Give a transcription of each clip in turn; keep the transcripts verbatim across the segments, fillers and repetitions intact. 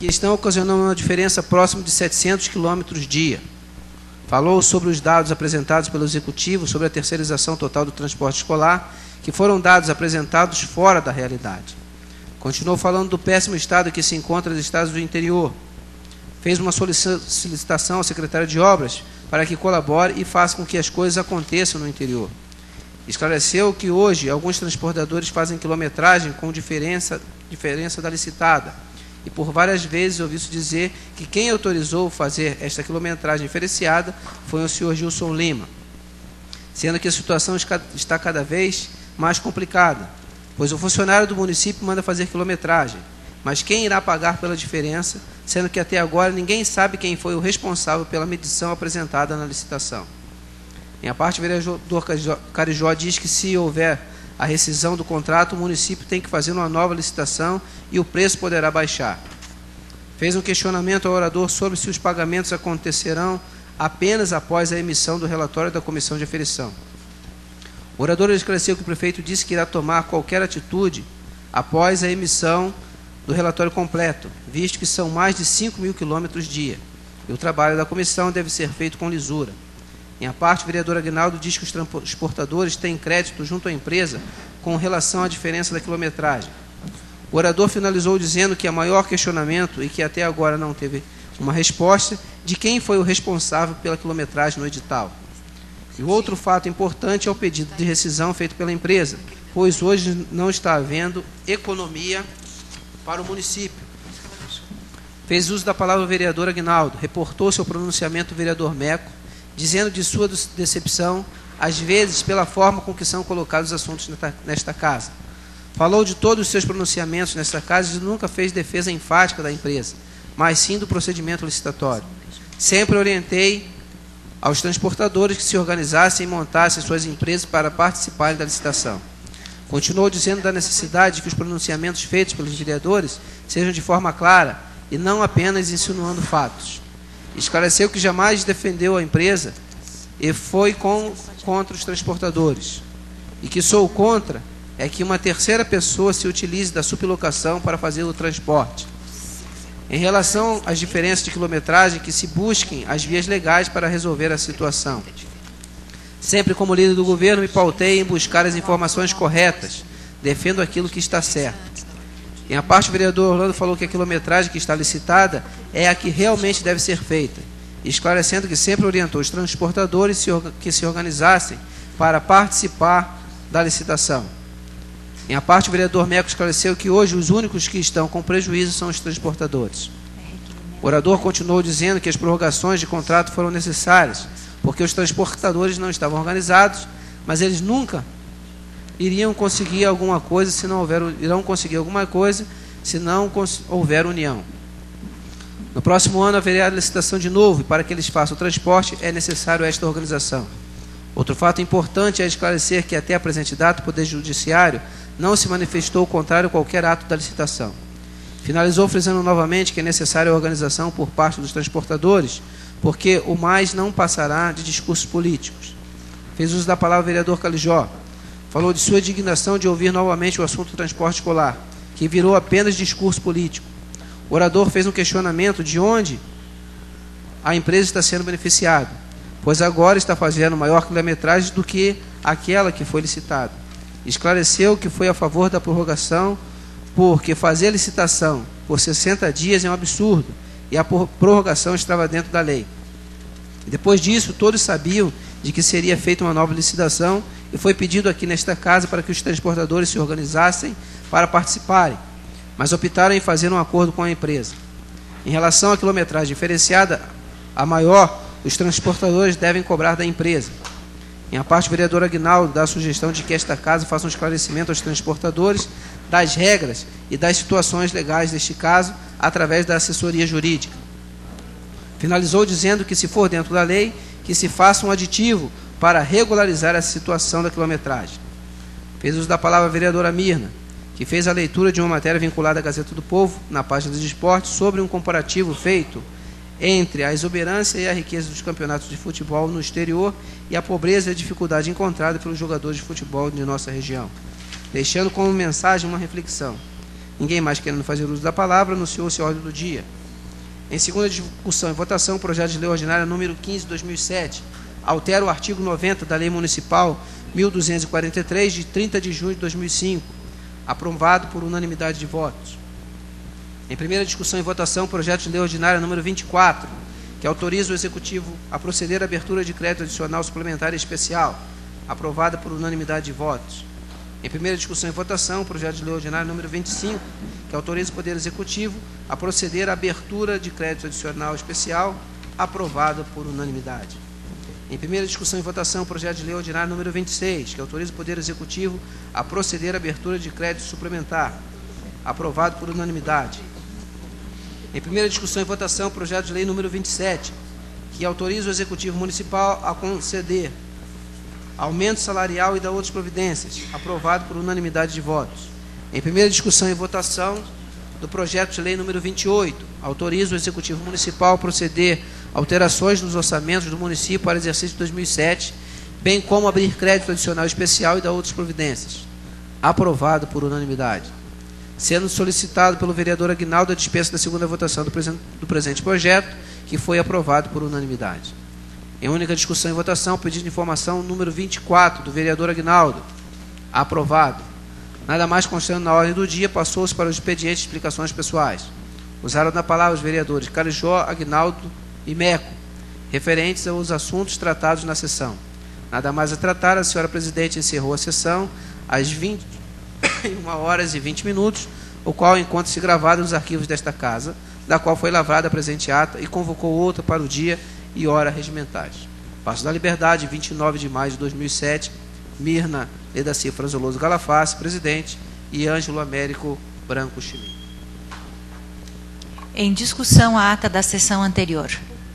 estão ocasionando uma diferença próxima de setecentos quilômetros dia. Falou sobre os dados apresentados pelo Executivo sobre a terceirização total do transporte escolar, que foram dados apresentados fora da realidade. Continuou falando do péssimo estado que se encontra os estados do interior. Fez uma solicitação ao secretário de Obras para que colabore e faça com que as coisas aconteçam no interior. Esclareceu que hoje alguns transportadores fazem quilometragem com diferença, diferença da licitada, e por várias vezes ouviu-se dizer que quem autorizou fazer esta quilometragem diferenciada foi o senhor Gilson Lima, sendo que a situação está cada vez mais complicada, pois o funcionário do município manda fazer quilometragem, mas quem irá pagar pela diferença, sendo que até agora ninguém sabe quem foi o responsável pela medição apresentada na licitação. Em a parte, o vereador Carijó diz que se houver a rescisão do contrato, o município tem que fazer uma nova licitação e o preço poderá baixar. Fez um questionamento ao orador sobre se os pagamentos acontecerão apenas após a emissão do relatório da comissão de aferição. O orador esclareceu que o prefeito disse que irá tomar qualquer atitude após a emissão do relatório completo, visto que são mais de cinco mil quilômetros dia, e o trabalho da comissão deve ser feito com lisura. Em a parte, o vereador Aguinaldo diz que os transportadores têm crédito junto à empresa com relação à diferença da quilometragem. O orador finalizou dizendo que há maior questionamento, e que até agora não teve uma resposta, de quem foi o responsável pela quilometragem no edital. E o outro fato importante é o pedido de rescisão feito pela empresa, pois hoje não está havendo economia para o município. Fez uso da palavra o vereador Aguinaldo, reportou seu pronunciamento o vereador Meco, dizendo de sua decepção, às vezes, pela forma com que são colocados os assuntos nesta casa. Falou de todos os seus pronunciamentos nesta casa e nunca fez defesa enfática da empresa, mas sim do procedimento licitatório. Sempre orientei aos transportadores que se organizassem e montassem suas empresas para participarem da licitação. Continuou dizendo da necessidade de que os pronunciamentos feitos pelos vereadores sejam de forma clara e não apenas insinuando fatos. Esclareceu que jamais defendeu a empresa e foi com, contra os transportadores. E que sou contra é que uma terceira pessoa se utilize da sublocação para fazer o transporte. Em relação às diferenças de quilometragem, que se busquem as vias legais para resolver a situação. Sempre como líder do governo, me pautei em buscar as informações corretas. Defendo aquilo que está certo. Em a parte, o vereador Orlando falou que a quilometragem que está licitada é a que realmente deve ser feita, esclarecendo que sempre orientou os transportadores que se organizassem para participar da licitação. Em a parte, o vereador Meco esclareceu que hoje os únicos que estão com prejuízo são os transportadores. O orador continuou dizendo que as prorrogações de contrato foram necessárias, porque os transportadores não estavam organizados, mas eles nunca iriam conseguir alguma coisa se não houver, irão conseguir alguma coisa se não houver união. No próximo ano haverá a licitação de novo, e para que eles façam o transporte é necessário esta organização. Outro fato importante é esclarecer que até a presente data o Poder Judiciário não se manifestou contrário a qualquer ato da licitação. Finalizou frisando novamente que é necessária a organização por parte dos transportadores, porque o mais não passará de discursos políticos. Fez uso da palavra o vereador Carijó. Falou de sua indignação de ouvir novamente o assunto do transporte escolar, que virou apenas discurso político. O orador fez um questionamento de onde a empresa está sendo beneficiada, pois agora está fazendo maior quilometragem do que aquela que foi licitada. Esclareceu que foi a favor da prorrogação, porque fazer a licitação por sessenta dias é um absurdo, e a prorrogação estava dentro da lei. Depois disso, todos sabiam de que seria feita uma nova licitação, e foi pedido aqui nesta casa para que os transportadores se organizassem para participarem, mas optaram em fazer um acordo com a empresa. Em relação à quilometragem diferenciada, a maior, os transportadores devem cobrar da empresa. Em a parte, o vereador Aguinaldo dá a sugestão de que esta casa faça um esclarecimento aos transportadores das regras e das situações legais deste caso, através da assessoria jurídica. Finalizou dizendo que, se for dentro da lei, que se faça um aditivo para regularizar a situação da quilometragem. Fez uso da palavra a vereadora Mirna, que fez a leitura de uma matéria vinculada à Gazeta do Povo, na página de esporte, sobre um comparativo feito entre a exuberância e a riqueza dos campeonatos de futebol no exterior e a pobreza e a dificuldade encontrada pelos jogadores de futebol de nossa região, deixando como mensagem uma reflexão. Ninguém mais querendo fazer uso da palavra, anunciou-se a ordem do dia. Em segunda discussão e votação, o projeto de lei ordinária número quinze de dois mil e sete altera o artigo noventa da Lei Municipal mil duzentos e quarenta e três, de trinta de junho de dois mil e cinco, aprovado por unanimidade de votos. Em primeira discussão e votação, o projeto de lei ordinária número vinte e quatro, que autoriza o Executivo a proceder à abertura de crédito adicional suplementar e especial, aprovada por unanimidade de votos. Em primeira discussão e votação, o projeto de lei ordinária número vinte e cinco, que autoriza o Poder Executivo a proceder à abertura de crédito adicional especial, aprovado por unanimidade. Em primeira discussão e votação, o projeto de lei ordinária número vinte e seis, que autoriza o Poder Executivo a proceder à abertura de crédito suplementar, aprovado por unanimidade. Em primeira discussão e votação, o projeto de lei número vinte e sete, que autoriza o Executivo Municipal a conceder aumento salarial e da outras providências, aprovado por unanimidade de votos. Em primeira discussão e votação do projeto de lei número vinte e oito, autoriza o Executivo Municipal a proceder alterações nos orçamentos do município para exercício de dois mil e sete, bem como abrir crédito adicional especial e da outras providências, aprovado por unanimidade. Sendo solicitado pelo vereador Aguinaldo a dispensa da segunda votação do presente, do presente projeto, que foi aprovado por unanimidade. Em única discussão e votação, o pedido de informação número vinte e quatro, do vereador Aguinaldo, aprovado. Nada mais constando na ordem do dia, passou-se para o expediente de explicações pessoais. Usaram da palavra os vereadores Carijó, Aguinaldo e Meco, referentes aos assuntos tratados na sessão. Nada mais a tratar, a senhora presidente encerrou a sessão às vinte e uma horas e vinte minutos, o qual encontra-se gravado nos arquivos desta casa, da qual foi lavrada a presente ata e convocou outra para o dia e hora regimentares. Passo da Liberdade, vinte e nove de maio de dois mil e sete, Mirna Ledaci Franzoloso Galafassi, presidente, e Ângelo Américo Branco Chimim. Em discussão a ata da sessão anterior.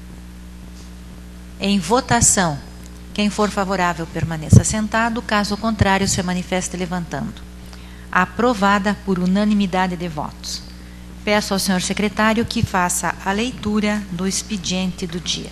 Em votação, quem for favorável permaneça sentado, caso contrário se manifeste levantando. Aprovada por unanimidade de votos. Peço ao senhor secretário que faça a leitura do expediente do dia.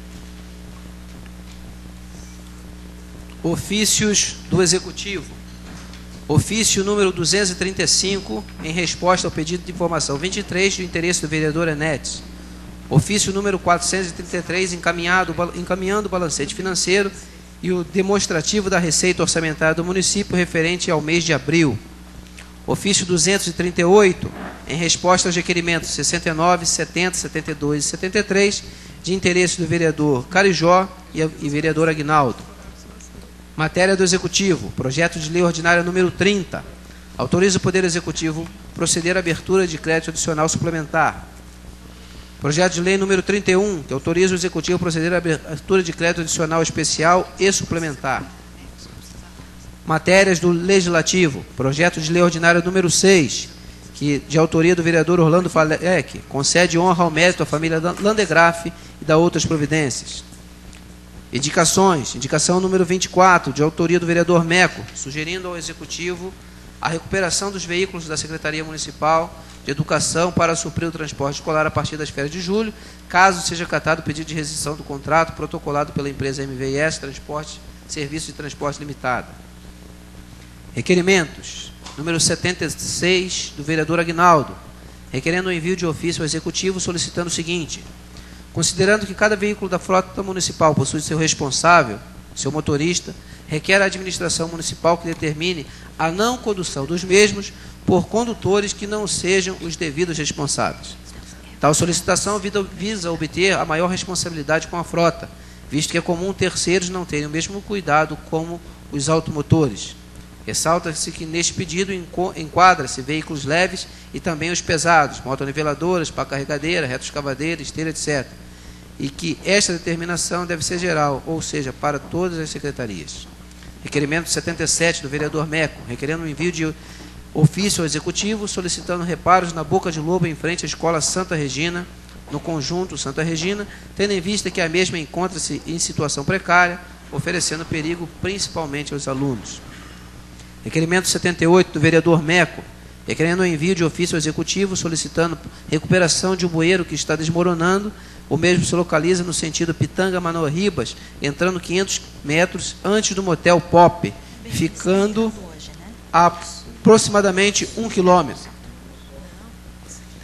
Ofícios do Executivo. Ofício número duzentos e trinta e cinco, em resposta ao pedido de informação vinte e três, do interesse do vereador Enetes. Ofício número quatrocentos e trinta e três, encaminhado, encaminhando o balancete financeiro e o demonstrativo da receita orçamentária do município referente ao mês de abril. Ofício duzentos e trinta e oito, em resposta aos requerimentos sessenta e nove, setenta, setenta e dois e setenta e três, de interesse do vereador Carijó e, e vereador Aguinaldo. Matéria do Executivo. Projeto de lei ordinária número trinta. Autoriza o Poder Executivo proceder à abertura de crédito adicional suplementar. Projeto de lei número trinta e um, que autoriza o Executivo a proceder à abertura de crédito adicional especial e suplementar. Matérias do Legislativo. Projeto de lei ordinária número seis, que, de autoria do vereador Orlando Falec, concede honra ao mérito à família Landegraf e dá outras providências. Indicações. Indicação número vinte e quatro, de autoria do vereador Meco, sugerindo ao Executivo a recuperação dos veículos da Secretaria Municipal de Educação para suprir o transporte escolar a partir das férias de julho, caso seja acatado o pedido de rescisão do contrato protocolado pela empresa M V I S Transporte, Serviço de Transporte Limitada. Requerimentos. Número setenta e seis, do vereador Aguinaldo, requerendo o envio de ofício ao Executivo solicitando o seguinte: considerando que cada veículo da frota municipal possui seu responsável, seu motorista, requer a administração municipal que determine a não condução dos mesmos por condutores que não sejam os devidos responsáveis. Tal solicitação visa obter a maior responsabilidade com a frota, visto que é comum terceiros não terem o mesmo cuidado como os automotores. Ressalta-se que neste pedido enquadra-se veículos leves e também os pesados, motoniveladoras, pá carregadeira, retroescavadeira, esteira, etcétera. E que esta determinação deve ser geral, ou seja, para todas as secretarias. Requerimento setenta e sete, do vereador Meco, requerendo o envio de ofício ao Executivo, solicitando reparos na Boca de Lobo em frente à Escola Santa Regina, no conjunto Santa Regina, tendo em vista que a mesma encontra-se em situação precária, oferecendo perigo principalmente aos alunos. Requerimento setenta e oito, do vereador Meco, requerendo o envio de ofício ao Executivo, solicitando recuperação de um bueiro que está desmoronando. O mesmo se localiza no sentido Pitanga-Manoel Ribas, entrando quinhentos metros antes do motel Pop, ficando a aproximadamente um quilômetro.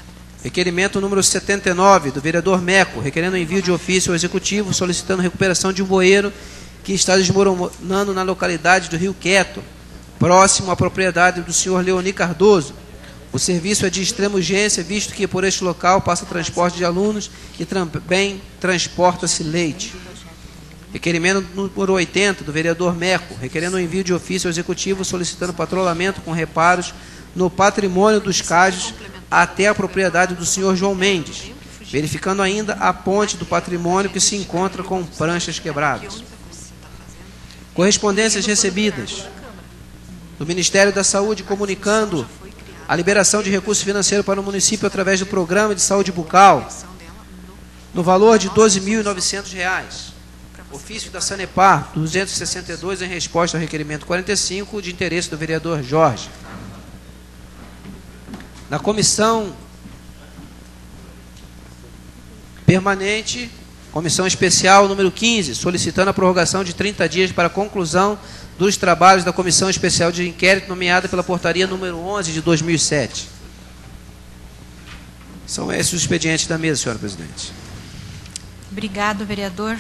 Requerimento número setenta e nove, do vereador Meco, requerendo o envio de ofício ao Executivo, solicitando recuperação de um bueiro que está desmoronando na localidade do Rio Quieto, próximo à propriedade do senhor Leoni Cardoso. O serviço é de extrema urgência, visto que por este local passa transporte de alunos e também transporta-se leite. Requerimento número oitenta, do vereador Meco, requerendo o envio de ofício ao Executivo, solicitando patrulhamento com reparos no patrimônio dos cajos até a propriedade do senhor João Mendes, verificando ainda a ponte do patrimônio que se encontra com pranchas quebradas. Correspondências recebidas do Ministério da Saúde comunicando a liberação de recurso financeiro para o município através do Programa de Saúde Bucal, no valor de doze mil e novecentos reais. Ofício da Sanepar, duzentos e sessenta e dois, em resposta ao requerimento quarenta e cinco, de interesse do vereador Jorge. Na comissão permanente, comissão especial número quinze, solicitando a prorrogação de trinta dias para a conclusão dos trabalhos da comissão especial de inquérito nomeada pela portaria número onze de dois mil e sete. São esses os expedientes da mesa, senhora presidente. Obrigado, vereador.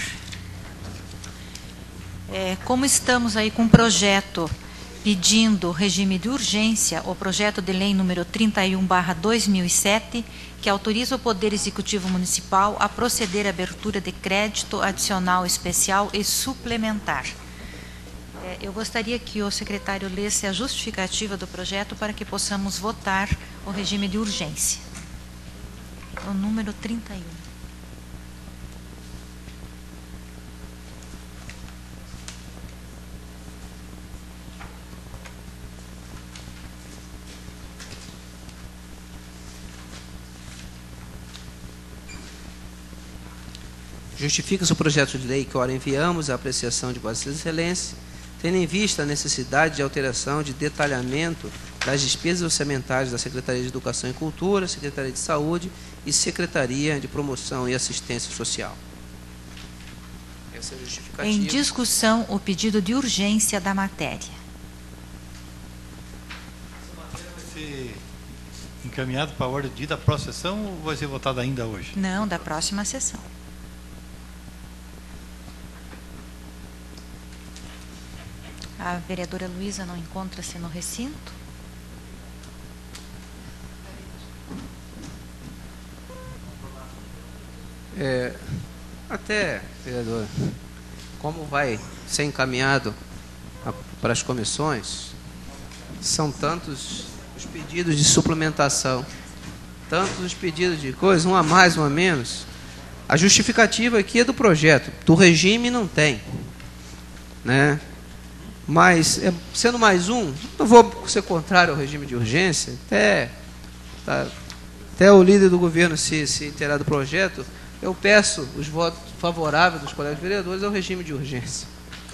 É, como estamos aí com um projeto pedindo regime de urgência, o projeto de lei número trinta e um barra dois mil e sete, que autoriza o Poder Executivo Municipal a proceder à abertura de crédito adicional especial e suplementar. É, eu gostaria que o secretário lesse a justificativa do projeto para que possamos votar o regime de urgência. O número trinta e um. Justifica-se o projeto de lei que, ora, enviamos à apreciação de Vossa Excelência, tendo em vista a necessidade de alteração de detalhamento das despesas orçamentárias da Secretaria de Educação e Cultura, Secretaria de Saúde e Secretaria de Promoção e Assistência Social. Essa é a justificativa. Em discussão, o pedido de urgência da matéria. Vai ser encaminhado para a ordem do dia da próxima sessão ou vai ser votado ainda hoje? Não, da próxima sessão. A vereadora Luísa não encontra-se no recinto. É, até, vereadora, como vai ser encaminhado a, para as comissões, são tantos os pedidos de suplementação, tantos os pedidos de coisa, um a mais, um a menos. A justificativa aqui é do projeto, do regime não tem, né? Mas, é, sendo mais um, não vou ser contrário ao regime de urgência, até, tá, até o líder do governo se, se inteirar do projeto, eu peço os votos favoráveis dos colegas vereadores ao regime de urgência.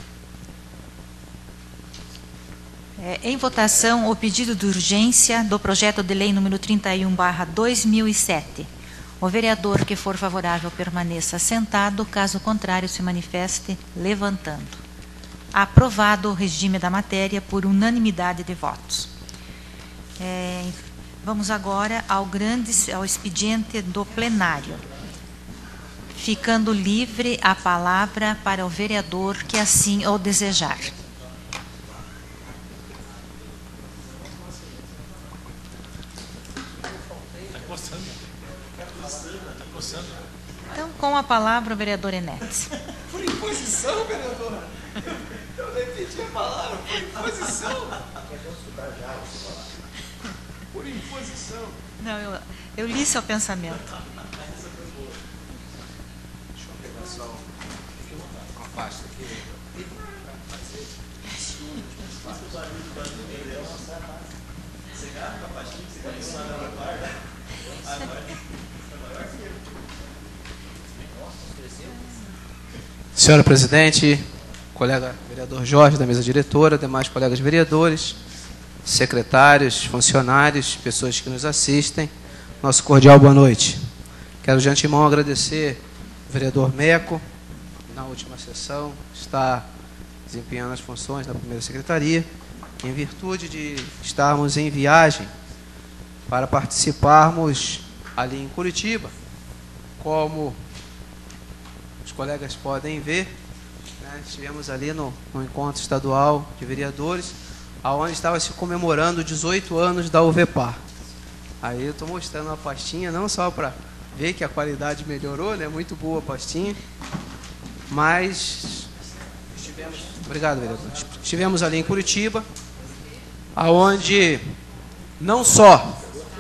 É, em votação, o pedido de urgência do projeto de lei número trinta e um barra dois mil e sete. O vereador que for favorável permaneça sentado, caso contrário se manifeste levantando. Aprovado o regime da matéria por unanimidade de votos. É, vamos agora ao, grande, ao expediente do plenário. Ficando livre a palavra para o vereador que assim o desejar. Então, com a palavra, o vereador Enetes. Por imposição, vereador. Eu repeti a palavra, por imposição. Por imposição. Não, eu, eu li seu pensamento. Deixa eu pegar só uma pasta aqui. Senhora presidente, colega vereador Jorge, da mesa diretora, demais colegas vereadores, secretários, funcionários, pessoas que nos assistem, nosso cordial boa noite. Quero de antemão agradecer ao vereador Meco, que na última sessão está desempenhando as funções da primeira secretaria, em virtude de estarmos em viagem para participarmos ali em Curitiba, como os colegas podem ver, né, estivemos ali no, no encontro estadual de vereadores, aonde estava se comemorando dezoito anos da UVEPAR. Aí eu estou mostrando a pastinha, não só para ver que a qualidade melhorou, né, muito boa a pastinha, mas estivemos, obrigado, vereador, estivemos ali em Curitiba, aonde não só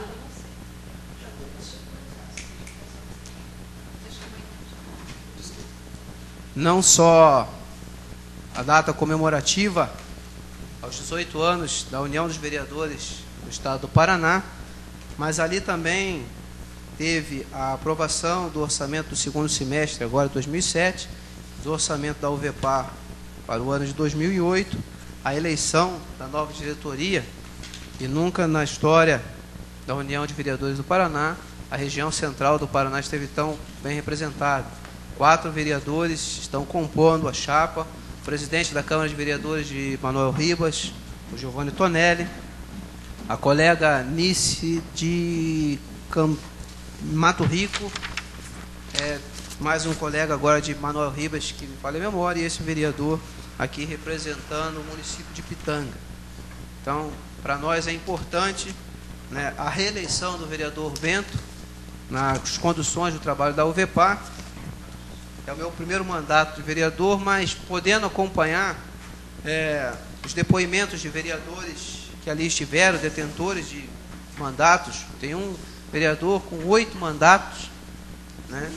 não só a data comemorativa aos dezoito anos da União dos Vereadores do Estado do Paraná, mas ali também teve a aprovação do orçamento do segundo semestre, agora de dois mil e sete, do orçamento da UVEPAR para o ano de dois mil e oito, a eleição da nova diretoria, e nunca na história da União de Vereadores do Paraná, a região central do Paraná esteve tão bem representada. Quatro vereadores estão compondo a chapa, o presidente da Câmara de Vereadores de Manoel Ribas, o Giovanni Tonelli, a colega Nice de Cam... Mato Rico, é, mais um colega agora de Manoel Ribas, que me falha a memória, e esse vereador aqui representando o município de Pitanga. Então, para nós é importante, né, a reeleição do vereador Bento nas conduções do trabalho da UVEPAR. É o meu primeiro mandato de vereador, mas podendo acompanhar é, os depoimentos de vereadores que ali estiveram, detentores de mandatos. Tem um vereador com oito mandatos, né?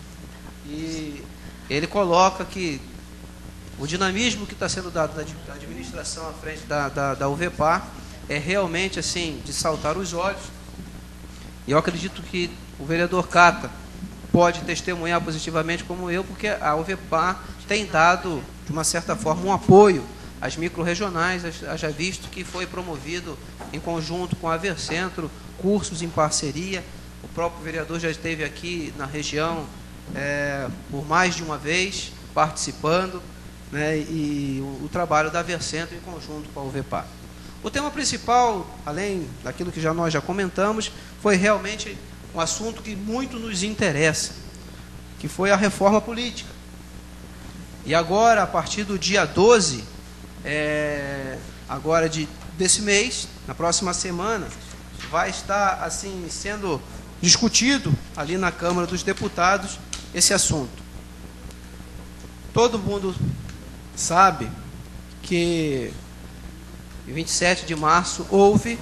E ele coloca que o dinamismo que está sendo dado da administração à frente da, da, da UVEPAR é realmente assim de saltar os olhos. E eu acredito que o vereador Cata pode testemunhar positivamente como eu, porque a UVEPAR tem dado, de uma certa forma, um apoio às micro-regionais, já visto que foi promovido em conjunto com a Vercentro, cursos em parceria. O próprio vereador já esteve aqui na região é, por mais de uma vez, participando, né, e o, o trabalho da Vercentro em conjunto com a UVEPAR. O tema principal, além daquilo que já nós já comentamos, foi realmente um assunto que muito nos interessa, que foi a reforma política. E agora, a partir do dia doze, é, agora de, desse mês, na próxima semana, vai estar assim sendo discutido ali na Câmara dos Deputados esse assunto. Todo mundo sabe que em vinte e sete de março houve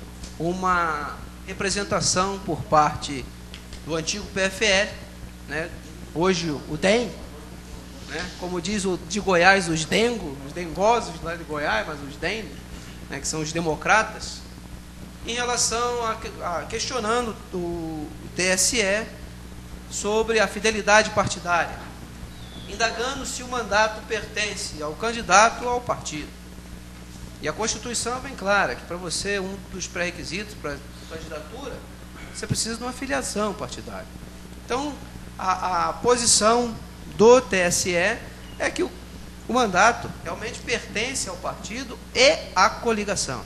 uma representação por parte do antigo P F L, né, hoje o D E M, né, como diz o de Goiás, os dengo, os dengosos lá de Goiás, mas os D E M, né, que são os democratas, em relação a, a questionando o T S E sobre a fidelidade partidária, indagando se o mandato pertence ao candidato ou ao partido. E a Constituição é bem clara, que para você, um dos pré-requisitos para a candidatura, você precisa de uma filiação partidária. Então, a, a posição do T S E é que o, o mandato realmente pertence ao partido e à coligação.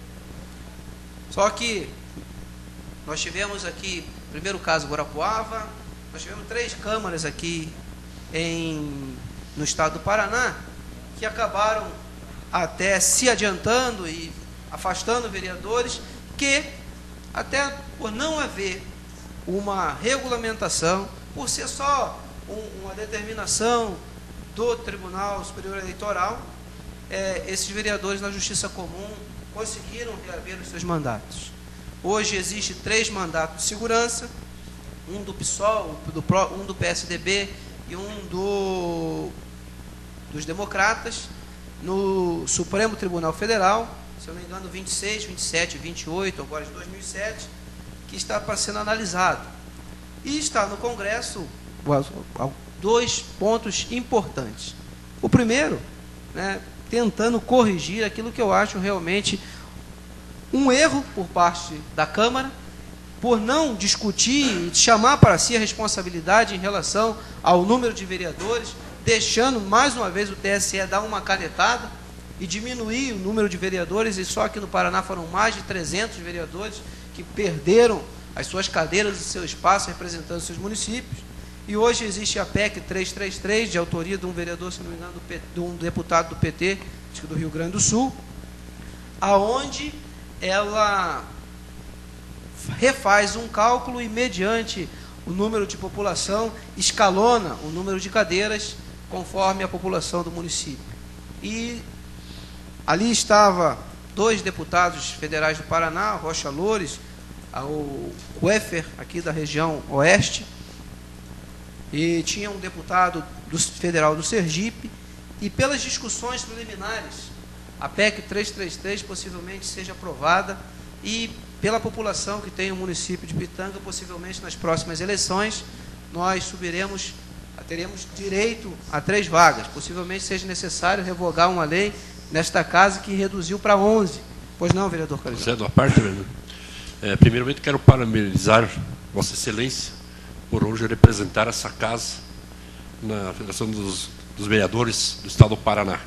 Só que nós tivemos aqui, primeiro caso, Guarapuava, nós tivemos três câmaras aqui em, no estado do Paraná, que acabaram até se adiantando e afastando vereadores, que até por não haver uma regulamentação, por ser só um, uma determinação do Tribunal Superior Eleitoral, é, esses vereadores na Justiça Comum conseguiram reaver os seus mandatos. Hoje existe três mandatos de segurança, um do P SOL, do Pro, um do P S D B e um do, dos democratas, no Supremo Tribunal Federal, se eu não me engano, vinte e seis, vinte e sete, vinte e oito, agora de dois mil e sete, que está para sendo analisado. E está no Congresso dois pontos importantes. O primeiro, né, tentando corrigir aquilo que eu acho realmente um erro por parte da Câmara, por não discutir e chamar para si a responsabilidade em relação ao número de vereadores, deixando mais uma vez o T S E dar uma canetada e diminuir o número de vereadores, e só aqui no Paraná foram mais de trezentos vereadores que perderam as suas cadeiras e seu espaço representando os seus municípios. E hoje existe a P E C trezentos e trinta e três, de autoria de um vereador, se não me engano, do P T, de um deputado do P T, acho que do Rio Grande do Sul, aonde ela refaz um cálculo e, mediante o número de população, escalona o número de cadeiras conforme a população do município. E ali estava dois deputados federais do Paraná, Rocha Loures, o Kuefer, aqui da região oeste, e tinha um deputado do, federal do Sergipe, e pelas discussões preliminares, a P E C trezentos e trinta e três possivelmente seja aprovada, e pela população que tem o município de Pitanga, possivelmente nas próximas eleições, nós subiremos, teremos direito a três vagas. Possivelmente seja necessário revogar uma lei nesta casa que reduziu para onze. Pois não, vereador Carijó? Zé, da parte, vereador. É, primeiramente, quero parabenizar Vossa Excelência por hoje representar essa casa na Federação dos, dos Vereadores do Estado do Paraná.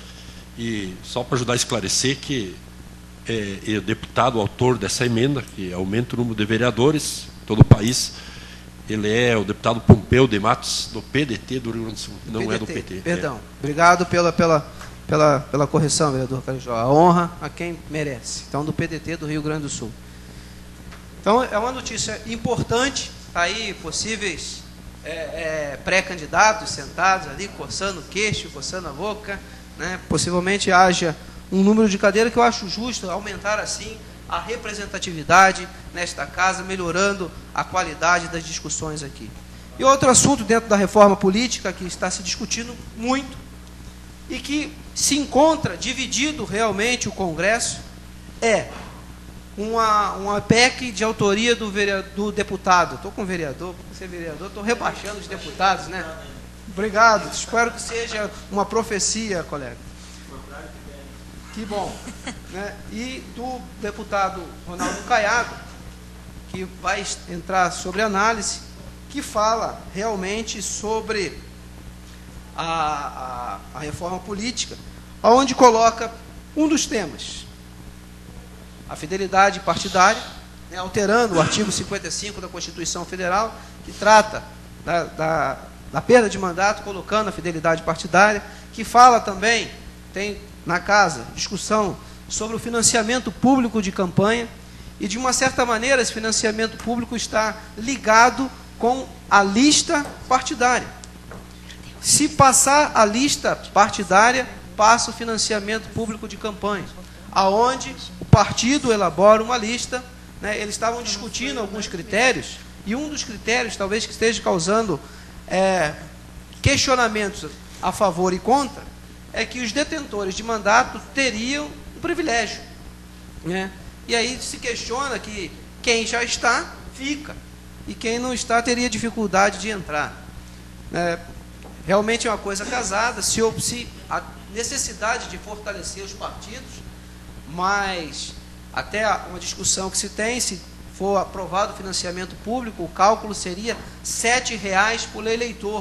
E só para ajudar a esclarecer que é, é o deputado autor dessa emenda, que aumenta o número de vereadores em todo o país, ele é o deputado Pompeu de Matos, do P D T do Rio Grande do Sul, não P D T, é do P T. Perdão. É. Obrigado pela, pela, pela, pela correção, vereador Carijó. A honra a quem merece. Então, do P D T do Rio Grande do Sul. Então, é uma notícia importante. Está aí possíveis é, é, pré-candidatos sentados ali, coçando o queixo, coçando a boca, né? Possivelmente haja um número de cadeiras que eu acho justo aumentar assim a representatividade nesta casa, melhorando a qualidade das discussões aqui. E outro assunto dentro da reforma política que está se discutindo muito e que se encontra dividido realmente o Congresso é uma, uma P E C de autoria do, vereador, do deputado. Estou com vereador, por ser vereador, estou rebaixando os deputados, né? Obrigado, espero que seja uma profecia, colega. Que bom. Né? E do deputado Ronaldo Caiado, que vai entrar sobre análise, que fala realmente sobre a, a, a reforma política, onde coloca um dos temas, a fidelidade partidária, né, alterando o artigo cinquenta e cinco da Constituição Federal, que trata da, da, da perda de mandato, colocando a fidelidade partidária, que fala também, tem na casa, discussão sobre o financiamento público de campanha, e de uma certa maneira esse financiamento público está ligado com a lista partidária. Se passar a lista partidária, passa o financiamento público de campanha, aonde o partido elabora uma lista, né, eles estavam discutindo alguns critérios, e um dos critérios, talvez que esteja causando é, questionamentos a favor e contra, é que os detentores de mandato teriam um privilégio, né? E aí se questiona que quem já está, fica, e quem não está teria dificuldade de entrar. É, realmente é uma coisa casada, se, se a necessidade de fortalecer os partidos, mas até uma discussão que se tem, se for aprovado o financiamento público, o cálculo seria sete reais por eleitor.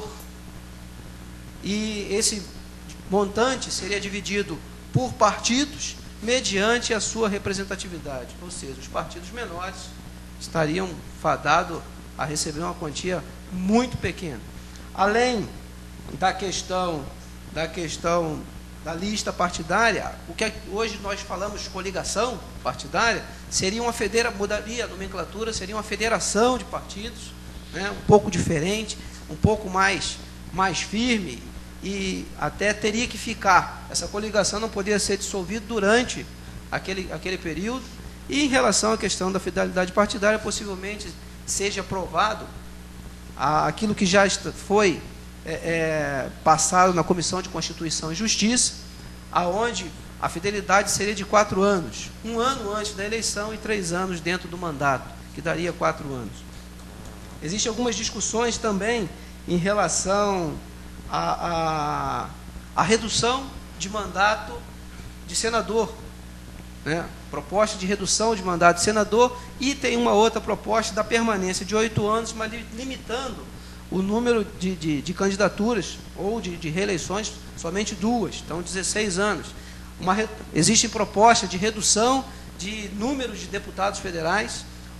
E esse montante seria dividido por partidos mediante a sua representatividade, ou seja, os partidos menores estariam fadados a receber uma quantia muito pequena. Além da questão da questão da lista partidária, o que hoje nós falamos de coligação partidária, seria uma federa, mudaria a nomenclatura, seria uma federação de partidos, né, um pouco diferente, um pouco mais, mais firme, e até teria que ficar, essa coligação não poderia ser dissolvida durante aquele, aquele período. E em relação à questão da fidelidade partidária, possivelmente seja aprovado a, aquilo que já foi é, é, passado na Comissão de Constituição e Justiça, aonde a fidelidade seria de quatro anos, um ano antes da eleição e três anos dentro do mandato, que daria quatro anos. Existem algumas discussões também em relação A, a, a redução de mandato de senador, né? Proposta de redução de mandato de senador, e tem uma outra proposta da permanência de oito anos, mas limitando o número de, de, de candidaturas ou de, de reeleições, somente duas, então dezesseis anos. Uma, existe proposta de redução de número de deputados federais,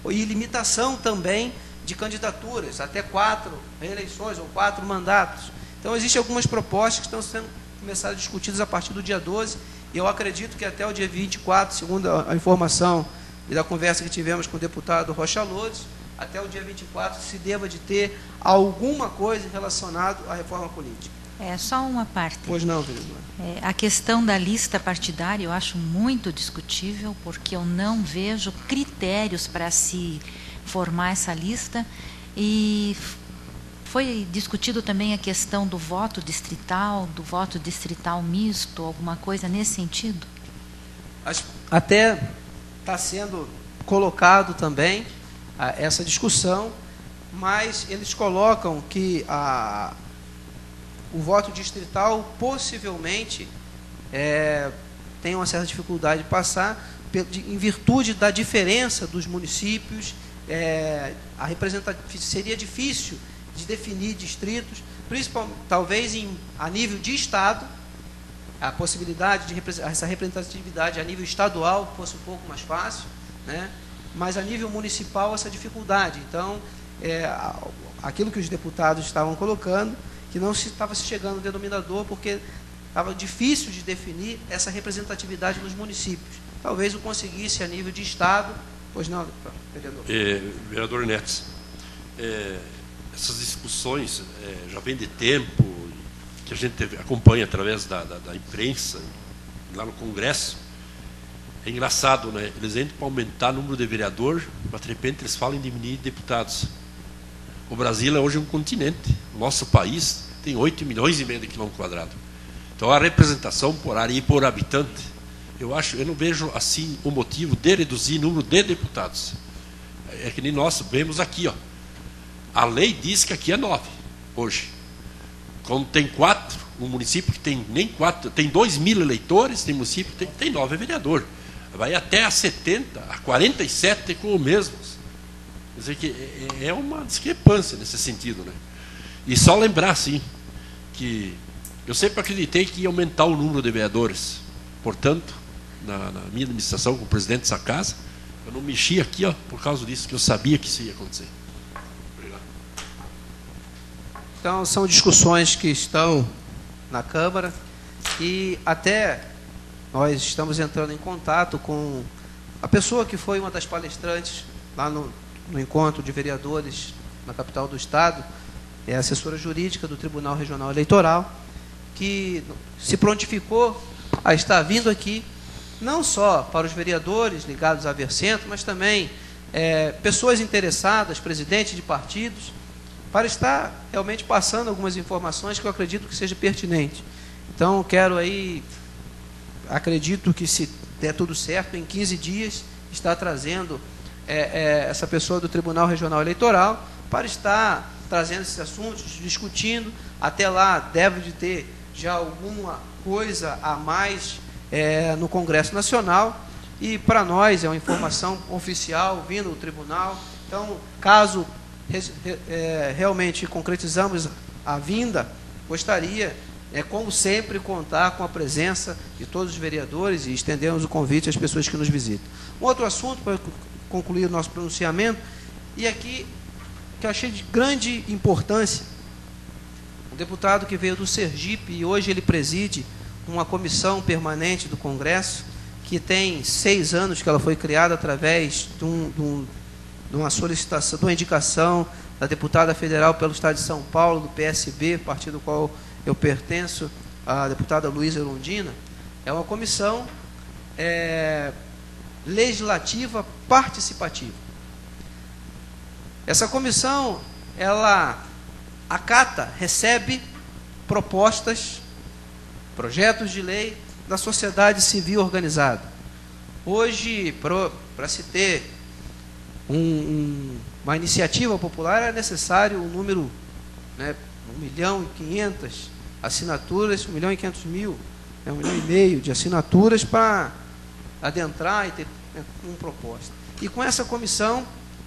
e limitação também de candidaturas, até quatro reeleições ou quatro mandatos. Então, existem algumas propostas que estão sendo começadas discutidas a partir do dia doze, e eu acredito que até o dia vinte e quatro, segundo a informação e da conversa que tivemos com o deputado Rocha Loures, até o dia vinte e quatro se deva de ter alguma coisa relacionada à reforma política. É só uma parte. Pois não, vereadora. É, a questão da lista partidária eu acho muito discutível, porque eu não vejo critérios para se formar essa lista, e foi discutido também a questão do voto distrital, do voto distrital misto, alguma coisa nesse sentido? Até está sendo colocado também a, essa discussão, mas eles colocam que a, o voto distrital possivelmente é, tem uma certa dificuldade de passar, em virtude da diferença dos municípios. É, a representatividade seria difícil de definir distritos, principalmente talvez em, a nível de estado, a possibilidade de essa representatividade a nível estadual fosse um pouco mais fácil, né? Mas a nível municipal essa dificuldade. Então, é, aquilo que os deputados estavam colocando, que não se estava se chegando ao denominador, porque estava difícil de definir essa representatividade nos municípios. Talvez o conseguisse a nível de estado. Pois não, vereador. É, vereador Netes, é, essas discussões é, já vem de tempo, que a gente acompanha através da, da, da imprensa, lá no Congresso. É engraçado, né? Eles entram para aumentar o número de vereadores, mas de repente eles falam em diminuir deputados. O Brasil é hoje um continente. O nosso país tem oito milhões e meio de quilômetros quadrados. Então a representação por área e por habitante, eu acho, eu não vejo assim o motivo de reduzir o número de deputados. É que nem nós vemos aqui, ó. A lei diz que aqui é nove hoje. Quando tem quatro, um município que tem nem quatro, tem dois mil eleitores, tem município que tem, tem nove vereadores. Vai até a setenta, a quarenta e sete com os mesmos. Quer dizer que é uma discrepância nesse sentido, né? E só lembrar, sim, que eu sempre acreditei que ia aumentar o número de vereadores. Portanto, na, na minha administração como presidente dessa casa, eu não mexi aqui, ó, por causa disso, que eu sabia que isso ia acontecer. Obrigado. Então, são discussões que estão na Câmara, e até nós estamos entrando em contato com a pessoa que foi uma das palestrantes lá no, no encontro de vereadores na capital do Estado, é a assessora jurídica do Tribunal Regional Eleitoral, que se prontificou a estar vindo aqui, não só para os vereadores ligados à Vercentro, mas também é, pessoas interessadas, presidentes de partidos, para estar realmente passando algumas informações que eu acredito que seja pertinente. Então, quero aí, acredito que se der tudo certo, em quinze dias, estar trazendo é, é, essa pessoa do Tribunal Regional Eleitoral para estar trazendo esses assuntos, discutindo. Até lá deve de ter já alguma coisa a mais é, no Congresso Nacional, e para nós é uma informação oficial vindo do tribunal. Então, caso é, realmente concretizamos a vinda, gostaria, é, como sempre, contar com a presença de todos os vereadores e estendemos o convite às pessoas que nos visitam. Um outro assunto, para concluir o nosso pronunciamento, e aqui que eu achei de grande importância, um deputado que veio do Sergipe e hoje ele preside uma comissão permanente do Congresso, que tem seis anos que ela foi criada através de, um, de, um, de uma solicitação, de uma indicação da deputada federal pelo Estado de São Paulo, do P S B, partido ao qual eu pertenço, a deputada Luísa Erundina. É uma comissão é, legislativa participativa. Essa comissão, ela acata, recebe propostas, projetos de lei da sociedade civil organizada. Hoje, para se ter um, um, uma iniciativa popular, é necessário um número, né, um milhão e quinhentas assinaturas, um milhão e quinhentos mil, né, um milhão e meio de assinaturas para adentrar e ter, né, uma proposta. E com essa comissão,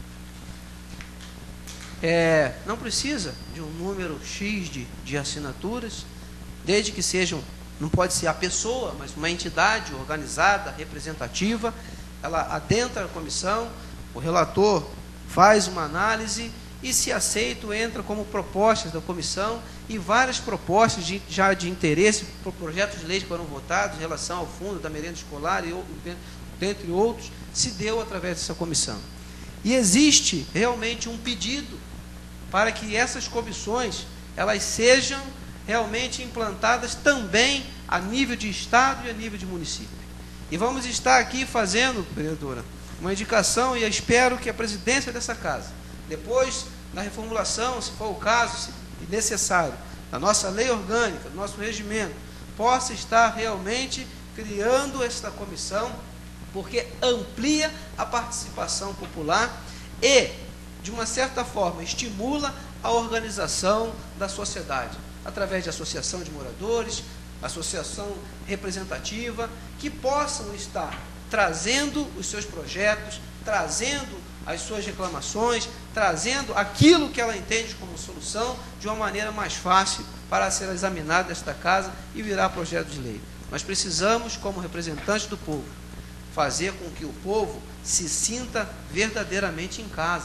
é, não precisa de um número X de, de assinaturas, desde que sejam, não pode ser a pessoa, mas uma entidade organizada, representativa. Ela adentra a comissão, o relator faz uma análise e, se aceito, entra como propostas da comissão, e várias propostas de, já de interesse por projetos de lei que foram votados em relação ao fundo da merenda escolar, e dentre outros, se deu através dessa comissão. E existe realmente um pedido para que essas comissões elas sejam realmente implantadas também a nível de Estado e a nível de município. E vamos estar aqui fazendo, vereadora, uma indicação, e eu espero que a presidência dessa casa, depois da reformulação, se for o caso, se necessário, da nossa lei orgânica, do nosso regimento, possa estar realmente criando esta comissão, porque amplia a participação popular e, de uma certa forma, estimula a organização da sociedade, através de associação de moradores, associação representativa, que possam estar trazendo os seus projetos, trazendo as suas reclamações, trazendo aquilo que ela entende como solução de uma maneira mais fácil para ser examinado nesta casa e virar projeto de lei. Nós precisamos, como representantes do povo, fazer com que o povo se sinta verdadeiramente em casa,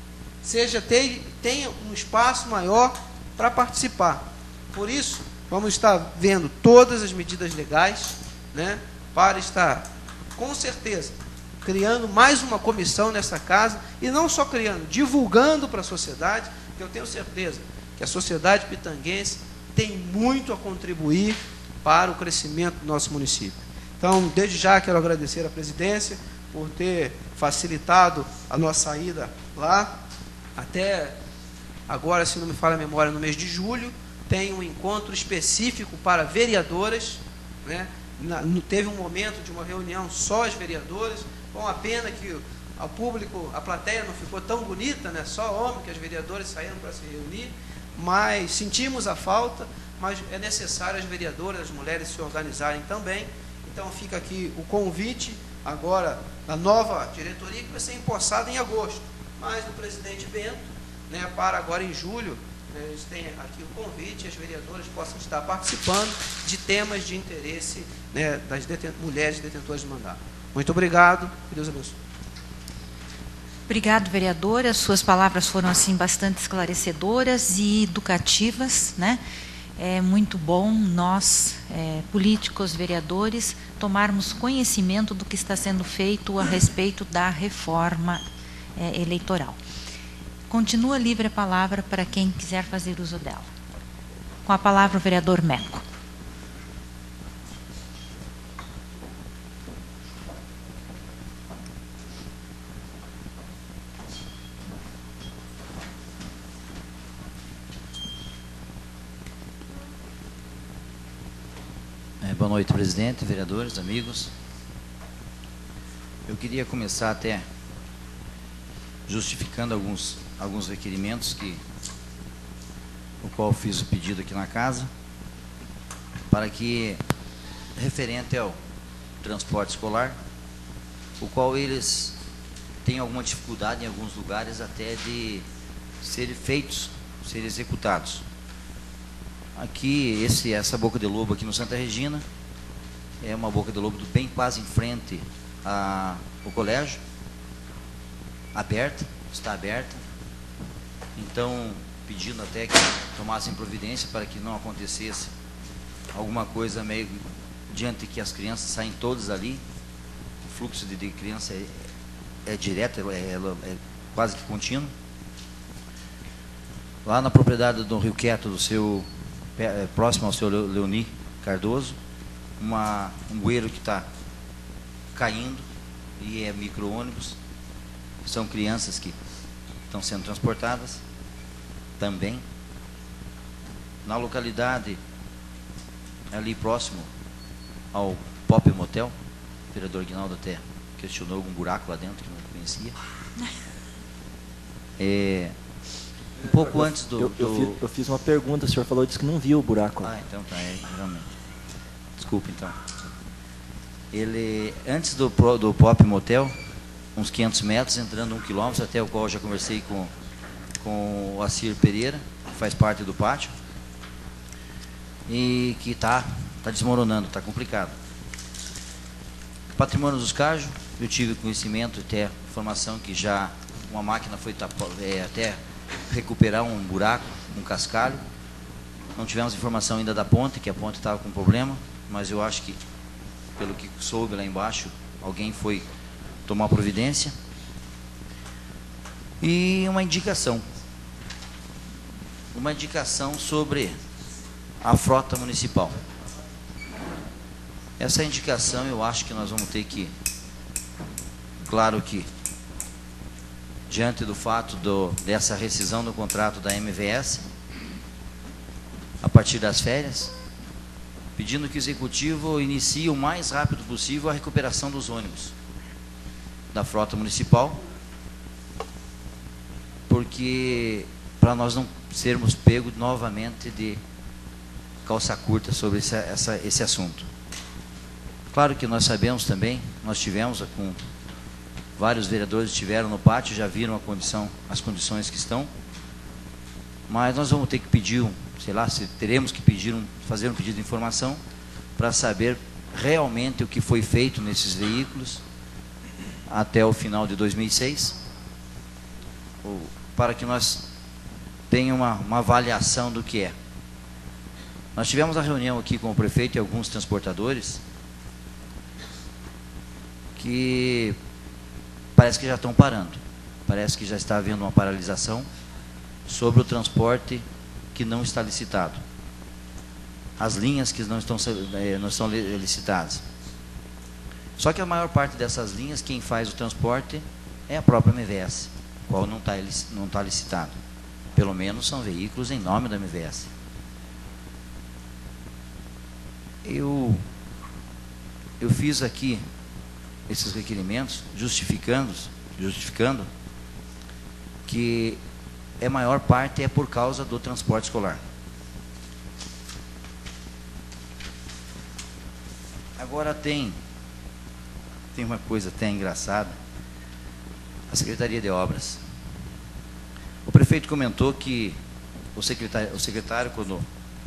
seja tenha um espaço maior para participar. Por isso, vamos estar vendo todas as medidas legais, né, para estar, com certeza, criando mais uma comissão nessa casa, e não só criando, divulgando para a sociedade, que eu tenho certeza que a sociedade pitanguense tem muito a contribuir para o crescimento do nosso município. Então, desde já, quero agradecer à presidência por ter facilitado a nossa ida lá. Até agora, se não me falha a memória, no mês de julho, tem um encontro específico para vereadoras, né? Na, no, teve um momento de uma reunião só as vereadoras, com a pena que o público, a plateia não ficou tão bonita, né? Só homem, que as vereadoras saíram para se reunir, mas sentimos a falta, mas é necessário as vereadoras, as mulheres se organizarem também. Então fica aqui o convite agora da nova diretoria, que vai ser empossada em agosto, mas do presidente Bento, né, para agora em julho, né, eles têm aqui o convite, as vereadoras possam estar participando de temas de interesse, né, das deten- mulheres detentoras de mandato. Muito obrigado, que Deus abençoe. Obrigado, vereadora. Suas palavras foram assim bastante esclarecedoras e educativas, né? É muito bom nós, é, políticos, vereadores, tomarmos conhecimento do que está sendo feito a respeito da reforma é, eleitoral. Continua livre a palavra para quem quiser fazer uso dela. Com a palavra o vereador Meco. Boa noite, presidente, vereadores, amigos. Eu queria começar até justificando alguns, alguns requerimentos que, o qual fiz o pedido aqui na casa, para que, referente ao transporte escolar, o qual eles têm alguma dificuldade em alguns lugares até de serem feitos, serem executados. Aqui, esse, essa boca de lobo aqui no Santa Regina, é uma boca de lobo bem quase em frente ao colégio, aberta, está aberta. Então, pedindo até que tomassem providência para que não acontecesse alguma coisa meio diante que as crianças saem todas ali. O fluxo de, de criança é, é direto, é, é, é quase que contínuo. Lá na propriedade do Rio Quieto, do seu próximo ao seu Leoni Cardoso, uma, um bueiro que está caindo, e é micro-ônibus, são crianças que estão sendo transportadas também. Na localidade, ali próximo ao Pop Motel, o vereador Guinaldo até questionou algum buraco lá dentro que não conhecia. É... Um pouco antes do... Eu, eu, do... Fiz, eu fiz uma pergunta, o senhor falou, disse que não viu o buraco. Ah, então tá, é, realmente. Desculpe, então. Ele, antes do, do Pop Motel, uns quinhentos metros, entrando um quilômetro, até o qual eu já conversei com, com o Acir Pereira, que faz parte do pátio, e que está tá desmoronando, está complicado. Patrimônio dos Cajos, eu tive conhecimento, até informação que já uma máquina foi tapa, é, até recuperar um buraco, um cascalho. Não tivemos informação ainda da ponte, que a ponte estava com problema, mas eu acho que, pelo que soube lá embaixo, alguém foi tomar providência. E uma indicação. Uma indicação sobre a frota municipal. Essa indicação eu acho que nós vamos ter que, claro que, diante do fato do, dessa rescisão do contrato da M V S, a partir das férias, pedindo que o Executivo inicie o mais rápido possível a recuperação dos ônibus da frota municipal, porque para nós não sermos pegos novamente de calça curta sobre esse, essa, esse assunto. Claro que nós sabemos também, nós tivemos com vários vereadores estiveram no pátio, já viram a condição, as condições que estão, mas nós vamos ter que pedir, um, sei lá, se teremos que pedir um, fazer um pedido de informação para saber realmente o que foi feito nesses veículos até o final de dois mil e seis, ou, para que nós tenhamos uma, uma avaliação do que é. Nós tivemos a reunião aqui com o prefeito e alguns transportadores que parece que já estão parando, parece que já está havendo uma paralisação sobre o transporte que não está licitado, as linhas que não estão, não estão licitadas. Só que a maior parte dessas linhas, quem faz o transporte é a própria M V S, qual não está não está licitado. Pelo menos são veículos em nome da M V S. Eu, eu fiz aqui esses requerimentos justificando, justificando que a maior parte é por causa do transporte escolar. Agora tem, tem uma coisa até engraçada, a Secretaria de Obras. O prefeito comentou que o secretário, o secretário quando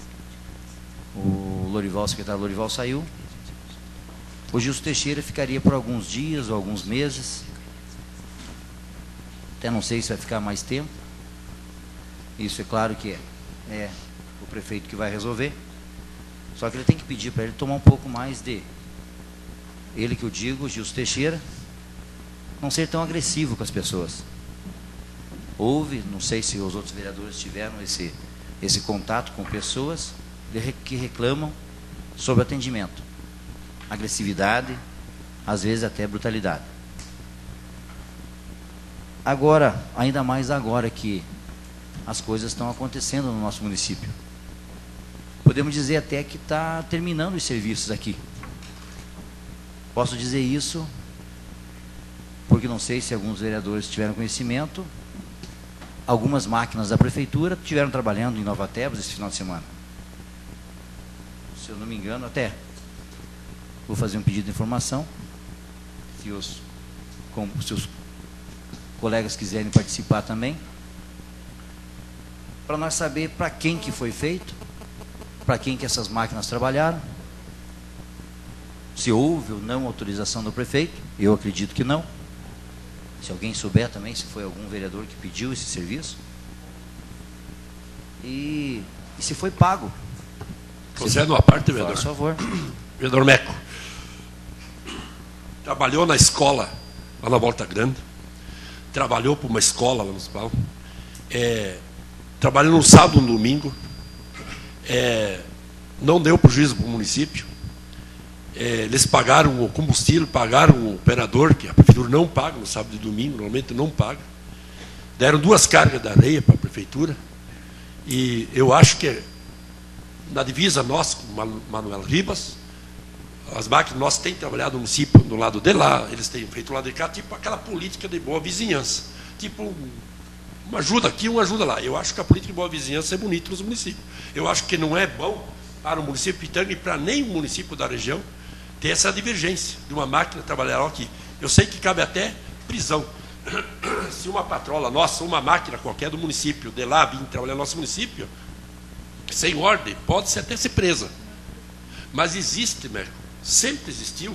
o Lorival, o secretário Lorival saiu, o Gilson Teixeira ficaria por alguns dias ou alguns meses, até não sei se vai ficar mais tempo. Isso é claro que é, é o prefeito que vai resolver. Só que ele tem que pedir para ele tomar um pouco mais de, ele que eu digo, o Gilson Teixeira, não ser tão agressivo com as pessoas. Houve, não sei se os outros vereadores tiveram esse, esse contato com pessoas que reclamam sobre atendimento, agressividade, às vezes até brutalidade. Agora, ainda mais agora que as coisas estão acontecendo no nosso município. Podemos dizer até que está terminando os serviços aqui. Posso dizer isso porque não sei se alguns vereadores tiveram conhecimento. Algumas máquinas da prefeitura estiveram trabalhando em Nova Tebas esse final de semana. Se eu não me engano, até vou fazer um pedido de informação. Se os, como, se os colegas quiserem participar também, para nós saber para quem que foi feito, para quem que essas máquinas trabalharam, se houve ou não autorização do prefeito. Eu acredito que não. Se alguém souber também, se foi algum vereador que pediu esse serviço, e, e se foi pago. Concede uma parte, vereador. Por favor. Vereador Meco. Trabalhou na escola lá na Volta Grande, trabalhou para uma escola lá municipal, é, trabalhou no sábado e no domingo, é, não deu prejuízo para o município, é, eles pagaram o combustível, pagaram o operador, que a prefeitura não paga no sábado e domingo, normalmente não paga, deram duas cargas de areia para a prefeitura, e eu acho que na divisa nossa, com o Manuel Ribas, as máquinas nossas têm trabalhado no município do lado de lá, eles têm feito do lado de cá, tipo aquela política de boa vizinhança. Tipo, uma ajuda aqui, uma ajuda lá. Eu acho que a política de boa vizinhança é bonita nos municípios. Eu acho que não é bom para o município de Pitanga e para nenhum município da região ter essa divergência de uma máquina trabalhar aqui. Eu sei que cabe até prisão. Se uma patrola nossa, uma máquina qualquer do município de lá vir trabalhar no nosso município, sem ordem, pode-se até ser presa. Mas existe, Merco, sempre existiu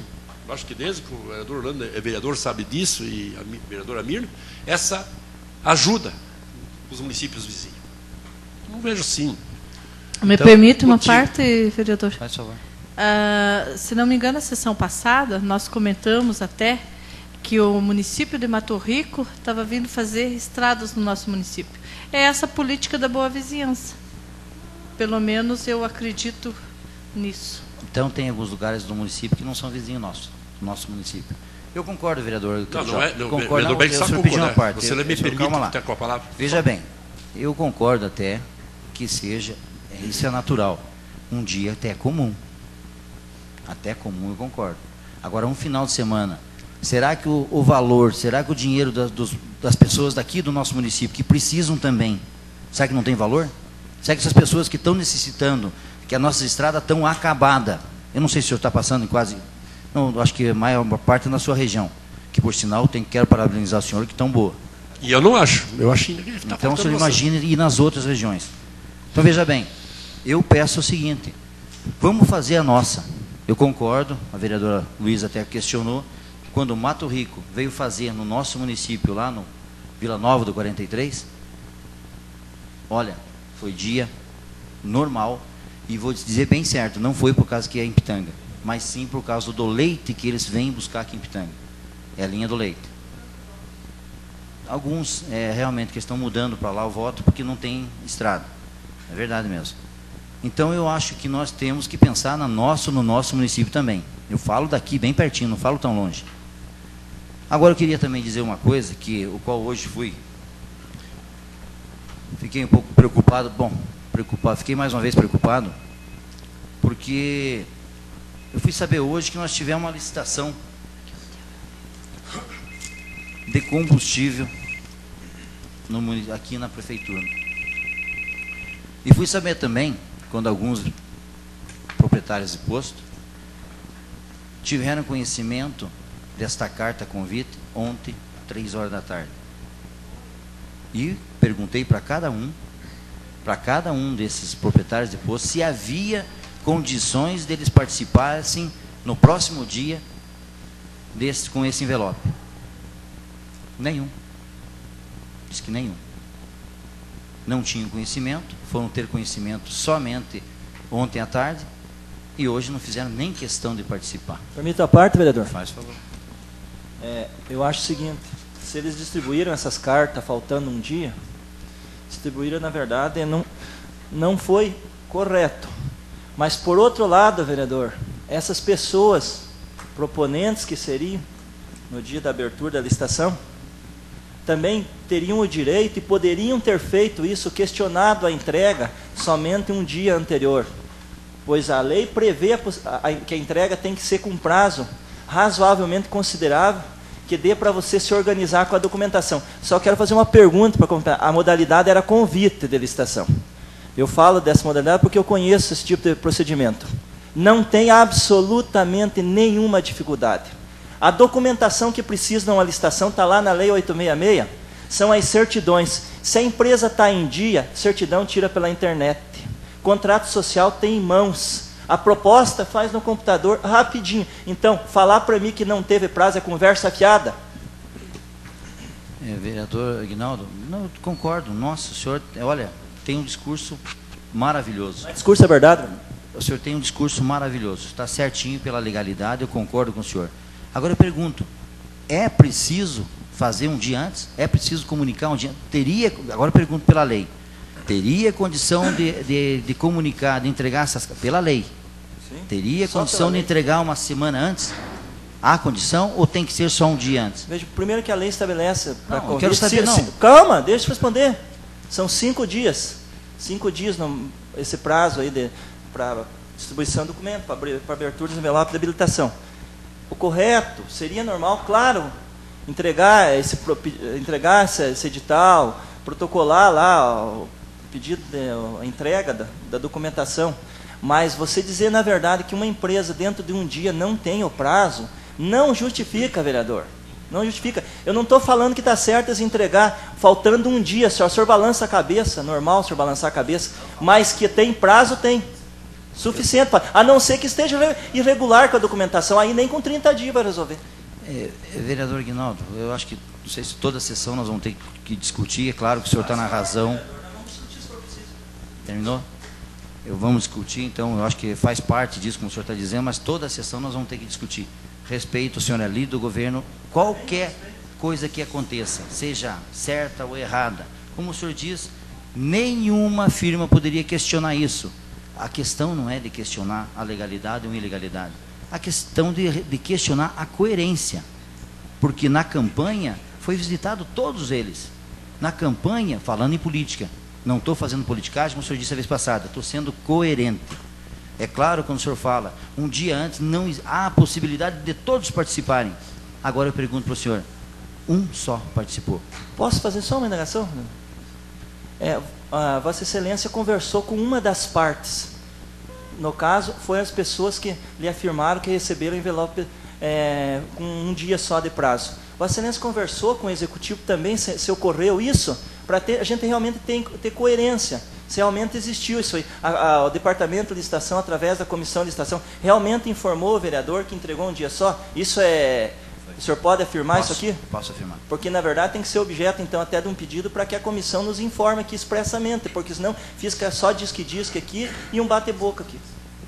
eu acho que desde que o vereador Orlando é vereador, sabe disso, e a vereadora Mirna, essa ajuda os municípios vizinhos. Não vejo sim. Me então, permite uma motivo. parte, vereador? Faz favor. Uh, se não me engano, na sessão passada, nós comentamos até que o município de Mato Rico estava vindo fazer estradas no nosso município. É essa política da boa vizinhança. Pelo menos eu acredito nisso. Então, tem alguns lugares do município que não são vizinhos nossos, do nosso município. Eu concordo, vereador. Não, não é. Não, concordo, vereador não, Bem o só senhor pediu uma concordar. parte. Você eu, me eu, permite calma lá. ter com a palavra? Veja bem, eu concordo até que seja, isso é natural. Um dia até é comum. Até comum, eu concordo. Agora, um final de semana, será que o, o valor, será que o dinheiro das, dos, das pessoas daqui do nosso município, que precisam também, será que não tem valor? Será que essas pessoas que estão necessitando, que as nossas estradas estão acabadas, eu não sei se o senhor está passando em quase, não, acho que a maior parte é na sua região, que por sinal, tem, quero parabenizar o senhor, que estão boa. E eu não acho. Eu acho que tá Então, o senhor imagina ir nas outras regiões. Então, veja bem, eu peço o seguinte, vamos fazer a nossa. Eu concordo, a vereadora Luísa até questionou, quando o Mato Rico veio fazer no nosso município, lá no Vila Nova do quarenta e três, olha, foi dia normal, e vou dizer bem certo, não foi por causa que é em Pitanga, mas sim por causa do leite que eles vêm buscar aqui em Pitanga. É a linha do leite. Alguns, é, realmente, que estão mudando para lá o voto, porque não tem estrada. É verdade mesmo. Então, eu acho que nós temos que pensar no nosso, no nosso município também. Eu falo daqui, bem pertinho, não falo tão longe. Agora, eu queria também dizer uma coisa, que o qual hoje fui, fiquei um pouco preocupado, bom, preocupado, fiquei mais uma vez preocupado, porque eu fui saber hoje que nós tivemos uma licitação de combustível no, aqui na prefeitura. E fui saber também, quando alguns proprietários de posto tiveram conhecimento desta carta convite ontem, três horas da tarde. E perguntei para cada um, para cada um desses proprietários de posto, se havia condições deles participassem no próximo dia desse, com esse envelope. Nenhum. Diz que nenhum. Não tinham conhecimento, foram ter conhecimento somente ontem à tarde e hoje não fizeram nem questão de participar. Permita a parte, vereador? Faz favor. É, eu acho o seguinte, se eles distribuíram essas cartas faltando um dia, distribuíram, na verdade, não, não foi correto. Mas, por outro lado, vereador, essas pessoas, proponentes que seriam, no dia da abertura da licitação, também teriam o direito e poderiam ter feito isso, questionado a entrega somente um dia anterior, pois a lei prevê a, a, que a entrega tem que ser com prazo razoavelmente considerável, que dê para você se organizar com a documentação. Só quero fazer uma pergunta para completar. A modalidade era convite de licitação. Eu falo dessa modalidade porque eu conheço esse tipo de procedimento. Não tem absolutamente nenhuma dificuldade. A documentação que precisa numa licitação está lá na Lei oitocentos e sessenta e seis, são as certidões. Se a empresa está em dia, certidão tira pela internet. Contrato social tem em mãos. A proposta faz no computador rapidinho. Então, falar para mim que não teve prazo é conversa fiada. É, vereador Aguinaldo, não, eu concordo. Nossa, o senhor, olha, tem um discurso maravilhoso. O discurso é verdade? O senhor tem um discurso maravilhoso. Está certinho pela legalidade, eu concordo com o senhor. Agora eu pergunto, é preciso fazer um dia antes? É preciso comunicar um dia? Teria, agora eu pergunto pela lei, teria condição de, de, de comunicar, de entregar essas, pela lei? Sim. Teria só condição de entregar uma semana antes? Há condição ou tem que ser só um dia antes? Veja, primeiro que a lei estabelece... Não, eu quero saber, não. Calma, deixa eu responder. São cinco dias. Cinco dias, no, esse prazo aí para distribuição do documento, para abertura do envelope de habilitação. O correto seria normal, claro, entregar esse, entregar esse, esse edital, protocolar lá o pedido, de, a entrega da, da documentação. Mas você dizer, na verdade, que uma empresa dentro de um dia não tem o prazo, não justifica, vereador. Não justifica. Eu não estou falando que está certo eles entregar faltando um dia, senhor. O senhor balança a cabeça, normal o senhor balançar a cabeça, mas que tem prazo, tem. Suficiente, pra, a não ser que esteja irregular com a documentação, aí nem com trinta dias vai resolver. É, vereador Aguinaldo, eu acho que, não sei se toda a sessão nós vamos ter que discutir, é claro que o senhor está na razão. Terminou? Eu vamos discutir, então, eu acho que faz parte disso, como o senhor está dizendo, mas toda a sessão nós vamos ter que discutir. Respeito, o senhor é líder do governo, qualquer coisa que aconteça, seja certa ou errada, como o senhor diz, nenhuma firma poderia questionar isso. A questão não é de questionar a legalidade ou ilegalidade, a questão de, de questionar a coerência, porque na campanha foi visitado todos eles, na campanha, falando em política, não estou fazendo politicagem, como o senhor disse a vez passada, estou sendo coerente. É claro, quando o senhor fala, um dia antes não há a possibilidade de todos participarem. Agora eu pergunto para o senhor, um só participou. Posso fazer só uma indagação? É, a Vossa Excelência conversou com uma das partes. No caso, foi as pessoas que lhe afirmaram que receberam o envelope é, com um dia só de prazo. Vossa Excelência conversou com o Executivo também, se, se ocorreu isso, para a gente realmente ter, ter coerência. Se realmente existiu isso aí. A, a, o Departamento de Licitação, através da Comissão de Licitação, realmente informou o vereador que entregou um dia só? Isso é... O senhor pode afirmar Posso, isso aqui? Posso afirmar. Porque, na verdade, tem que ser objeto, então, até de um pedido para que a comissão nos informe aqui expressamente, porque senão fica só diz-que-diz-que aqui e um bate-boca aqui.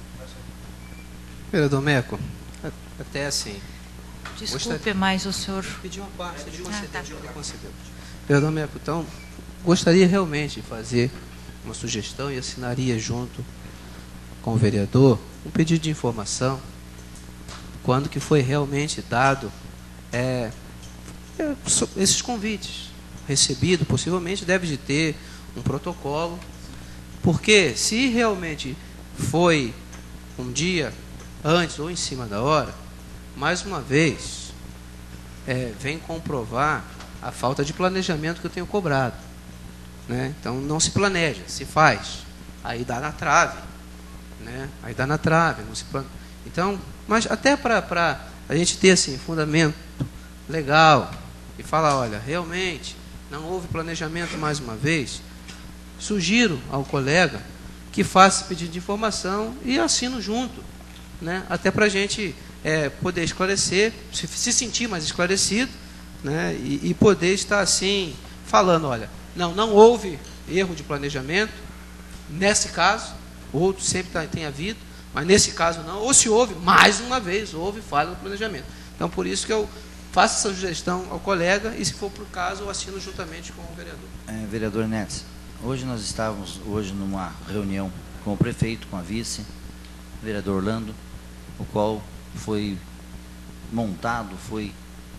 Vereador Meco, até assim... Desculpe, gostaria... mas o senhor... Pediu uma parte, de ah, tá. concedeu. Vereador Meco, então, gostaria realmente de fazer uma sugestão e assinaria junto com o vereador um pedido de informação quando que foi realmente dado é, é, esses convites recebido, possivelmente deve de ter um protocolo, porque se realmente foi um dia antes ou em cima da hora, mais uma vez é, vem comprovar a falta de planejamento que eu tenho cobrado, né? Então não se planeja, se faz, aí dá na trave, né? Aí dá na trave, não se plane... Então, mas até para a gente ter assim fundamento legal e falar, olha, realmente não houve planejamento mais uma vez, sugiro ao colega que faça esse pedido de informação e assino junto, né? Até para a gente é, poder esclarecer, se, se sentir mais esclarecido, né? E, e poder estar assim falando, olha, não, não houve erro de planejamento nesse caso, outros sempre tá, tem havido, mas nesse caso não, ou se houve, mais uma vez, houve falha no planejamento. Então, por isso que eu faço essa sugestão ao colega e, se for por caso, eu assino juntamente com o vereador. É, vereador Neves, hoje nós estávamos hoje numa reunião com o prefeito, com a vice, o vereador Orlando, o qual foi montado, foi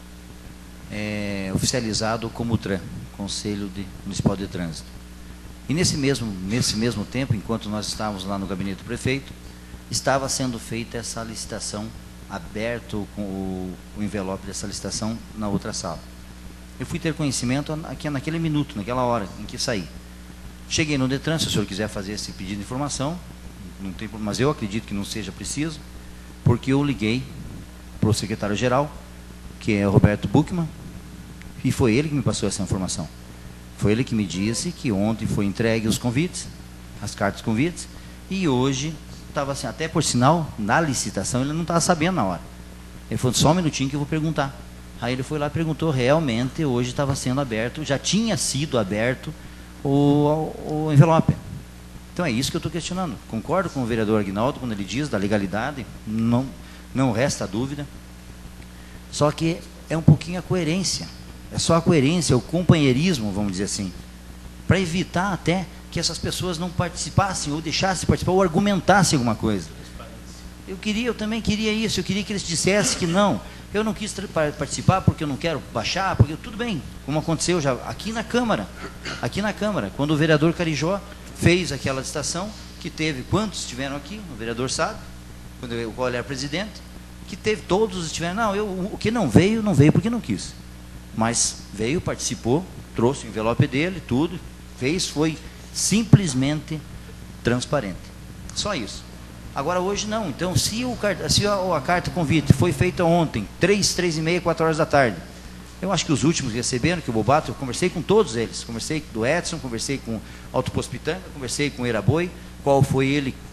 é, oficializado o Comutran, Conselho de, Municipal de Trânsito. E nesse mesmo, nesse mesmo tempo, enquanto nós estávamos lá no gabinete do prefeito, estava sendo feita essa licitação, aberto com o, o envelope dessa licitação na outra sala. Eu fui ter conhecimento aqui, naquele minuto, naquela hora em que saí. Cheguei no Detran, se o senhor quiser fazer esse pedido de informação, não tem, mas eu acredito que não seja preciso, porque eu liguei para o secretário-geral, que é o Roberto Buchmann, e foi ele que me passou essa informação. Foi ele que me disse que ontem foi entregue os convites, as cartas convites, e hoje estava assim, até por sinal, na licitação, ele não estava sabendo na hora. Ele falou, só um minutinho que eu vou perguntar. Aí ele foi lá e perguntou, realmente, hoje estava sendo aberto, já tinha sido aberto o, o envelope. Então é isso que eu estou questionando. Concordo com o vereador Aguinaldo, quando ele diz da legalidade, não, não resta dúvida. Só que é um pouquinho a coerência. É só a coerência, o companheirismo, vamos dizer assim, para evitar até que essas pessoas não participassem, ou deixassem de participar, ou argumentassem alguma coisa. Eu queria, eu também queria isso, eu queria que eles dissessem que não, eu não quis participar porque eu não quero baixar, porque tudo bem, como aconteceu já aqui na Câmara, aqui na Câmara, quando o vereador Carijó fez aquela licitação, que teve, quantos estiveram aqui, o vereador sabe, quando eu, qual era presidente, que teve, todos estiveram, não, eu, o que não veio, não veio porque não quis, mas veio, participou, trouxe o envelope dele, tudo, fez, foi simplesmente transparente. Só isso. Agora hoje não. Então, se, o, se a, a carta convite foi feita ontem, três, três e meia, quatro horas da tarde, eu acho que os últimos receberam, que o Bobato, eu conversei com todos eles. Conversei do Edson, conversei com o Alto Posto Pitanga, conversei com o Eraboi, qual foi ele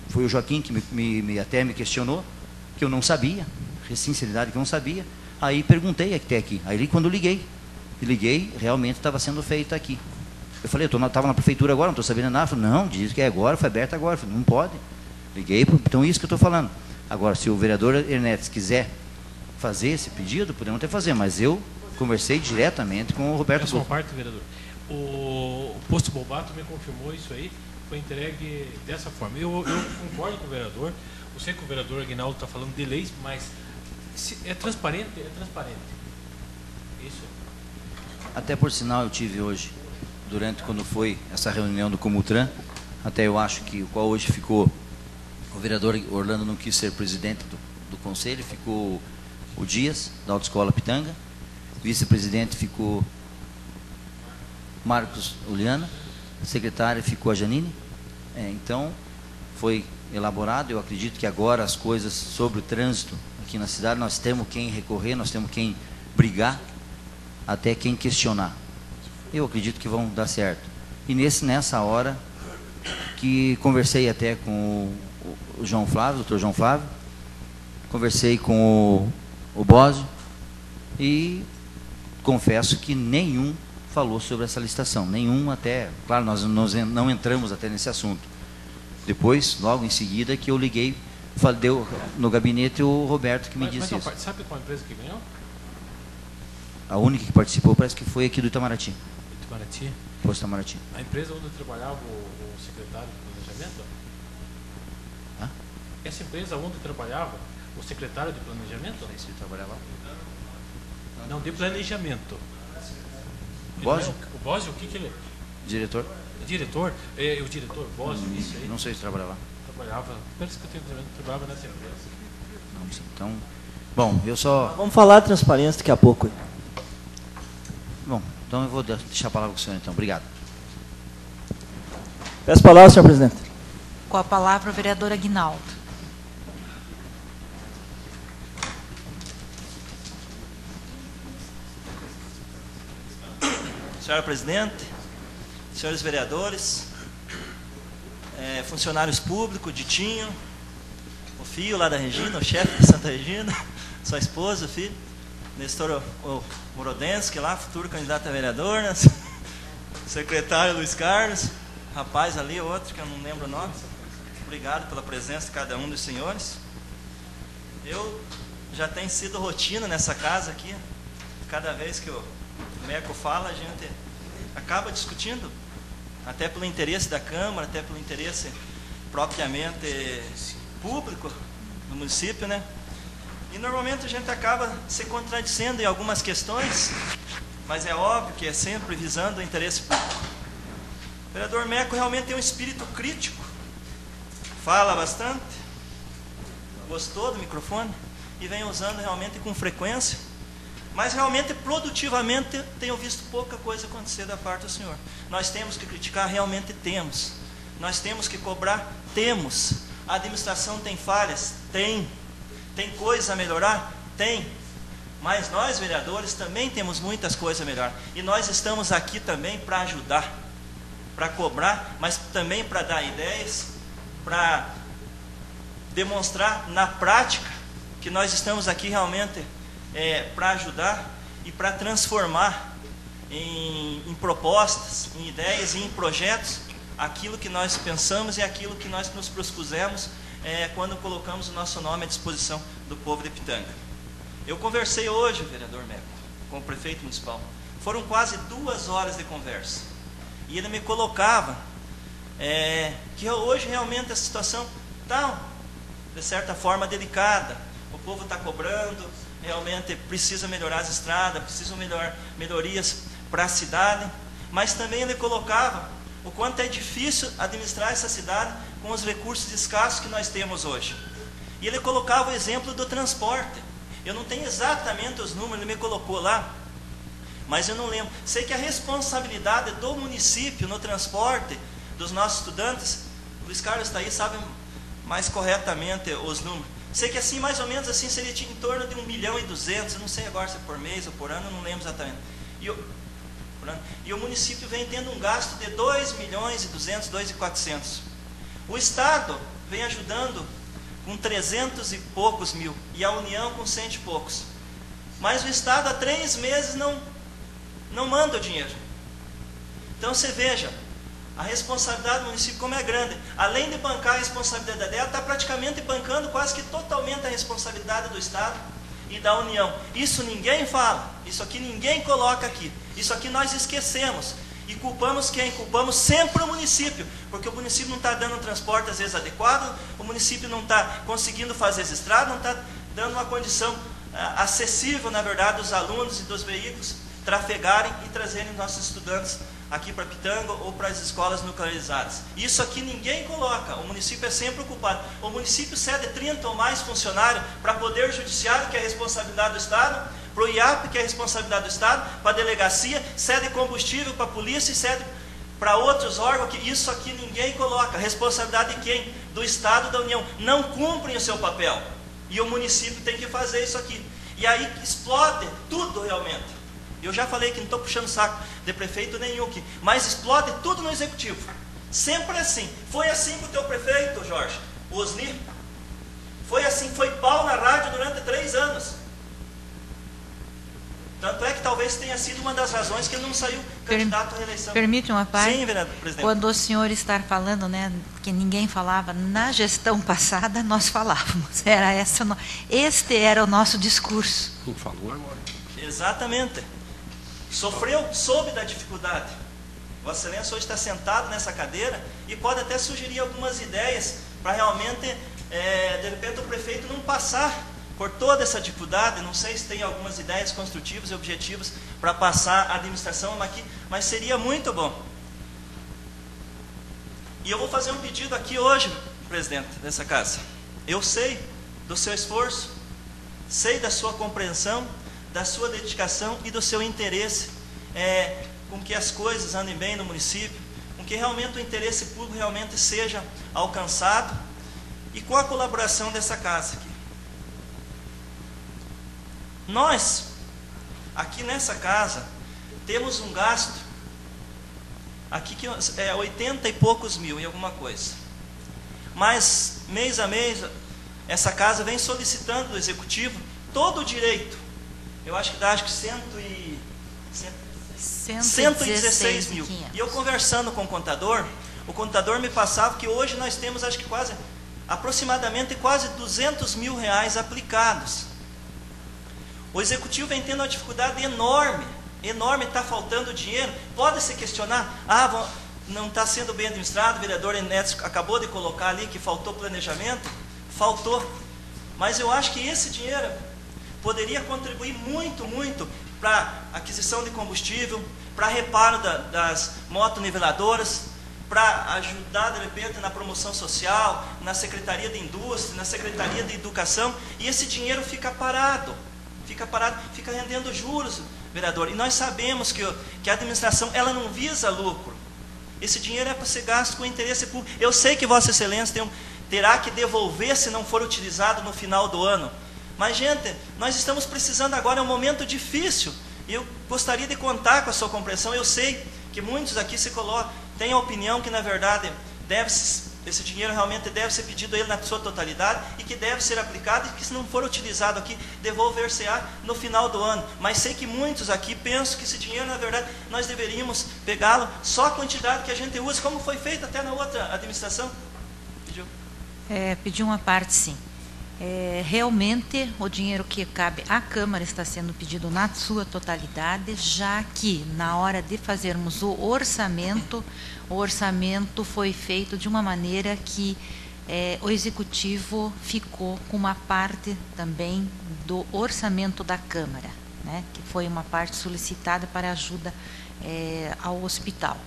foi o Joaquim que me, me, me, até me questionou, que eu não sabia, sinceridade que eu não sabia. Aí perguntei até aqui. Aí quando eu liguei, liguei, realmente estava sendo feito aqui. Eu falei, eu estava na prefeitura agora, não estou sabendo nada. Eu falei, não, diz que é agora, foi aberto agora. Eu falei, não pode. Liguei, então isso que eu estou falando. Agora, se o vereador Ernesto quiser fazer esse pedido, podemos até fazer, mas eu conversei diretamente com o Roberto. A sua parte, vereador. O posto Bobato me confirmou isso aí, foi entregue dessa forma. Eu, eu concordo com o vereador, eu sei que o vereador Aguinaldo está falando de leis, mas se é transparente, é transparente. Isso. Até por sinal, eu tive hoje, durante quando foi essa reunião do Comutran, até eu acho que o qual hoje ficou, o vereador Orlando não quis ser presidente do, do conselho, ficou o Dias, da Autoescola Pitanga, vice-presidente ficou Marcos Uliana, secretária ficou a Janine. É, então, foi elaborado, eu acredito que agora as coisas sobre o trânsito aqui na cidade, nós temos quem recorrer, nós temos quem brigar, até quem questionar. Eu acredito que vão dar certo. E nesse, nessa hora que conversei até com o, o João Flávio, o doutor João Flávio, conversei com o, o Bósio e confesso que nenhum falou sobre essa licitação, nenhum até, claro, nós, nós não entramos até nesse assunto. Depois, logo em seguida, que eu liguei, deu no gabinete o Roberto que me mas, disse mas, isso. Sabe qual empresa que ganhou? A única que participou parece que foi aqui do Itamaraty. Itamaraty? Posto Itamaraty. A empresa onde trabalhava o, o secretário de planejamento? Hã? Essa empresa onde trabalhava o secretário de planejamento? Não sei se ele trabalhava lá. Não, de planejamento. Bósio? É, o Bósio, o que, que ele é? Diretor? Diretor? É, o diretor, Bósio, Hum, isso aí. Não sei se trabalha lá. Trabalhava, parece que eu tenho, trabalhava nessa empresa. Não sei. Então, bom, eu só... Vamos falar de transparência daqui a pouco. Bom, então eu vou deixar a palavra com o senhor, então. Obrigado. Peço a palavra, senhor presidente. Com a palavra, o vereador Aguinaldo. Senhora presidente, senhores vereadores, é, funcionários públicos, Ditinho, o filho lá da Regina, o chefe de Santa Regina, sua esposa, o filho, Nestor Morodensky lá, futuro candidato a vereador, né? Secretário Luiz Carlos, rapaz ali, outro que eu não lembro o nome. Obrigado pela presença de cada um dos senhores. Eu já tenho sido rotina nessa casa aqui, cada vez que o Meco fala, a gente acaba discutindo, até pelo interesse da Câmara, até pelo interesse propriamente público do município, né? E normalmente a gente acaba se contradizendo em algumas questões, mas é óbvio que é sempre visando o interesse público. O vereador Meco realmente tem um espírito crítico, fala bastante, gostou do microfone e vem usando realmente com frequência, mas realmente produtivamente tenho visto pouca coisa acontecer da parte do senhor. Nós temos que criticar, realmente temos. Nós temos que cobrar, temos. A administração tem falhas? Tem. Tem coisa a melhorar? Tem. Mas nós, vereadores, também temos muitas coisas a melhorar. E nós estamos aqui também para ajudar, para cobrar, mas também para dar ideias, para demonstrar na prática que nós estamos aqui realmente é, para ajudar e para transformar em, em propostas, em ideias e em projetos aquilo que nós pensamos e aquilo que nós nos propusemos é, quando colocamos o nosso nome à disposição do povo de Pitanga. Eu conversei hoje, vereador Meco, com o prefeito municipal. Foram quase duas horas de conversa. E ele me colocava é, que hoje realmente a situação está, de certa forma, delicada. O povo está cobrando, realmente precisa melhorar as estradas, precisam melhor, melhorias para a cidade. Mas também ele colocava o quanto é difícil administrar essa cidade com os recursos escassos que nós temos hoje. E ele colocava o exemplo do transporte. Eu não tenho exatamente os números, ele me colocou lá, mas eu não lembro. Sei que a responsabilidade do município no transporte dos nossos estudantes, o Luiz Carlos está aí, sabe mais corretamente os números. Sei que assim, mais ou menos assim, seria em torno de um milhão e duzentos, eu não sei agora se é por mês ou por ano, eu não lembro exatamente. E o, e o município vem tendo um gasto de dois milhões e duzentos, dois milhões e quatrocentos. O Estado vem ajudando com trezentos e poucos mil, e a União com cento e poucos. Mas o Estado há três meses não, não manda o dinheiro. Então você veja, a responsabilidade do município como é grande. Além de bancar a responsabilidade dela, está praticamente bancando quase que totalmente a responsabilidade do Estado e da União. Isso ninguém fala, isso aqui ninguém coloca aqui. Isso aqui nós esquecemos. E culpamos quem? Culpamos sempre o município, porque o município não está dando um transporte às vezes adequado, o município não está conseguindo fazer as estradas, não está dando uma condição ah, acessível, na verdade, dos alunos e dos veículos trafegarem e trazerem nossos estudantes aqui para Pitanga ou para as escolas nuclearizadas. Isso aqui ninguém coloca, o município é sempre o culpado. O município cede trinta ou mais funcionários para o Poder Judiciário, que é a responsabilidade do Estado, para o I A P, que é a responsabilidade do Estado, para a delegacia, cede combustível para a polícia e cede para outros órgãos, que isso aqui ninguém coloca. Responsabilidade de quem? Do Estado e da União. Não cumprem o seu papel. E o município tem que fazer isso aqui. E aí explode tudo realmente. Eu já falei que não estou puxando saco de prefeito nenhum aqui, mas explode tudo no executivo. Sempre assim. Foi assim com o teu prefeito, Jorge, o Osni. Foi assim, foi pau na rádio durante três anos. Tanto é que talvez tenha sido uma das razões que ele não saiu candidato à reeleição. Permite uma parte? Sim, vereador, presidente. Quando o senhor está falando, né, que ninguém falava, na gestão passada nós falávamos. Era essa, este era o nosso discurso. Não falou agora. Exatamente. Sofreu, soube da dificuldade. Vossa Excelência hoje está sentado nessa cadeira e pode até sugerir algumas ideias para realmente, é, de repente, o prefeito não passar por toda essa dificuldade. Não sei se tem algumas ideias construtivas e objetivas para passar a administração aqui, mas seria muito bom. E eu vou fazer um pedido aqui hoje, presidente dessa casa. Eu sei do seu esforço, sei da sua compreensão, da sua dedicação e do seu interesse é, com que as coisas andem bem no município, com que realmente o interesse público realmente seja alcançado e com a colaboração dessa casa aqui. Nós, aqui nessa casa, temos um gasto aqui que é oitenta e poucos mil e alguma coisa. Mas, mês a mês, essa casa vem solicitando do Executivo todo o direito. Eu acho que dá acho que cento e, cento e dezesseis mil. E eu conversando com o contador, o contador me passava que hoje nós temos acho que quase, aproximadamente quase duzentos mil reais aplicados. O Executivo vem tendo uma dificuldade enorme, enorme, está faltando dinheiro. Pode se questionar, ah, não está sendo bem administrado, o vereador Enéas acabou de colocar ali que faltou planejamento. Faltou. Mas eu acho que esse dinheiro poderia contribuir muito, muito para aquisição de combustível, para reparo da, das motoniveladoras, para ajudar, de repente, na promoção social, na Secretaria de Indústria, na Secretaria de Educação, e esse dinheiro fica parado, fica parado, fica rendendo juros, vereador. E nós sabemos que, que a administração, ela não visa lucro. Esse dinheiro é para ser gasto com interesse público. Eu sei que Vossa Excelência tem um, terá que devolver se não for utilizado no final do ano. Mas, gente, nós estamos precisando agora, é um momento difícil. E eu gostaria de contar com a sua compreensão. Eu sei que muitos aqui se colocam, têm a opinião que, na verdade, deve esse dinheiro realmente deve ser pedido a ele na sua totalidade e que deve ser aplicado e que, se não for utilizado aqui, devolver-se-á no final do ano. Mas sei que muitos aqui pensam que esse dinheiro, na verdade, nós deveríamos pegá-lo só a quantidade que a gente usa, como foi feito até na outra administração. Pediu? É, pediu uma parte, sim. É, realmente, o dinheiro que cabe à Câmara está sendo pedido na sua totalidade, já que, na hora de fazermos o orçamento, o orçamento foi feito de uma maneira que é, o Executivo ficou com uma parte também do orçamento da Câmara, né, que foi uma parte solicitada para ajuda é, ao hospital.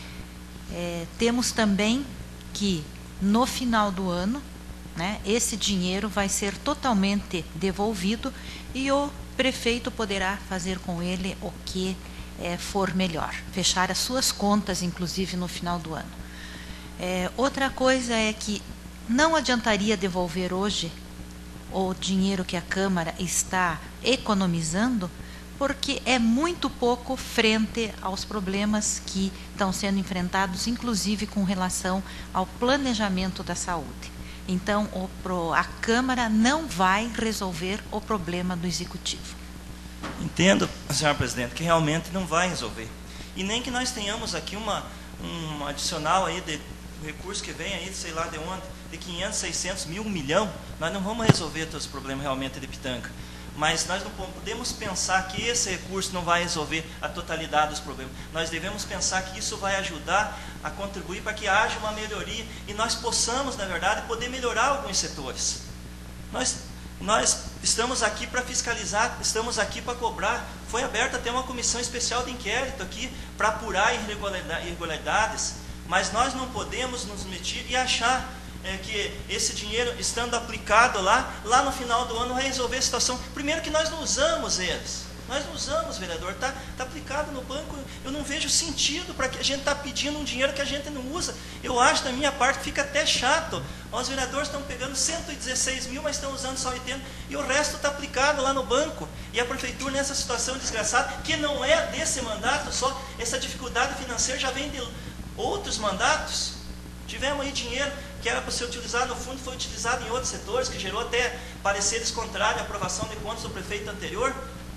É, temos também que, no final do ano, né, esse dinheiro vai ser totalmente devolvido e o prefeito poderá fazer com ele o que é, for melhor, fechar as suas contas, inclusive no final do ano. É, outra coisa é que não adiantaria devolver hoje o dinheiro que a Câmara está economizando, porque é muito pouco frente aos problemas que estão sendo enfrentados, inclusive com relação ao planejamento da saúde. Então, o, pro, a Câmara não vai resolver o problema do Executivo. Entendo, senhora presidente, que realmente não vai resolver. E nem que nós tenhamos aqui uma, um adicional aí de recurso que vem aí, sei lá de onde, de quinhentos, seiscentos, mil, um milhão, nós não vamos resolver todos os problemas realmente de Pitanga. Mas nós não podemos pensar que esse recurso não vai resolver a totalidade dos problemas. Nós devemos pensar que isso vai ajudar a contribuir para que haja uma melhoria e nós possamos, na verdade, poder melhorar alguns setores. Nós, nós estamos aqui para fiscalizar, estamos aqui para cobrar. Foi aberta até uma comissão especial de inquérito aqui para apurar irregularidades, mas nós não podemos nos meter e achar É que esse dinheiro, estando aplicado lá, lá no final do ano vai resolver a situação. Primeiro que nós não usamos eles. Nós não usamos, vereador. Está tá aplicado no banco. Eu não vejo sentido para que a gente está pedindo um dinheiro que a gente não usa. Eu acho, da minha parte, fica até chato. Os vereadores estão pegando cento e dezesseis mil, mas estão usando só oitenta. E o resto está aplicado lá no banco. E a prefeitura, nessa situação desgraçada, que não é desse mandato só, essa dificuldade financeira já vem de outros mandatos. Tivemos aí dinheiro que era para ser utilizado no fundo, foi utilizado em outros setores, que gerou até pareceres contrários à aprovação de contas do prefeito anterior.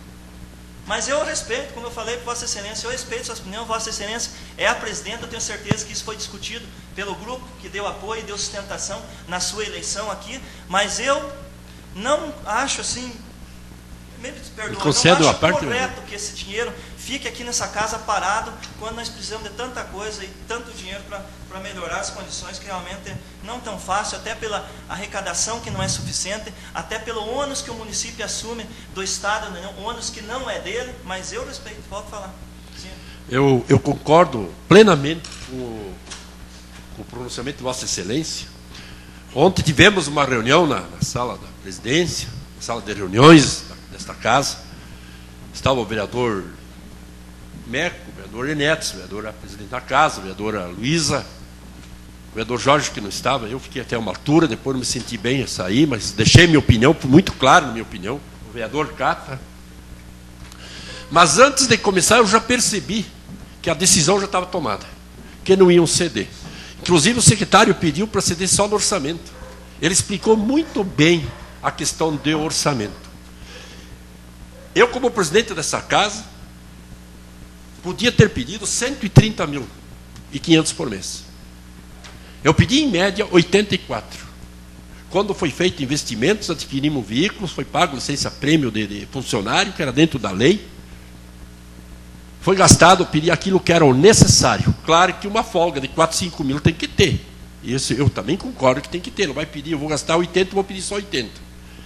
Mas eu respeito, como eu falei para Vossa Excelência, eu respeito suas opiniões. Vossa Excelência é a presidenta, eu tenho certeza que isso foi discutido pelo grupo que deu apoio e deu sustentação na sua eleição aqui, mas eu não acho assim, me perdoa, não acho parte, correto que esse dinheiro fique aqui nessa casa parado, quando nós precisamos de tanta coisa e tanto dinheiro para melhorar as condições, que realmente não tão fácil, até pela arrecadação que não é suficiente, até pelo ônus que o município assume do Estado, ônus que não é dele, mas eu respeito, volto a falar. Eu, eu concordo plenamente com o, com o pronunciamento de Vossa Excelência. Ontem tivemos uma reunião na, na sala da presidência, na sala de reuniões desta casa. Estava o vereador Meco, o vereador Enetes, a vereadora presidente da casa, a vereadora Luísa, o vereador Jorge, que não estava. Eu fiquei até uma altura, depois não me senti bem a sair, mas deixei minha opinião, muito claro na minha opinião, o vereador Cata. Mas antes de começar, eu já percebi que a decisão já estava tomada, que não iam ceder. Inclusive, o secretário pediu para ceder só no orçamento. Ele explicou muito bem a questão do orçamento. Eu, como presidente dessa casa, podia ter pedido cento e trinta mil e quinhentos por mês. Eu pedi, em média, oitenta e quatro. Quando foi feito investimentos, adquirimos veículos, foi pago licença-prêmio de, de funcionário, que era dentro da lei. Foi gastado, eu pedi aquilo que era o necessário. Claro que uma folga de quatro, cinco mil tem que ter. Isso eu também concordo que tem que ter. Não vai pedir, eu vou gastar oitenta, vou pedir só oitenta.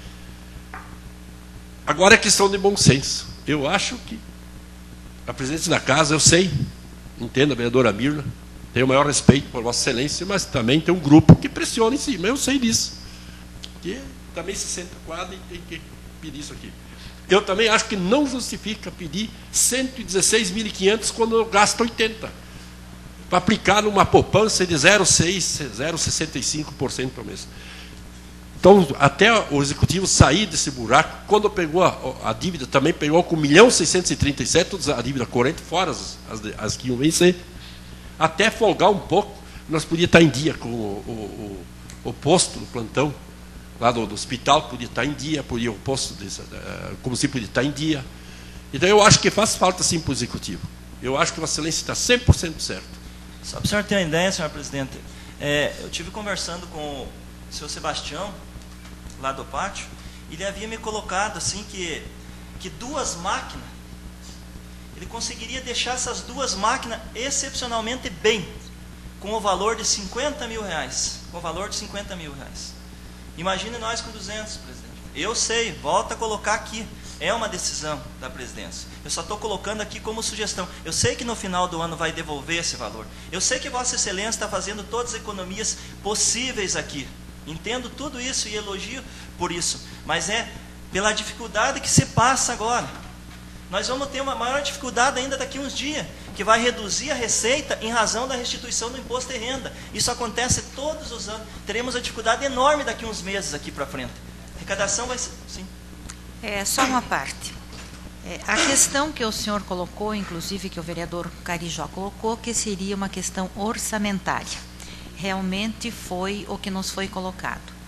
Agora é questão de bom senso. Eu acho que a presidente da casa, eu sei, entendo a vereadora Mirna, tenho o maior respeito por Vossa Excelência, mas também tem um grupo que pressiona em cima, eu sei disso. Que também se senta quadra e tem que pedir isso aqui. Eu também acho que não justifica pedir cento e dezesseis mil e quinhentos quando eu gasto oitenta. Para aplicar numa poupança de zero vírgula seis, zero vírgula sessenta e cinco por cento ao mês. Então, até o executivo sair desse buraco, quando pegou a, a dívida, também pegou com um milhão seiscentos e trinta e sete, toda a dívida corrente, fora as, as, as que iam vencer. Até folgar um pouco, nós podíamos estar em dia com o, o, o, o posto do plantão, lá do, do hospital, podia estar em dia, podia o posto, de, como se podia estar em dia. Então, eu acho que faz falta, sim, para o executivo. Eu acho que Vossa Excelência está cem por cento certo. Só para o senhor ter uma ideia, senhor presidente, é, eu tive conversando com o senhor Sebastião, lá do pátio, ele havia me colocado assim que, que duas máquinas, ele conseguiria deixar essas duas máquinas excepcionalmente bem, com o valor de cinquenta mil reais. Com o valor de cinquenta mil reais. Imagine nós com duzentos, presidente. Eu sei, volta a colocar aqui. É uma decisão da presidência. Eu só estou colocando aqui como sugestão. Eu sei que no final do ano vai devolver esse valor. Eu sei que Vossa Excelência está fazendo todas as economias possíveis aqui. Entendo tudo isso e elogio por isso, mas é pela dificuldade que se passa agora. Nós vamos ter uma maior dificuldade ainda daqui a uns dias, que vai reduzir a receita em razão da restituição do imposto de renda. Isso acontece todos os anos. Teremos uma dificuldade enorme daqui a uns meses aqui para frente. A arrecadação vai ser... Sim. É, só uma parte. É, a questão que o senhor colocou, inclusive que o vereador Carijó colocou, que seria uma questão orçamentária. Realmente foi o que nos foi colocado.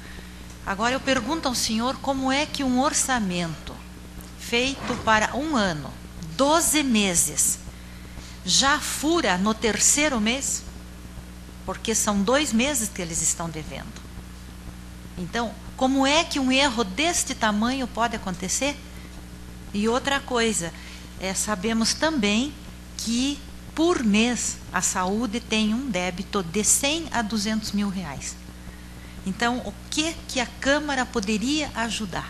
Agora eu pergunto ao senhor como é que um orçamento feito para um ano, doze meses, já fura no terceiro mês? Porque são dois meses que eles estão devendo. Então, como é que um erro deste tamanho pode acontecer? E outra coisa, é, sabemos também que por mês a saúde tem um débito de cem a duzentos mil reais. Então, o que, que a Câmara poderia ajudar?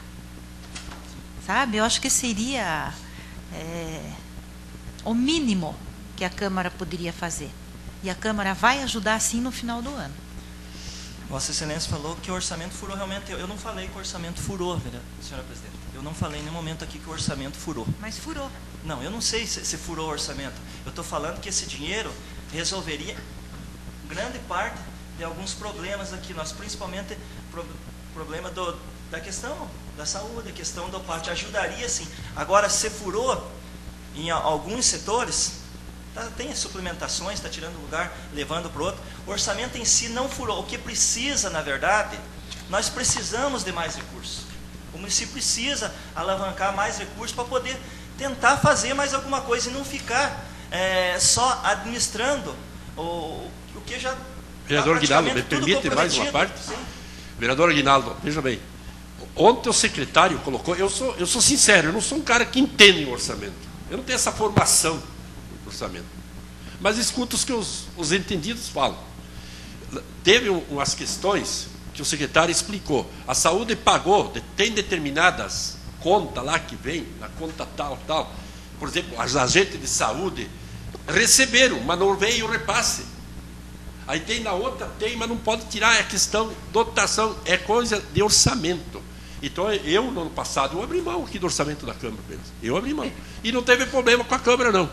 Sabe, eu acho que seria é, o mínimo que a Câmara poderia fazer. E a Câmara vai ajudar, sim, no final do ano. Vossa Excelência falou que o orçamento furou. Realmente, eu não falei que o orçamento furou, senhora presidente. Eu não falei em nenhum momento aqui que o orçamento furou. Mas furou. Não, eu não sei se, se furou o orçamento. Eu estou falando que esse dinheiro resolveria grande parte de alguns problemas aqui. Nós, principalmente, pro, problema do, da questão da saúde, a questão do pátio. Ajudaria, sim. Agora, se furou em alguns setores, tá, tem suplementações, está tirando lugar, levando para o outro. O orçamento em si não furou. O que precisa, na verdade, nós precisamos de mais recursos. O município precisa alavancar mais recursos para poder tentar fazer mais alguma coisa e não ficar é, só administrando o, o que já... Vereador Aguinaldo, me permite mais uma parte? Sim. Vereador Aguinaldo, veja bem. Ontem o secretário colocou... Eu sou, eu sou sincero, eu não sou um cara que entende em orçamento. Eu não tenho essa formação em orçamento. Mas escuto os que os, os entendidos falam. Teve umas questões que o secretário explicou. A saúde pagou, tem determinadas contas lá que vem, na conta tal, tal. Por exemplo, as agentes de saúde receberam, mas não veio o repasse. Aí tem na outra, tem, mas não pode tirar. É questão de dotação, é coisa de orçamento. Então, eu, no ano passado, eu abri mão aqui do orçamento da Câmara. Eu abri mão. E não teve problema com a Câmara, não.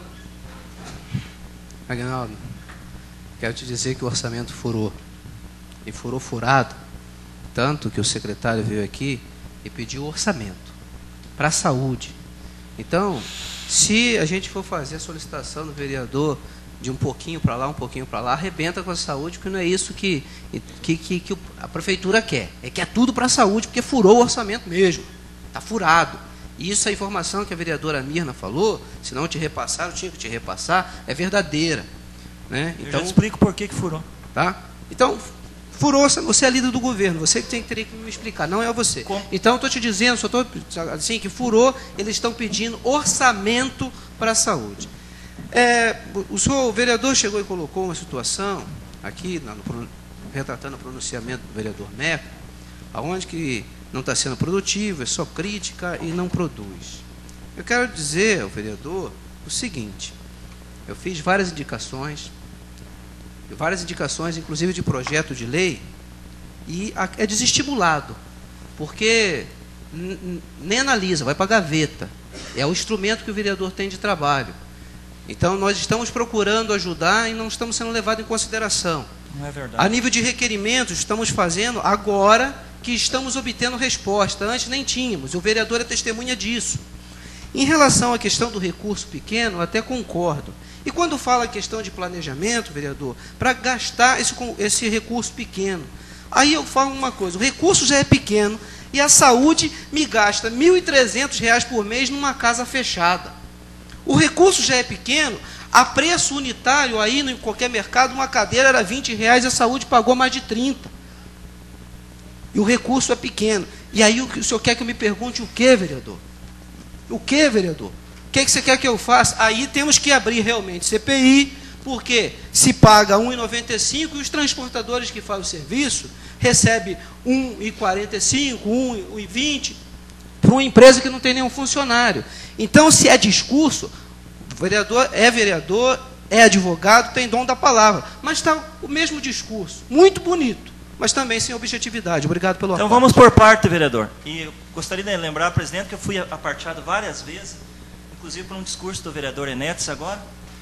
Aguinaldo, quero te dizer que o orçamento furou. E furou furado. Tanto que o secretário veio aqui e pediu orçamento para a saúde. Então, se a gente for fazer a solicitação do vereador de um pouquinho para lá, um pouquinho para lá, arrebenta com a saúde, porque não é isso que, que, que, que a prefeitura quer. É que é tudo para a saúde, porque furou o orçamento mesmo. Está furado. E isso, a informação que a vereadora Mirna falou, se não te repassaram, tinha que te repassar, é verdadeira. Né? Então, eu já te explico por que que furou. Tá? Então, furou, você é líder do governo, você que tem, teria que me explicar, não é você. Como? Então, estou te dizendo, só estou assim, que furou, eles estão pedindo orçamento para a saúde. É, o senhor, o vereador chegou e colocou uma situação aqui, no, retratando o pronunciamento do vereador Meco, aonde que não está sendo produtivo, é só crítica e não produz. Eu quero dizer ao vereador o seguinte, eu fiz várias indicações, várias indicações, inclusive de projeto de lei, e é desestimulado, porque nem analisa, vai para a gaveta. É o instrumento que o vereador tem de trabalho. Então, nós estamos procurando ajudar e não estamos sendo levados em consideração. Não é verdade. A nível de requerimentos, estamos fazendo agora que estamos obtendo resposta. Antes nem tínhamos, e o vereador é testemunha disso. Em relação à questão do recurso pequeno, eu até concordo. E quando fala a questão de planejamento, vereador, para gastar esse, esse recurso pequeno, aí eu falo uma coisa, o recurso já é pequeno e a saúde me gasta mil e trezentos reais por mês numa casa fechada. O recurso já é pequeno, a preço unitário aí em qualquer mercado, uma cadeira era vinte reais, a saúde pagou mais de trinta. E o recurso é pequeno. E aí o senhor quer que eu me pergunte o que, vereador? O que, vereador? O que, que você quer que eu faça? Aí temos que abrir realmente C P I, porque se paga um real e noventa e cinco centavos e os transportadores que fazem o serviço recebem um real e quarenta e cinco centavos, um real e vinte centavos, para uma empresa que não tem nenhum funcionário. Então, se é discurso, o vereador é vereador, é advogado, tem dom da palavra, mas está o mesmo discurso, muito bonito, mas também sem objetividade. Obrigado pelo Então, apoio. vamos por parte, vereador. E eu gostaria de lembrar, presidente, que eu fui aparteado várias vezes, inclusive por um discurso do vereador Enetes agora.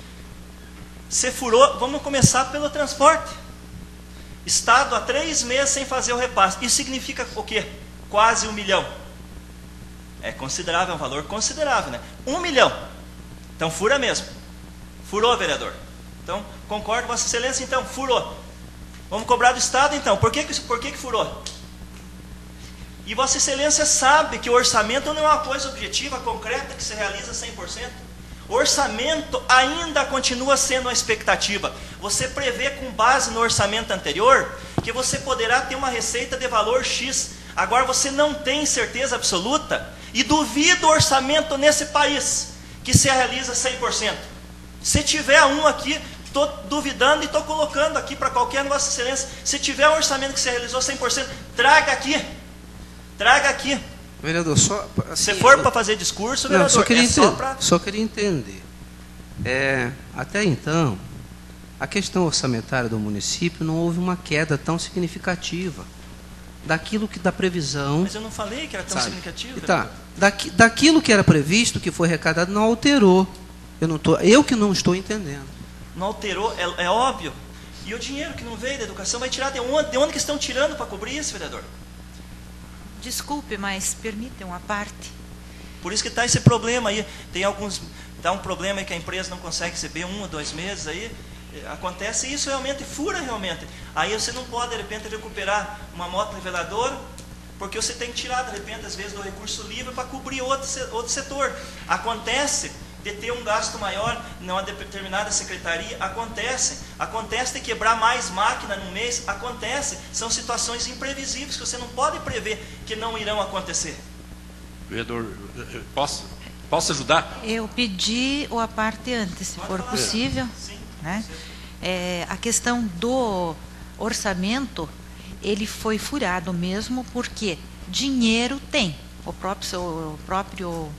Se furou, vamos começar pelo transporte. Estado há três meses sem fazer o repasse. Isso significa o quê? Quase um milhão. É considerável, é um valor considerável, né? Um milhão. Então, fura mesmo. Furou, vereador. Então, concordo com Vossa Excelência, então, furou. Vamos cobrar do Estado, então. Por que, por que, que furou? E Vossa Excelência sabe que o orçamento não é uma coisa objetiva, concreta, que se realiza cem por cento. O orçamento ainda continua sendo uma expectativa. Você prevê com base no orçamento anterior que você poderá ter uma receita de valor X. Agora você não tem certeza absoluta e duvida o orçamento nesse país que se realiza cem por cento. Se tiver um aqui, estou duvidando e estou colocando aqui para qualquer Vossa Excelência, se tiver um orçamento que se realizou cem por cento, traga aqui. Traga aqui. Vereador, só... Assim, se for eu... para fazer discurso, não, vereador, só queria, é entender, só para... só queria entender. É, até então, a questão orçamentária do município não houve uma queda tão significativa daquilo que da previsão... Mas eu não falei que era tão sabe? significativo. Tá, daqui, daquilo que era previsto, que foi arrecadado, não alterou. Eu, não tô, eu que não estou entendendo. Não alterou, é, é óbvio. E o dinheiro que não veio da educação vai tirar de onde? De onde que estão tirando para cobrir isso, vereador? Desculpe, mas permitam uma parte. Por isso que está esse problema aí. Tem alguns, dá um problema aí que a empresa não consegue receber um ou dois meses aí. Acontece isso realmente, fura realmente. Aí você não pode, de repente, recuperar uma moto niveladora, porque você tem que tirar, de repente, às vezes, do recurso livre para cobrir outro, outro setor. Acontece de ter um gasto maior numa determinada secretaria, acontece. Acontece de quebrar mais máquina no mês, acontece. São situações imprevisíveis que você não pode prever que não irão acontecer. Vereador, posso, posso ajudar? Eu pedi o a parte antes, se for possível. Sim. Né? É, a questão do orçamento, ele foi furado mesmo, porque dinheiro tem. O próprio, o próprio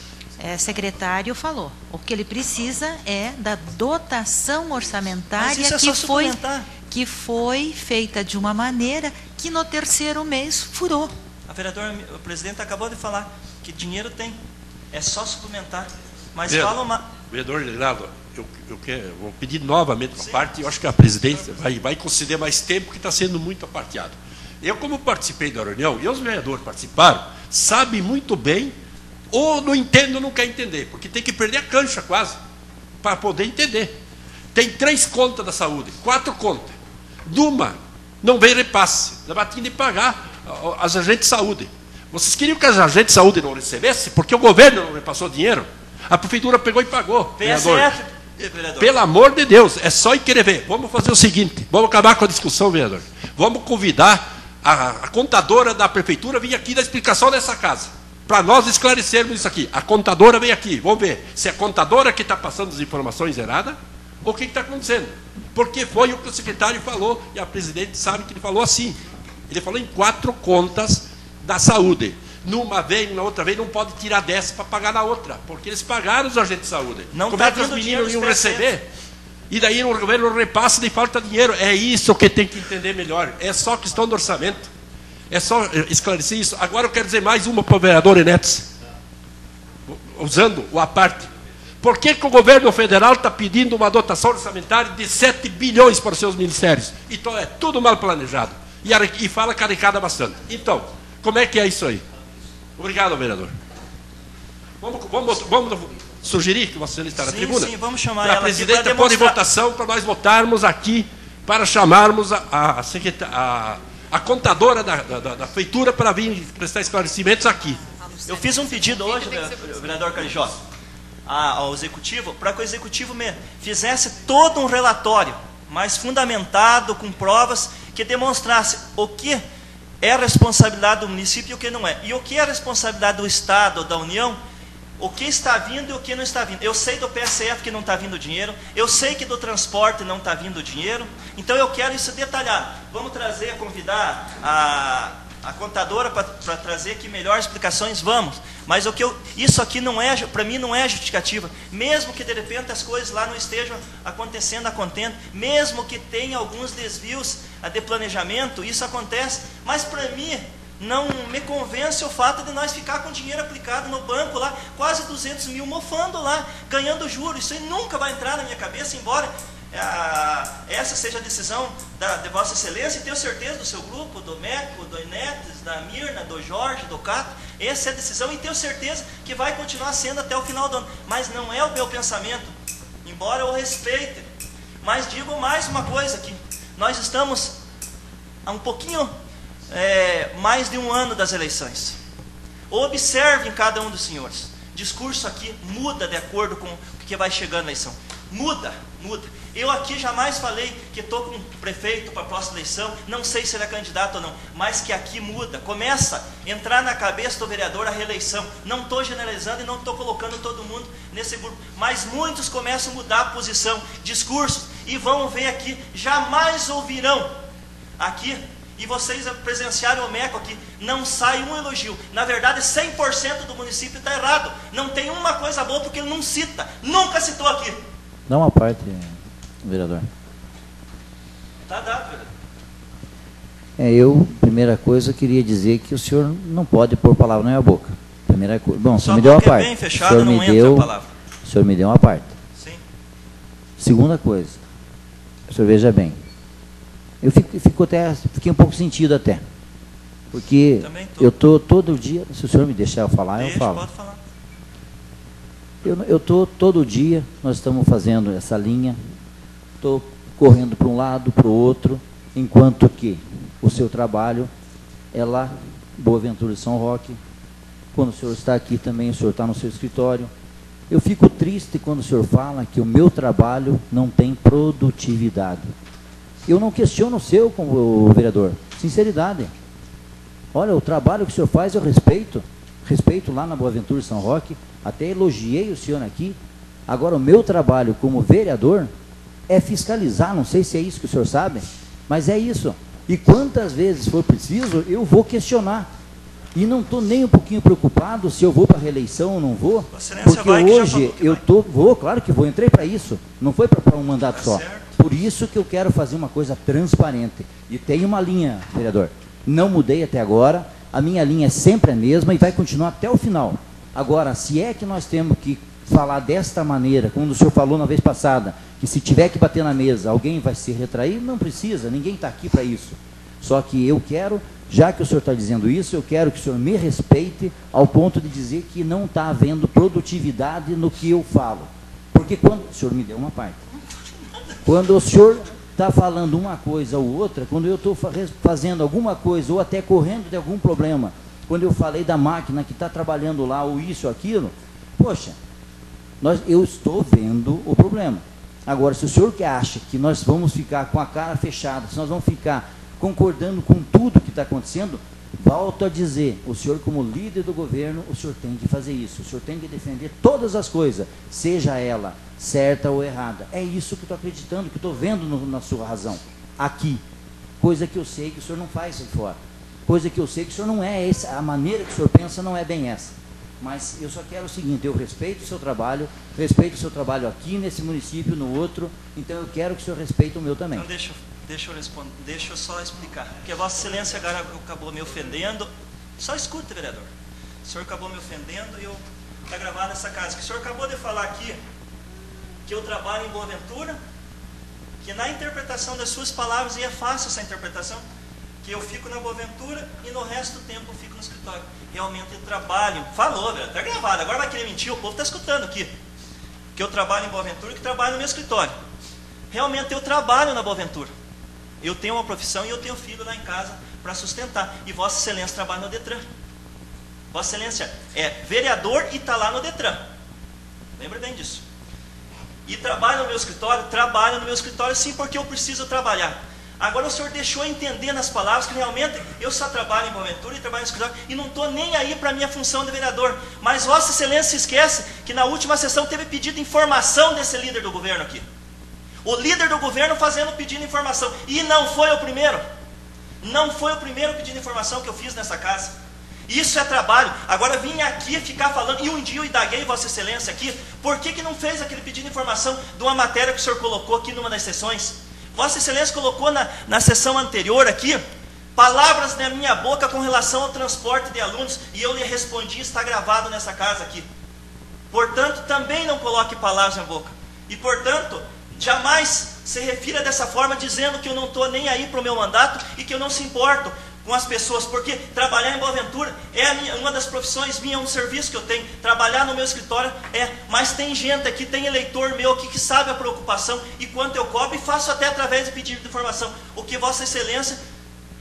é, secretário falou. O que ele precisa é da dotação orçamentária é que, foi, que foi feita de uma maneira que no terceiro mês furou. A vereadora, o presidente acabou de falar que dinheiro tem. É só suplementar. Mas Vereador, fala uma... Vereador Leonardo, eu, eu quero, vou pedir novamente uma parte, e eu acho que a presidência vai, vai conceder mais tempo, que está sendo muito aparteado. Eu, como participei da reunião, e os vereadores participaram, sabem muito bem, ou não entendem ou não querem entender, porque tem que perder a cancha quase, para poder entender. Tem três contas da saúde, quatro contas. Numa, não vem repasse, vai ter de pagar as agentes de saúde. Vocês queriam que as agentes de saúde não recebessem, porque o governo não repassou dinheiro? A prefeitura pegou e pagou. P S F, vereador. Pelo amor de Deus, é só ir querer ver. Vamos fazer o seguinte, vamos acabar com a discussão, vereador. Vamos convidar a, a contadora da prefeitura a vir aqui dar explicação dessa casa, para nós esclarecermos isso aqui. A contadora vem aqui, vamos ver se é a contadora que está passando as informações erradas ou o que está acontecendo. Porque foi o que o secretário falou, e a presidente sabe que ele falou assim. Ele falou em quatro contas da saúde. Numa vez, na outra vez, não pode tirar dessa para pagar na outra, porque eles pagaram os agentes de saúde. Não Como tá é que os vindo meninos dinheiro iam dos receber? E daí o governo repassa de falta de dinheiro. É isso que tem que entender melhor. É só questão do orçamento. É só esclarecer isso. Agora eu quero dizer mais uma para o vereador Enetes, usando o aparte. Por que, que o governo federal está pedindo uma dotação orçamentária de sete bilhões para os seus ministérios? Então é tudo mal planejado. E, e fala caricada bastante. Então, como é que é isso aí? Obrigado, vereador. Vamos, vamos, vamos sugerir que Vossa Excelência está na sim, tribuna? Sim, vamos chamar para ela a presidente para pôr em votação para nós votarmos aqui, para chamarmos a, a, a, a contadora da, da, da feitura para vir prestar esclarecimentos aqui. Eu fiz um pedido hoje, vereador Carijó, ao executivo, para que o executivo me fizesse todo um relatório mais fundamentado, com provas, que demonstrasse o que é responsabilidade do município e o que não é. E o que é responsabilidade do Estado, da União, o que está vindo e o que não está vindo. Eu sei do P S F que não está vindo dinheiro, eu sei que do transporte não está vindo dinheiro, então eu quero isso detalhado. Vamos trazer, convidar a, a contadora para trazer aqui melhores explicações, vamos. Mas o que eu, isso aqui não é, para mim não é justificativa. Mesmo que de repente as coisas lá não estejam acontecendo a contento, mesmo que tenha alguns desvios de planejamento, isso acontece. Mas para mim não me convence o fato de nós ficar com dinheiro aplicado no banco lá, quase duzentos mil mofando lá, ganhando juros. Isso aí nunca vai entrar na minha cabeça, embora a, essa seja a decisão da, de Vossa Excelência, e tenho certeza do seu grupo, do Meco, do Enetes, da Mirna, do Jorge, do Cato. Essa é a decisão, e tenho certeza que vai continuar sendo até o final do ano. Mas não é o meu pensamento, embora eu respeite. Mas digo mais uma coisa aqui. Nós estamos há um pouquinho é, mais de um ano das eleições. Observem cada um dos senhores. Discurso aqui muda de acordo com o que vai chegando a eleição. Muda, muda. Eu aqui jamais falei que estou com o prefeito para a próxima eleição, não sei se ele é candidato ou não, mas que aqui muda. Começa a entrar na cabeça do vereador a reeleição. Não estou generalizando e não estou colocando todo mundo nesse grupo, mas muitos começam a mudar a posição, discursos, e vão ver aqui, jamais ouvirão aqui, e vocês presenciaram o MECO aqui, não sai um elogio. Na verdade, cem por cento do município está errado. Não tem uma coisa boa porque ele não cita, nunca citou aqui. Dá uma parte, vereador. Está dado, vereador. É, eu, primeira coisa, queria dizer que o senhor não pode pôr palavra na minha boca. Primeira coisa. Bom, o senhor me deu uma parte. Bem fechado, o senhor não me entra deu, a palavra. o senhor me deu uma parte. Sim. Segunda coisa, o senhor veja bem. Eu fico, fico até, fiquei um pouco sentido até. Porque eu estou todo dia, se o senhor me deixar eu falar, Deixa, eu falo. Pode falar. Eu estou todo dia, nós estamos fazendo essa linha, estou correndo para um lado, para o outro, enquanto que o seu trabalho é lá, Boa Ventura de São Roque. Quando o senhor está aqui também, o senhor está no seu escritório. Eu fico triste quando o senhor fala que o meu trabalho não tem produtividade. Eu não questiono o seu, como vereador, sinceridade. Olha, o trabalho que o senhor faz eu respeito, respeito lá na Boa Ventura de São Roque, até elogiei o senhor aqui. Agora, o meu trabalho como vereador é fiscalizar, não sei se é isso que o senhor sabe, mas é isso. E quantas vezes for preciso, eu vou questionar. E não estou nem um pouquinho preocupado se eu vou para a reeleição ou não vou, porque hoje eu tô, vou, claro que vou, entrei para isso, não foi para um mandato só. Por isso que eu quero fazer uma coisa transparente. E tem uma linha, vereador, não mudei até agora, a minha linha é sempre a mesma e vai continuar até o final. Agora, se é que nós temos que falar desta maneira, como o senhor falou na vez passada, que se tiver que bater na mesa, alguém vai se retrair, não precisa, ninguém está aqui para isso. Só que eu quero, já que o senhor está dizendo isso, eu quero que o senhor me respeite ao ponto de dizer que não está havendo produtividade no que eu falo. Porque quando o senhor me deu uma parte, quando o senhor está falando uma coisa ou outra, quando eu estou fazendo alguma coisa ou até correndo de algum problema, quando eu falei da máquina que está trabalhando lá, ou isso ou aquilo, poxa, nós, eu estou vendo o problema. Agora, se o senhor que acha que nós vamos ficar com a cara fechada, se nós vamos ficar concordando com tudo que está acontecendo, volto a dizer, o senhor como líder do governo, o senhor tem que fazer isso, o senhor tem que defender todas as coisas, seja ela certa ou errada. É isso que eu estou acreditando, que estou vendo no, na sua razão, aqui. Coisa que eu sei que o senhor não faz aí fora. Coisa que eu sei que o senhor não é essa, a maneira que o senhor pensa não é bem essa. Mas eu só quero o seguinte, eu respeito o seu trabalho, respeito o seu trabalho aqui nesse município, no outro, então eu quero que o senhor respeite o meu também. Então deixa, deixa eu responder, deixa eu só explicar, porque Vossa Excelência agora acabou me ofendendo, só escuta, vereador, o senhor acabou me ofendendo e eu, está gravado nessa casa, que o senhor acabou de falar aqui, que eu trabalho em Boa Ventura, que na interpretação das suas palavras, e é fácil essa interpretação, que eu fico na Boa Ventura e no resto do tempo eu fico no escritório. Realmente eu trabalho, falou, velho, está gravado, agora vai querer mentir, o povo está escutando aqui, que eu trabalho em Boa Ventura e que trabalho no meu escritório. Realmente eu trabalho na Boa Ventura, eu tenho uma profissão e eu tenho filho lá em casa para sustentar, e Vossa Excelência trabalha no Detran. Vossa Excelência é vereador e está lá no Detran, lembra bem disso. E trabalho no meu escritório, trabalho no meu escritório sim, porque eu preciso trabalhar. Agora o senhor deixou entender nas palavras que realmente eu só trabalho em Boa Ventura e trabalho no escritório e não estou nem aí para a minha função de vereador. Mas Vossa Excelência se esquece que na última sessão teve pedido de informação desse líder do governo aqui. O líder do governo fazendo pedido de informação. E não foi o primeiro. Não foi o primeiro pedido de informação que eu fiz nessa casa. Isso é trabalho. Agora vim aqui ficar falando, e um dia eu indaguei Vossa Excelência aqui, por que que não fez aquele pedido de informação de uma matéria que o senhor colocou aqui numa das sessões? Vossa Excelência colocou na, na sessão anterior aqui, palavras na minha boca com relação ao transporte de alunos, e eu lhe respondi, está gravado nessa casa aqui. Portanto, também não coloque palavras na boca. E, portanto, jamais se refira dessa forma, dizendo que eu não estou nem aí para o meu mandato e que eu não se importo com as pessoas, porque trabalhar em Boa Ventura é a minha, uma das profissões minha, um serviço que eu tenho. Trabalhar no meu escritório é, mas tem gente aqui, tem eleitor meu aqui que sabe a preocupação e quanto eu cobro, e faço até através de pedido de informação. O que Vossa Excelência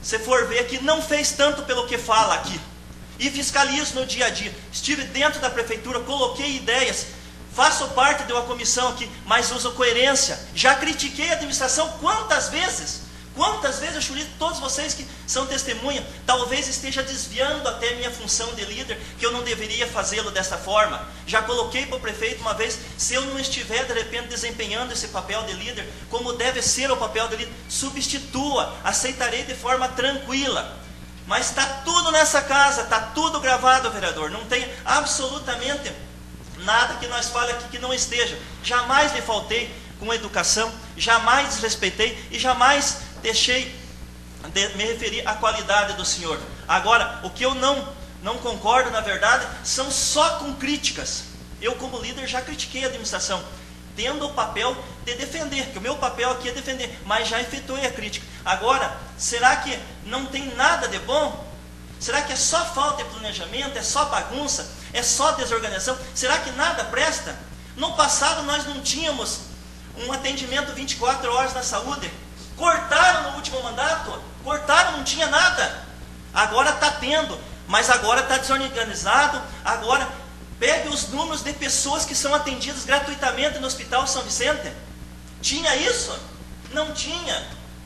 se for ver que não fez tanto pelo que fala aqui. E fiscalizo no dia a dia. Estive dentro da prefeitura, coloquei ideias, faço parte de uma comissão aqui, mas uso coerência. Já critiquei a administração quantas vezes? Quantas vezes eu chorei, todos vocês que são testemunha, talvez esteja desviando até minha função de líder, que eu não deveria fazê-lo dessa forma. Já coloquei para o prefeito uma vez, se eu não estiver de repente desempenhando esse papel de líder, como deve ser o papel de líder, substitua, aceitarei de forma tranquila. Mas está tudo nessa casa, está tudo gravado, vereador, não tem absolutamente nada que nós fale aqui que não esteja. Jamais lhe faltei com educação, jamais desrespeitei e jamais deixei de me referir à qualidade do senhor. Agora, o que eu não, não concordo, na verdade, são só com críticas. Eu, como líder, já critiquei a administração, tendo o papel de defender, que o meu papel aqui é defender, mas já efetuei a crítica. Agora, será que não tem nada de bom? Será que é só falta de planejamento, é só bagunça, é só desorganização? Será que nada presta? No passado nós não tínhamos um atendimento vinte e quatro horas na saúde. Cortaram no último mandato, cortaram, não tinha nada. Agora está tendo, mas agora está desorganizado. Agora, pegue os números de pessoas que são atendidas gratuitamente no Hospital São Vicente. Tinha isso? Não tinha.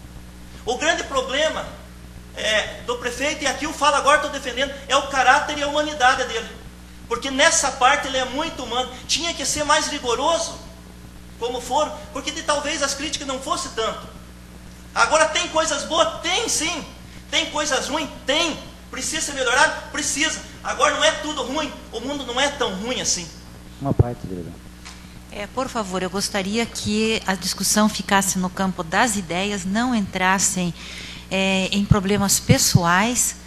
O grande problema é, do prefeito, e aqui eu falo agora, estou defendendo, é o caráter e a humanidade dele. Porque nessa parte ele é muito humano. Tinha que ser mais rigoroso, como foram, porque de, talvez as críticas não fossem tanto. Agora, tem coisas boas? Tem sim. Tem coisas ruins? Tem. Precisa ser melhorado? Precisa. Agora, não é tudo ruim. O mundo não é tão ruim assim. Uma parte dele. É, por favor, eu gostaria que a discussão ficasse no campo das ideias, não entrassem é, em problemas pessoais,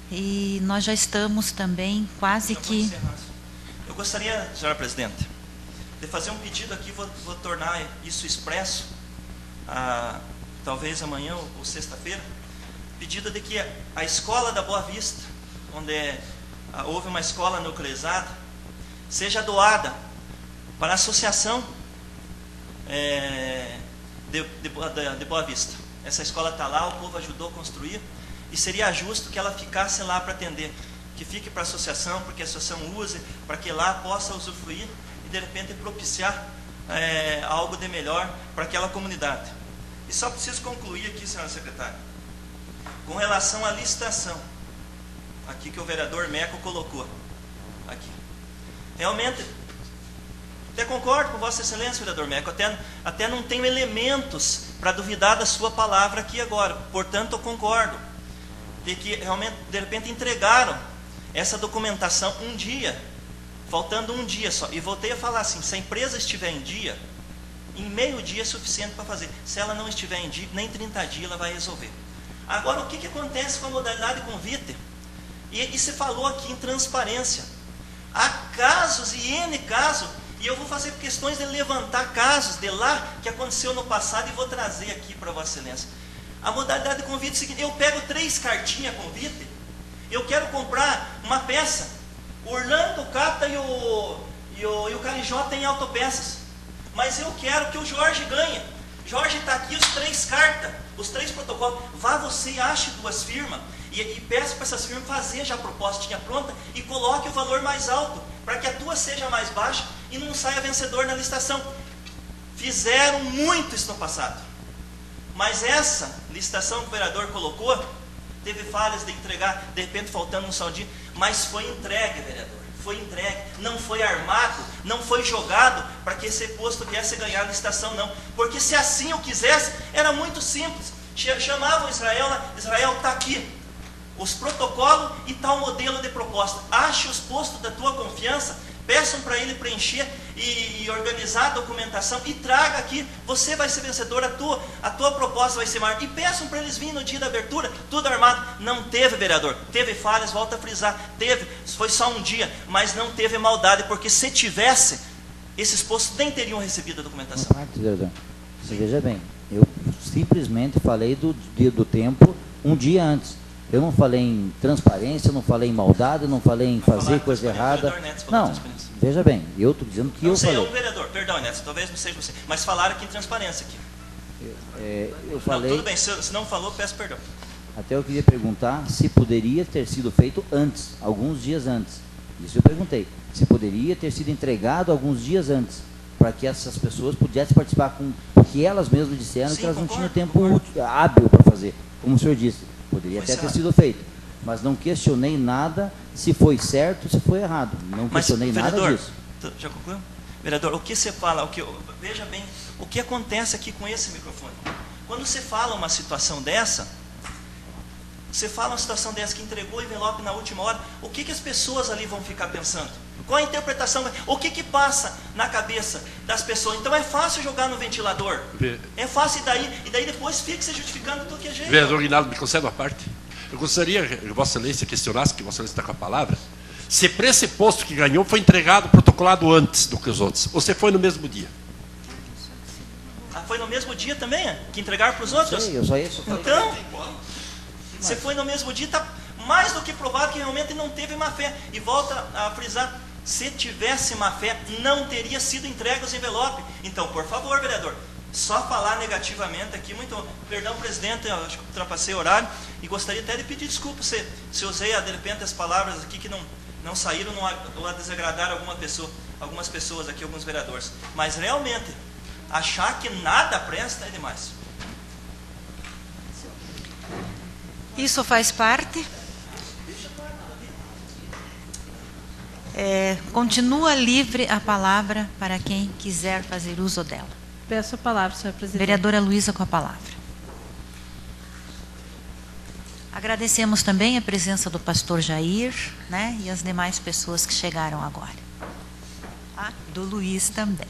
e nós já estamos também quase que... Eu gostaria, senhora presidente, de fazer um pedido aqui, vou, vou tornar isso expresso, a... talvez amanhã ou sexta-feira, pedido de que a escola da Boa Vista, onde houve uma escola nuclearizada, seja doada para a associação é, de, de, de Boa Vista. Essa escola está lá, o povo ajudou a construir, e seria justo que ela ficasse lá para atender, que fique para a associação, para que a associação use, para que lá possa usufruir e de repente propiciar é, algo de melhor para aquela comunidade. E só preciso concluir aqui, senhora secretária, com relação à licitação, aqui que o vereador Meco colocou, aqui. Realmente, até concordo com Vossa Excelência, vereador Meco, até, até não tenho elementos para duvidar da sua palavra aqui agora, portanto eu concordo, de que realmente, de repente, entregaram essa documentação um dia, faltando um dia só, e voltei a falar assim, se a empresa estiver em dia, em meio dia é suficiente para fazer. Se ela não estiver em dia, nem trinta dias ela vai resolver. Agora, o que, que acontece com a modalidade convite? E, e se falou aqui em transparência. Há casos e N casos, e eu vou fazer questões de levantar casos de lá que aconteceu no passado e vou trazer aqui para Vossa Excelência. A modalidade de convite é o seguinte, eu pego três cartinhas convite, eu quero comprar uma peça, o Orlando, o Cata e o, e o, e o Carijó têm autopeças. Mas eu quero que o Jorge ganhe. Jorge está aqui, os três cartas, os três protocolos. Vá você e ache duas firmas e, e peça para essas firmas fazer já a propostinha pronta e coloque o valor mais alto, para que a tua seja mais baixa e não saia vencedor na licitação. Fizeram muito isso no passado. Mas essa licitação que o vereador colocou, teve falhas de entregar, de repente faltando um saldinho, mas foi entregue, vereador. Foi entregue, não foi armado, não foi jogado para que esse posto viesse ganhar a licitação, não. Porque se assim eu quisesse, era muito simples. Chamavam Israel, Israel está aqui, os protocolos e tal modelo de proposta. Ache os postos da tua confiança, peçam para ele preencher e, e organizar a documentação e traga aqui, você vai ser vencedor, a tua, a tua proposta vai ser maior. E peçam para eles virem no dia da abertura, tudo armado. Não teve, vereador, teve falhas, volta a frisar, teve, foi só um dia, mas não teve maldade, porque se tivesse, esses postos nem teriam recebido a documentação. Vereador, você veja bem, eu simplesmente falei do dia do tempo um dia antes. Eu não falei em transparência, não falei em maldade, não falei em fazer coisa errada. Não, veja bem, eu estou dizendo que eu falei. Não sei, é um vereador, perdão, Neto, talvez não seja você, mas falaram aqui em transparência aqui. Eu, é, eu falei... Não, tudo bem, se, se não falou, peço perdão. Até eu queria perguntar se poderia ter sido feito antes, alguns dias antes. Isso eu perguntei. Se poderia ter sido entregado alguns dias antes, para que essas pessoas pudessem participar, com, porque elas mesmas disseram Sim, que elas concordo, não tinham tempo concordo. útil, hábil para fazer. Como o senhor disse, poderia Foi até ter certo. sido feito. Mas não questionei nada se foi certo ou se foi errado. Não Mas, questionei vereador, nada disso. t- já concluiu? Vereador, o que você fala, o que, veja bem, o que acontece aqui com esse microfone. Quando você fala uma situação dessa, você fala uma situação dessa que entregou o envelope na última hora, o que, que as pessoas ali vão ficar pensando? Qual a interpretação? O que, que passa na cabeça das pessoas? Então é fácil jogar no ventilador. Ve- É fácil e daí, e daí depois fica se justificando do que jeito. Vereador Guinaldo, me concede uma parte? Eu gostaria que Vossa Excelência questionasse, que Vossa Excelência está com a palavra, se para esse posto que ganhou foi entregado, protocolado antes do que os outros, ou se foi no mesmo dia. Ah, foi no mesmo dia também, é? Que entregaram para os outros? Sei, eu só isso. Então, você foi no mesmo dia, está mais do que provado que realmente não teve má fé. E volta a frisar, se tivesse má fé, não teria sido entregue os envelopes. Então, por favor, vereador, só falar negativamente aqui, muito, perdão, presidente, eu acho que ultrapassei o horário, e gostaria até de pedir desculpa se, se usei, de repente, as palavras aqui que não, não saíram não, ou a desagradar alguma pessoa, algumas pessoas aqui, alguns vereadores. Mas, realmente, achar que nada presta é demais. Isso faz parte. É, continua livre a palavra para quem quiser fazer uso dela. Peço a palavra, senhora presidente. Vereadora Luísa com a palavra. Agradecemos também a presença do pastor Jair, né, e as demais pessoas que chegaram agora. Ah, do Luiz também.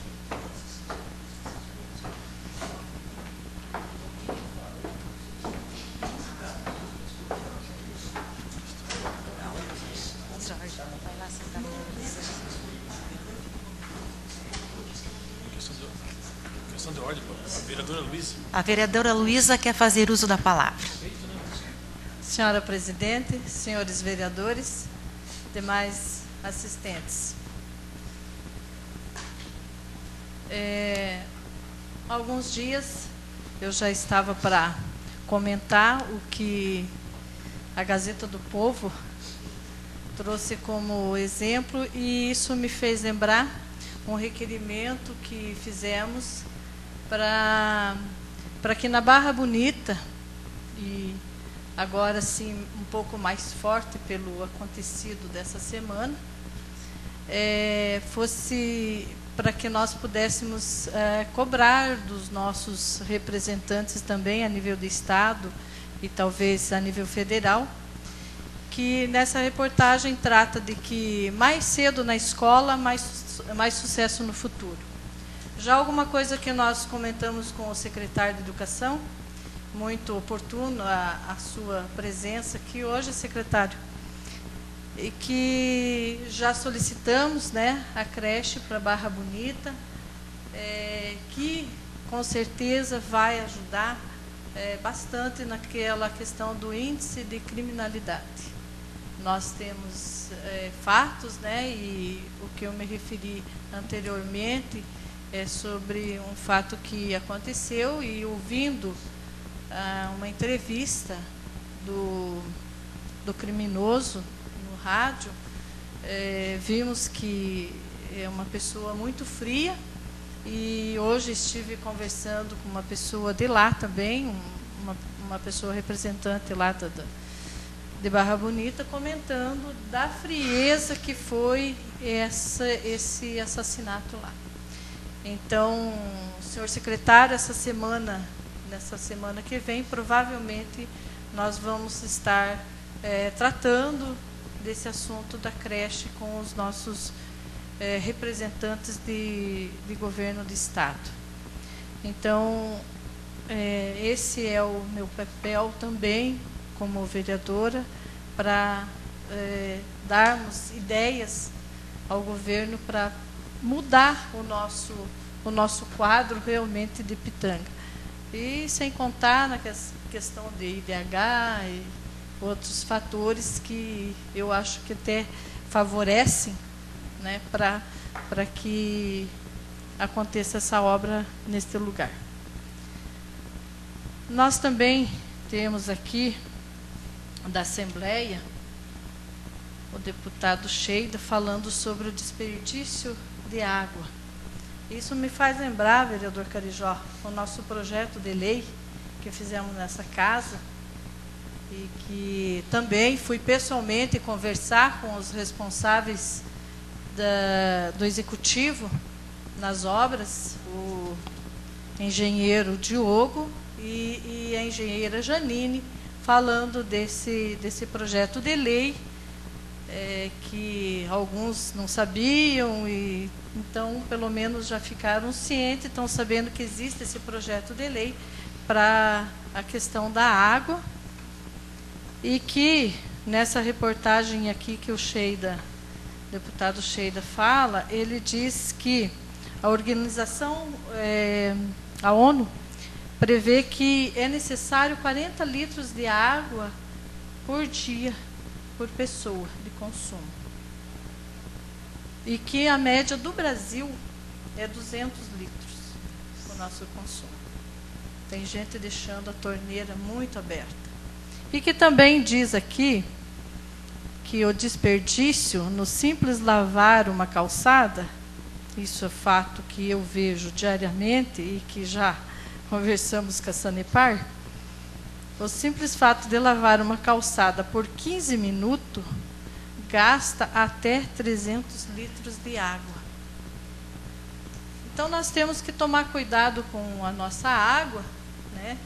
Questão de ordem, a vereadora Luísa. A vereadora Luísa quer fazer uso da palavra. Senhora presidente, senhores vereadores, demais assistentes. É, há alguns dias eu já estava para comentar o que a Gazeta do Povo trouxe como exemplo, e isso me fez lembrar um requerimento que fizemos para para que na Barra Bonita, e agora sim um pouco mais forte pelo acontecido dessa semana, é, fosse para que nós pudéssemos é, cobrar dos nossos representantes também a nível do Estado e talvez a nível federal, que nessa reportagem trata de que mais cedo na escola, mais, mais sucesso no futuro. Já alguma coisa que nós comentamos com o secretário de Educação, muito oportuno a, a sua presença aqui hoje, secretário, e que já solicitamos, né, a creche para Barra Bonita, é, que com certeza vai ajudar é, bastante naquela questão do índice de criminalidade. Nós temos é, fatos, né, e o que eu me referi anteriormente é sobre um fato que aconteceu, e ouvindo ah, uma entrevista do, do criminoso no rádio, é, vimos que é uma pessoa muito fria, e hoje estive conversando com uma pessoa de lá também, um, uma, uma pessoa representante lá da, de Barra Bonita, comentando da frieza que foi essa, esse assassinato lá. Então, senhor secretário, essa semana, nessa semana que vem, provavelmente nós vamos estar é, tratando desse assunto da creche com os nossos é, representantes de, de governo do Estado. Então, é, esse é o meu papel também, como vereadora, para é, darmos ideias ao governo para mudar o nosso, o nosso quadro realmente de Pitanga. E sem contar na questão de I D H e outros fatores que eu acho que até favorecem, né, para para que aconteça essa obra neste lugar. Nós também temos aqui da Assembleia, o deputado Sheida, falando sobre o desperdício de água. Isso me faz lembrar, vereador Carijó, o nosso projeto de lei que fizemos nessa casa, e que também fui pessoalmente conversar com os responsáveis da, do Executivo nas obras, o engenheiro Diogo e, e a engenheira Janine, falando desse, desse projeto de lei, é, que alguns não sabiam, e então pelo menos já ficaram cientes, estão sabendo que existe esse projeto de lei para a questão da água, e que nessa reportagem aqui que o Sheida, deputado Sheida fala, ele diz que a organização, é, a ONU, prevê que é necessário quarenta litros de água por dia, por pessoa, de consumo. E que a média do Brasil é duzentos litros, o nosso consumo. Tem gente deixando a torneira muito aberta. E que também diz aqui que o desperdício no simples lavar uma calçada, isso é fato que eu vejo diariamente e que já conversamos com a Sanepar, o simples fato de lavar uma calçada por quinze minutos gasta até trezentos litros de água. Então nós temos que tomar cuidado com a nossa água, né?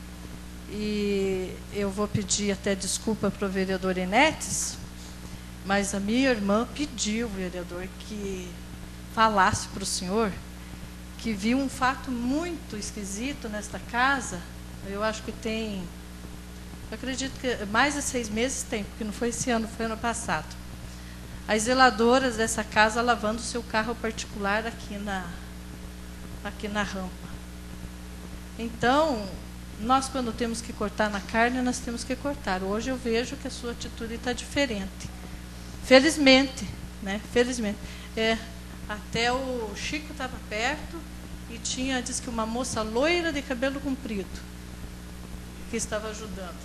E eu vou pedir até desculpa para o vereador Enetes, mas a minha irmã pediu, vereador, que falasse para o senhor que viu um fato muito esquisito nesta casa. Eu acho que tem, eu acredito que mais de seis meses tem, porque não foi esse ano, foi ano passado. As zeladoras dessa casa lavando o seu carro particular aqui na, aqui na rampa. Então, nós, quando temos que cortar na carne, nós temos que cortar. Hoje eu vejo que a sua atitude está diferente. Felizmente, né? Felizmente. É, até o Chico estava perto e tinha, diz que uma moça loira de cabelo comprido que estava ajudando.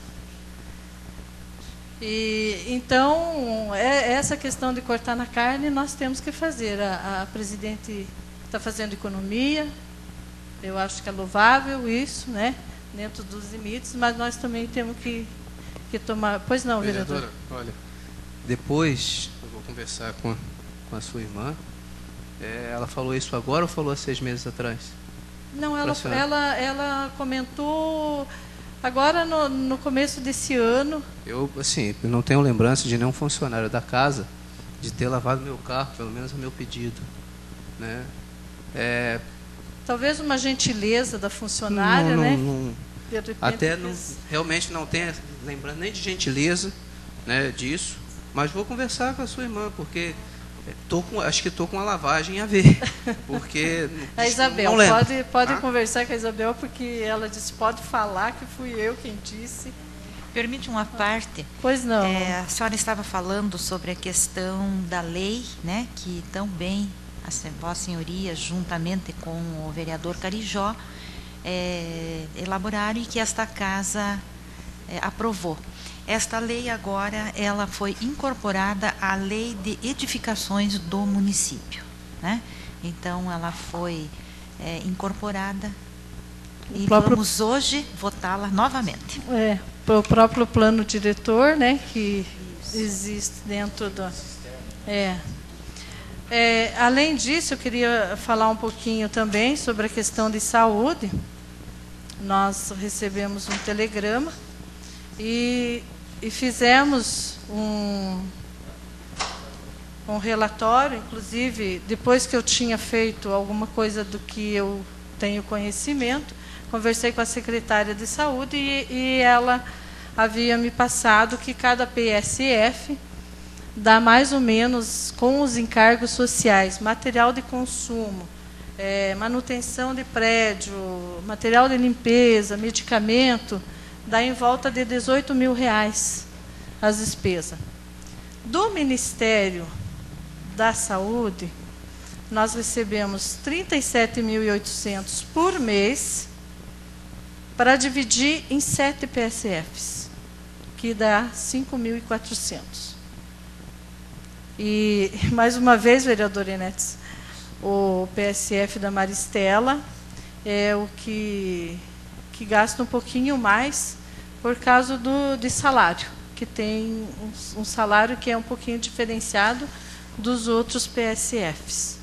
E então, é, essa questão de cortar na carne, nós temos que fazer. A, a presidente está fazendo economia, eu acho que é louvável isso, né? Dentro dos limites, mas nós também temos que, que tomar... Pois não, vereador? Vereadora, olha, depois eu vou conversar com, com a sua irmã. É, ela falou isso agora ou falou há seis meses atrás? Não, ela, ela, ela comentou agora no, no começo desse ano. Eu, assim, eu não tenho lembrança de nenhum funcionário da casa de ter lavado meu carro, pelo menos a meu pedido, né? É, talvez uma gentileza da funcionária, não, não, né? Não, de repente, até não, realmente não tenho lembrança nem de gentileza, né, disso, mas vou conversar com a sua irmã, porque tô com, acho que estou com a lavagem a ver. Porque a Isabel, não pode, pode ah? conversar com a Isabel, porque ela disse, pode falar que fui eu quem disse. Permite uma parte? Pois não. É, a senhora estava falando sobre a questão da lei, né, que também a Vossa Senhoria, juntamente com o vereador Carijó, é, elaboraram e que esta casa é, aprovou. Esta lei agora ela foi incorporada à lei de edificações do município, né? Então ela foi é, incorporada e próprio... vamos hoje votá-la novamente. É, o próprio plano diretor, né, que Isso. existe dentro do... É. É, além disso, eu queria falar um pouquinho também sobre a questão de saúde. Nós recebemos um telegrama e, e fizemos um, um relatório, inclusive, depois que eu tinha feito alguma coisa do que eu tenho conhecimento, conversei com a secretária de saúde e, e ela havia me passado que cada P S F dá mais ou menos com os encargos sociais, material de consumo, é, manutenção de prédio, material de limpeza, medicamento, dá em volta de dezoito mil reais as despesas. Do Ministério da Saúde, nós recebemos trinta e sete mil e oitocentos por mês para dividir em sete P S Fs. que dá cinco mil e quatrocentos. E, mais uma vez, vereador Enetes, o P S F da Maristela é o que, que gasta um pouquinho mais por causa do, de salário, que tem um, um salário que é um pouquinho diferenciado dos outros P S Fs.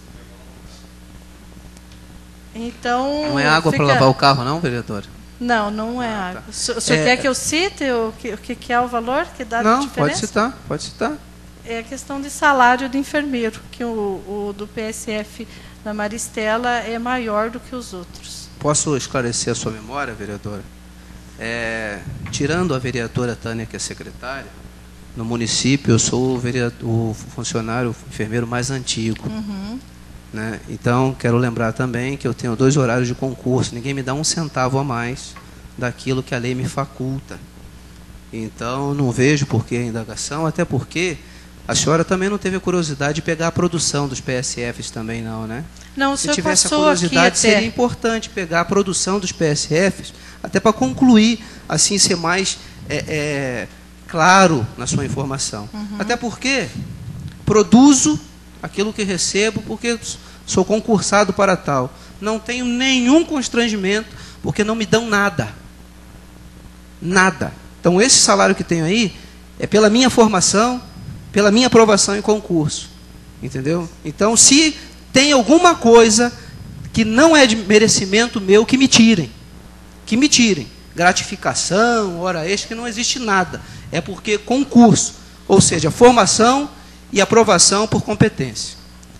Então, não é água fica... para lavar o carro, não, vereador? Não, não é Ah, água. tá. O senhor, o senhor É... quer que eu cite o que, o que é o valor que dá Não, de diferença? pode citar, pode citar. É a questão de salário de enfermeiro, que o, o do P S F da Maristela é maior do que os outros. Posso esclarecer a sua memória, vereadora? É, tirando a vereadora Tânia, que é secretária, no município eu sou o, vereador, o funcionário, o enfermeiro mais antigo. Uhum. Né? Então, quero lembrar também que eu tenho dois horários de concurso. Ninguém me dá um centavo a mais daquilo que a lei me faculta. Então, não vejo por que a indagação, até porque a senhora também não teve a curiosidade de pegar a produção dos P S Fs também, não, né? Não, o Se senhor tivesse a passou curiosidade, aqui até. seria importante pegar a produção dos P S Fs, até para concluir, assim, ser mais é, é, claro na sua informação. Uhum. Até porque produzo aquilo que recebo, porque sou concursado para tal. Não tenho nenhum constrangimento, porque não me dão nada. Nada. Então, esse salário que tenho aí é pela minha formação, pela minha aprovação em concurso. Entendeu? Então, se tem alguma coisa que não é de merecimento meu, que me tirem. Que me tirem. Gratificação, hora extra, que não existe nada. É porque concurso, ou seja, formação e aprovação por competência.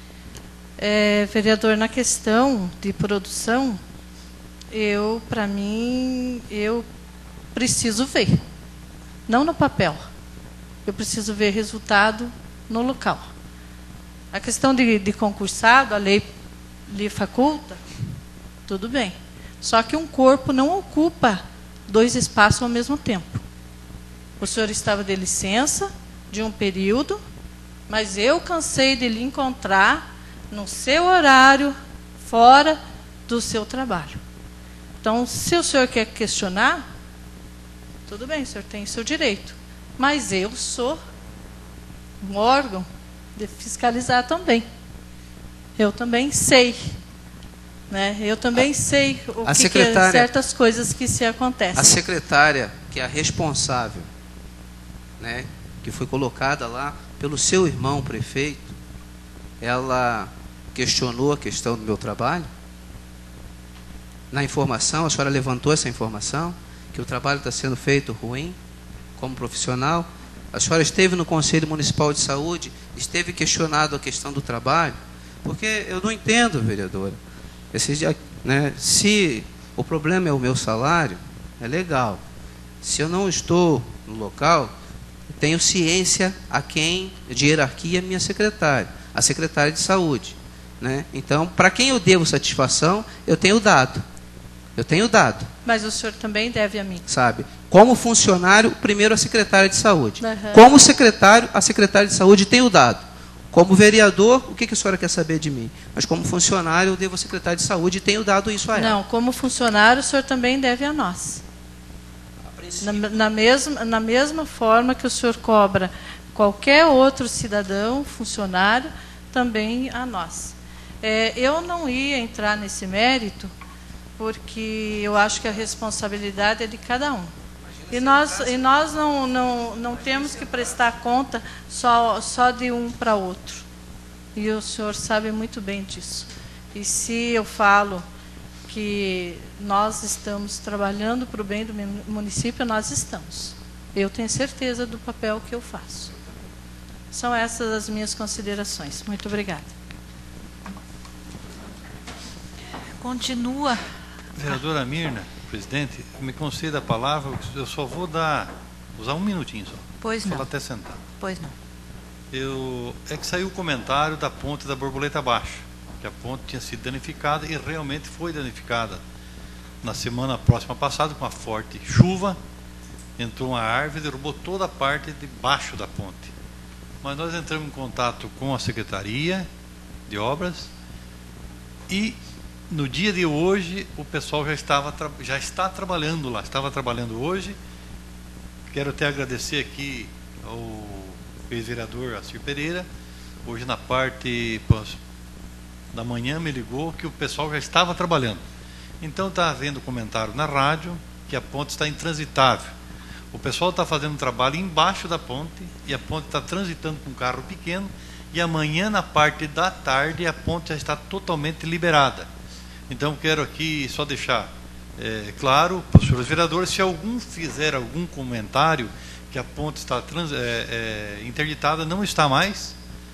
É, vereador, na questão de produção, eu, para mim, eu preciso ver. Não no papel. Eu preciso ver resultado no local. A questão de, de concursado, a lei lhe faculta, tudo bem. Só que um corpo não ocupa dois espaços ao mesmo tempo. O senhor estava de licença de um período, mas eu cansei de lhe encontrar no seu horário, fora do seu trabalho. Então, se o senhor quer questionar, tudo bem, o senhor tem o seu direito. Mas eu sou um órgão de fiscalizar também. Eu também sei. Né? Eu também sei o a que, secretária, que é certas coisas que se acontecem. A secretária, que é a responsável, né, que foi colocada lá pelo seu irmão prefeito, ela questionou a questão do meu trabalho. Na informação, a senhora levantou essa informação, que o trabalho está sendo feito ruim, como profissional. A senhora esteve no Conselho Municipal de Saúde, esteve questionado a questão do trabalho, porque eu não entendo, vereadora. Esse, né, se o problema é o meu salário, é legal. Se eu não estou no local, tenho ciência a quem, de hierarquia, minha secretária, a secretária de saúde. Né? Então, para quem eu devo satisfação, eu tenho dado. Eu tenho dado. Mas o senhor também deve a mim. Sabe? Como funcionário, primeiro a secretária de saúde. Uhum. Como secretário, a secretária de saúde tem o dado. Como vereador, o que, que a senhora quer saber de mim? Mas como funcionário, eu devo a secretária de saúde e tenho dado isso a ela. Não, como funcionário, o senhor também deve a nós. Na, na, mesma, na mesma forma que o senhor cobra qualquer outro cidadão, funcionário, também a nós. É, eu não ia entrar nesse mérito, porque eu acho que a responsabilidade é de cada um. E nós, e nós não, não, não temos que prestar conta só, só de um para outro. E o senhor sabe muito bem disso. E se eu falo que nós estamos trabalhando para o bem do município, nós estamos. Eu tenho certeza do papel que eu faço. São essas as minhas considerações. Muito obrigada. Continua. Vereadora Mirna, presidente, me conceda a palavra, eu só vou dar, usar um minutinho só. Pois não. Falar até sentar. Pois não. Eu, é que saiu o comentário da ponte da Borboleta Baixa, que a ponte tinha sido danificada e realmente foi danificada. Na semana próxima passada, com uma forte chuva, entrou uma árvore e derrubou toda a parte de baixo da ponte. Mas nós entramos em contato com a Secretaria de Obras e no dia de hoje o pessoal já estava já está trabalhando lá, estava trabalhando hoje, quero até agradecer aqui ao ex-vereador Acir Pereira. Hoje na parte da manhã me ligou que o pessoal já estava trabalhando. Então está havendo comentário na rádio que a ponte está intransitável. O pessoal está fazendo um trabalho embaixo da ponte e a ponte está transitando com um carro pequeno, e amanhã na parte da tarde a ponte já está totalmente liberada. Então quero aqui só deixar é, claro para os senhores vereadores, se algum fizer algum comentário que a ponte está trans, é, é, interditada, não está mais.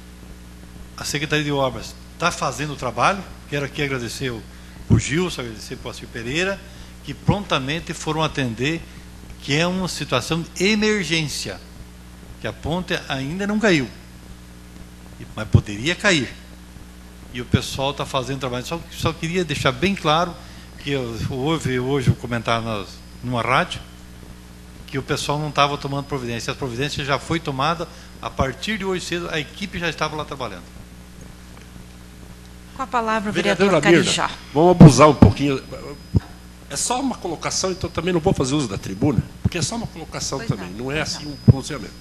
A Secretaria de Obras está fazendo o trabalho. Quero aqui agradecer o, o Gilson, agradecer para o Acir Pereira, que prontamente foram atender, que é uma situação de emergência, que a ponte ainda não caiu, mas poderia cair. E o pessoal está fazendo trabalho. Só, só queria deixar bem claro que houve hoje um comentário nas, numa rádio, que o pessoal não estava tomando providência. A providência já foi tomada. A partir de hoje cedo, a equipe já estava lá trabalhando. Com a palavra o vereador Vereadora Carijó. Mirna, vamos abusar um pouquinho. É só uma colocação, então também não vou fazer uso da tribuna, porque é só uma colocação Pois também, não, não é pois assim não. um pronunciamento.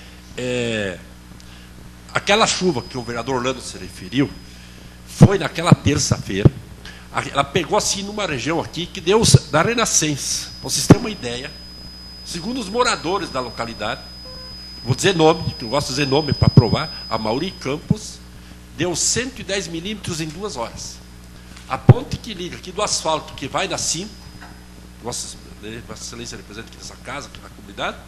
É, aquela chuva que o vereador Orlando se referiu, foi naquela terça-feira. Ela pegou assim numa região aqui que deu da Renascença. Para vocês terem uma ideia, segundo os moradores da localidade, vou dizer nome, que eu gosto de dizer nome para provar, a Mauri Campos, deu cento e dez milímetros em duas horas. A ponte que liga aqui do asfalto, que vai da cinco, Vossa, Vossa Excelência representa aqui nessa casa, aqui na comunidade,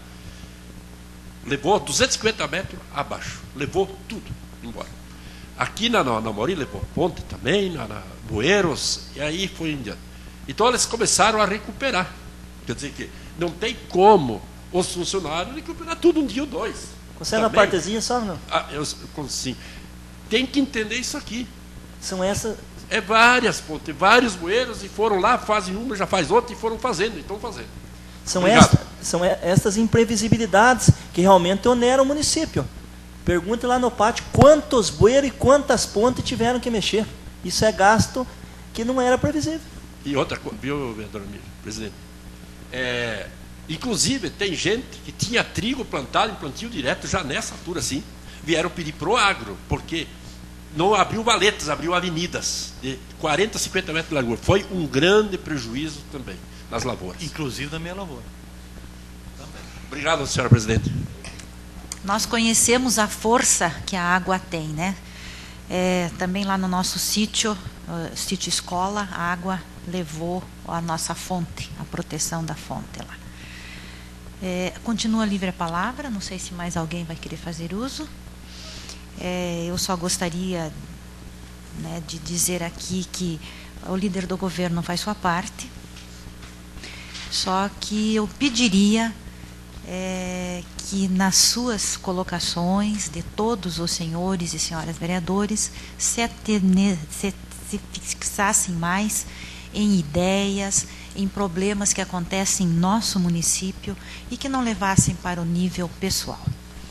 levou duzentos e cinquenta metros abaixo. Levou tudo embora. Aqui na, na, na Mauri levou ponte também, na, na Bueiros, e aí foi em diante. Então eles começaram a recuperar. Quer dizer que não tem como os funcionários recuperar tudo um dia ou dois. Consegue uma partezinha só, não? Ah, eu, sim. Tem que entender isso aqui. São essas... É várias pontes, vários bueiros, e foram lá, fazem uma, já faz outra, e foram fazendo, e estão fazendo. São, esta, são estas imprevisibilidades que realmente oneram o município. Pergunte lá no pátio quantos bueiros e quantas pontes tiveram que mexer. Isso é gasto que não era previsível. E outra coisa, viu, vereador Miro, presidente? É, inclusive, tem gente que tinha trigo plantado em plantio direto, já nessa altura, assim, vieram pedir pro agro, porque não abriu valetas, abriu avenidas de quarenta, cinquenta metros de largura. Foi um grande prejuízo também nas lavouras. Inclusive na minha lavoura. Também. Obrigado, senhora presidente. Nós conhecemos a força que a água tem, né? É, também lá no nosso sítio, uh, sítio escola, a água levou a nossa fonte, a proteção da fonte lá. É, continua livre a palavra, não sei se mais alguém vai querer fazer uso. É, eu só gostaria, né, de dizer aqui que o líder do governo faz sua parte, só que eu pediria é, que nas suas colocações de todos os senhores e senhoras vereadores se, atene, se, se fixassem mais em ideias, em problemas que acontecem em nosso município e que não levassem para o nível pessoal.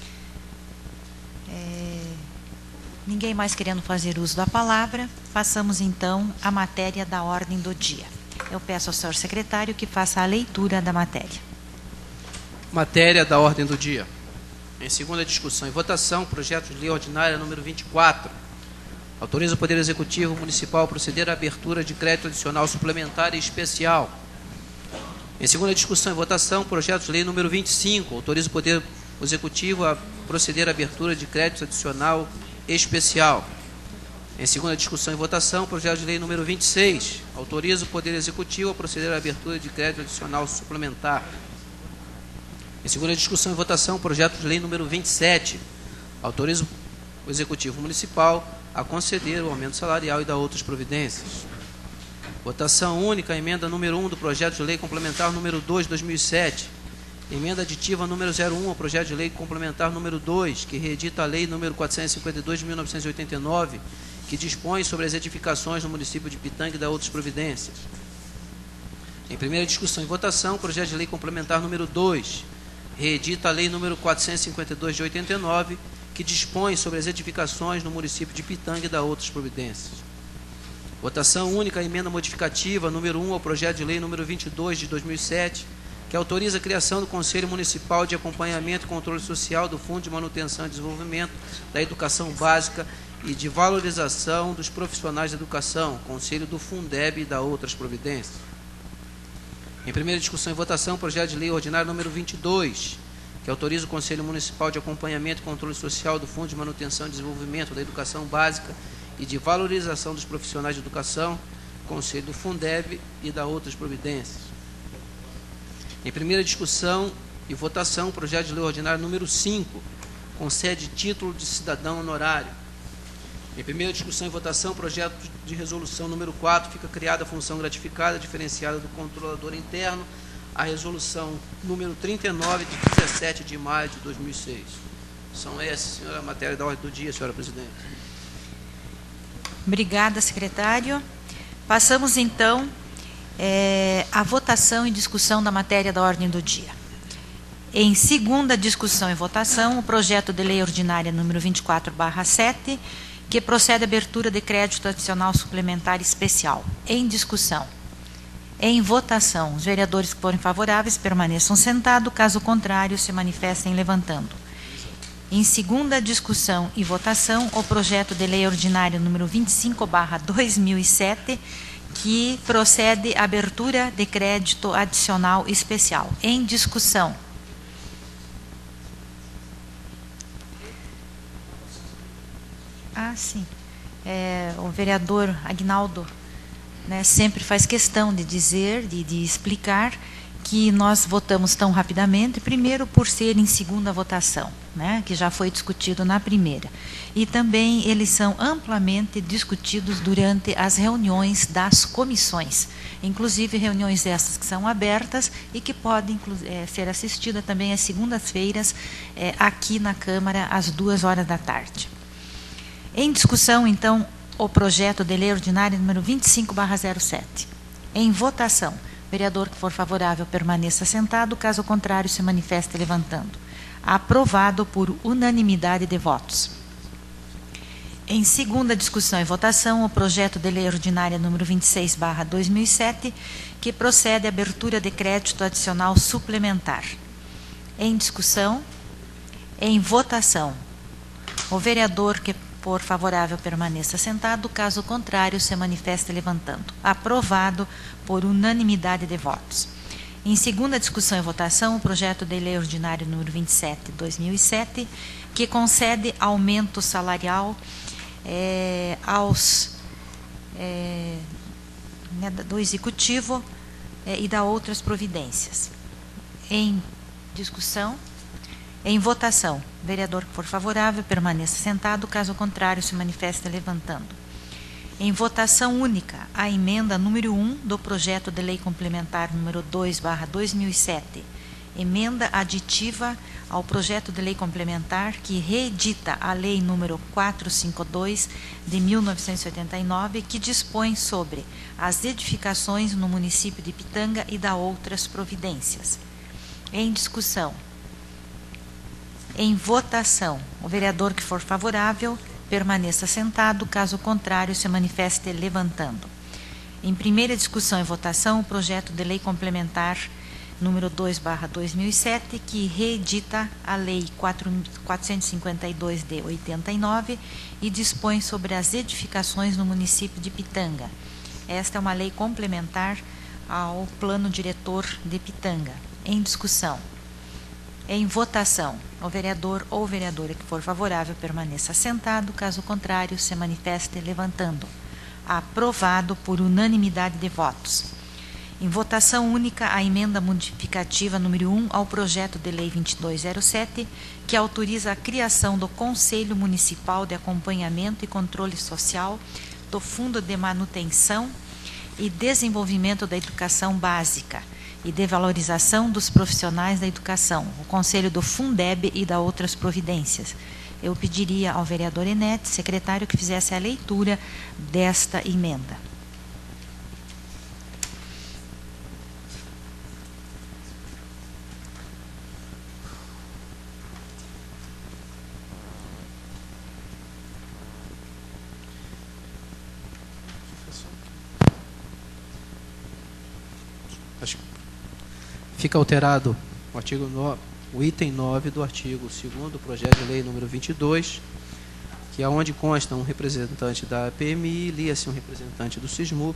Ninguém mais querendo fazer uso da palavra, passamos então à matéria da ordem do dia. Eu peço ao senhor secretário que faça a leitura da matéria. Matéria da ordem do dia. Em segunda discussão e votação, projeto de lei ordinária número vinte e quatro. Autoriza o Poder Executivo Municipal a proceder à abertura de crédito adicional suplementar e especial. Em segunda discussão e votação, projeto de lei número vinte e cinco. Autoriza o Poder Executivo a proceder à abertura de crédito adicional especial. Em segunda discussão e votação, projeto de lei número vinte e seis. Autoriza o Poder Executivo a proceder à abertura de crédito adicional suplementar. Em segunda discussão e votação, projeto de lei número vinte e sete. Autoriza o Executivo Municipal a conceder o aumento salarial e dar outras providências. Votação única, emenda número um do projeto de lei complementar número dois de dois mil e sete. Emenda aditiva número zero um ao projeto de lei complementar número dois, que reedita a lei número quatrocentos e cinquenta e dois de mil novecentos e oitenta e nove, que dispõe sobre as edificações no município de Pitanga e da outras providências. Em primeira discussão e votação, projeto de lei complementar número dois, reedita a lei número quatrocentos e cinquenta e dois de oitenta e nove, que dispõe sobre as edificações no município de Pitanga e da outras providências. Votação única, emenda modificativa número um ao projeto de lei número vinte e dois de dois mil e sete, que autoriza a criação do Conselho Municipal de Acompanhamento e Controle Social do Fundo de Manutenção e Desenvolvimento da Educação Básica e de Valorização dos Profissionais da Educação, Conselho do Fundeb e da outras providências. Em primeira discussão e votação, projeto de lei ordinário número vinte e dois, que autoriza o Conselho Municipal de Acompanhamento e Controle Social do Fundo de Manutenção e Desenvolvimento da Educação Básica e de Valorização dos Profissionais de Educação, Conselho do Fundeb e da outras providências. Em primeira discussão e votação, projeto de lei ordinário número cinco, concede título de cidadão honorário. Em primeira discussão e votação, projeto de resolução número quatro, fica criada a função gratificada diferenciada do controlador interno, a resolução número trinta e nove, de dezessete de maio de dois mil e seis. São essas, senhora, a matéria da ordem do dia, senhora presidente. Obrigada, secretário. Passamos, então, é, à votação e discussão da matéria da ordem do dia. Em segunda discussão e votação, o projeto de lei ordinária número vinte e quatro barra sete, que procede à abertura de crédito adicional suplementar especial. Em discussão. Em votação, os vereadores que forem favoráveis permaneçam sentados, caso contrário, se manifestem levantando. Em segunda discussão e votação, o projeto de lei ordinário número vinte e cinco barra dois mil e sete, que procede à abertura de crédito adicional especial. Em discussão. Ah, sim. É, o vereador Aguinaldo, né, sempre faz questão de dizer, de, de explicar que nós votamos tão rapidamente, primeiro por ser em segunda votação, né, que já foi discutido na primeira. E também eles são amplamente discutidos durante as reuniões das comissões, inclusive reuniões essas que são abertas e que podem é, ser assistidas também às segundas-feiras é, aqui na Câmara às duas horas da tarde. Em discussão, então, o projeto de lei ordinário número vinte e cinco barra zero sete. Em votação, o vereador que for favorável permaneça sentado, caso contrário se manifeste levantando. Aprovado por unanimidade de votos. Em segunda discussão e votação, o projeto de lei ordinária número vinte e seis barra dois mil e sete, que procede à abertura de crédito adicional suplementar. Em discussão, em votação, o vereador que for favorável permaneça sentado, caso contrário se manifeste levantando. Aprovado por unanimidade de votos. Em segunda discussão e votação, o projeto de lei ordinário número vinte e sete barra dois mil e sete, que concede aumento salarial é, aos é, né, do executivo é, e da outras providências. Em discussão. Em votação, o vereador que for favorável permaneça sentado, caso contrário se manifeste levantando. Em votação única, a emenda número um do projeto de lei complementar número dois barra dois mil e sete, emenda aditiva ao projeto de lei complementar que reedita a lei número quatrocentos e cinquenta e dois de mil novecentos e oitenta e nove, que dispõe sobre as edificações no município de Pitanga e da outras providências. Em discussão. Em votação, o vereador que for favorável permaneça sentado, caso contrário se manifeste levantando. Em primeira discussão e votação, o projeto de lei complementar número dois barra dois mil e sete, que reedita a lei quatrocentos e cinquenta e dois de oitenta e nove e dispõe sobre as edificações no município de Pitanga. Esta é uma lei complementar ao plano diretor de Pitanga. Em discussão. Em votação, o vereador ou vereadora que for favorável permaneça sentado, caso contrário se manifeste levantando. Aprovado por unanimidade de votos. Em votação única, a emenda modificativa número um ao projeto de lei vinte e dois zero sete, que autoriza a criação do Conselho Municipal de Acompanhamento e Controle Social do Fundo de Manutenção e Desenvolvimento da Educação Básica e de Valorização dos Profissionais da Educação, o Conselho do Fundeb e da outras providências. Eu pediria ao vereador Enete, secretário, que fizesse a leitura desta emenda. Fica alterado o, artigo no, o item nove do artigo segundo do projeto de lei número vinte e dois, que é onde consta um representante da P M I, lia-se um representante do SISMUP,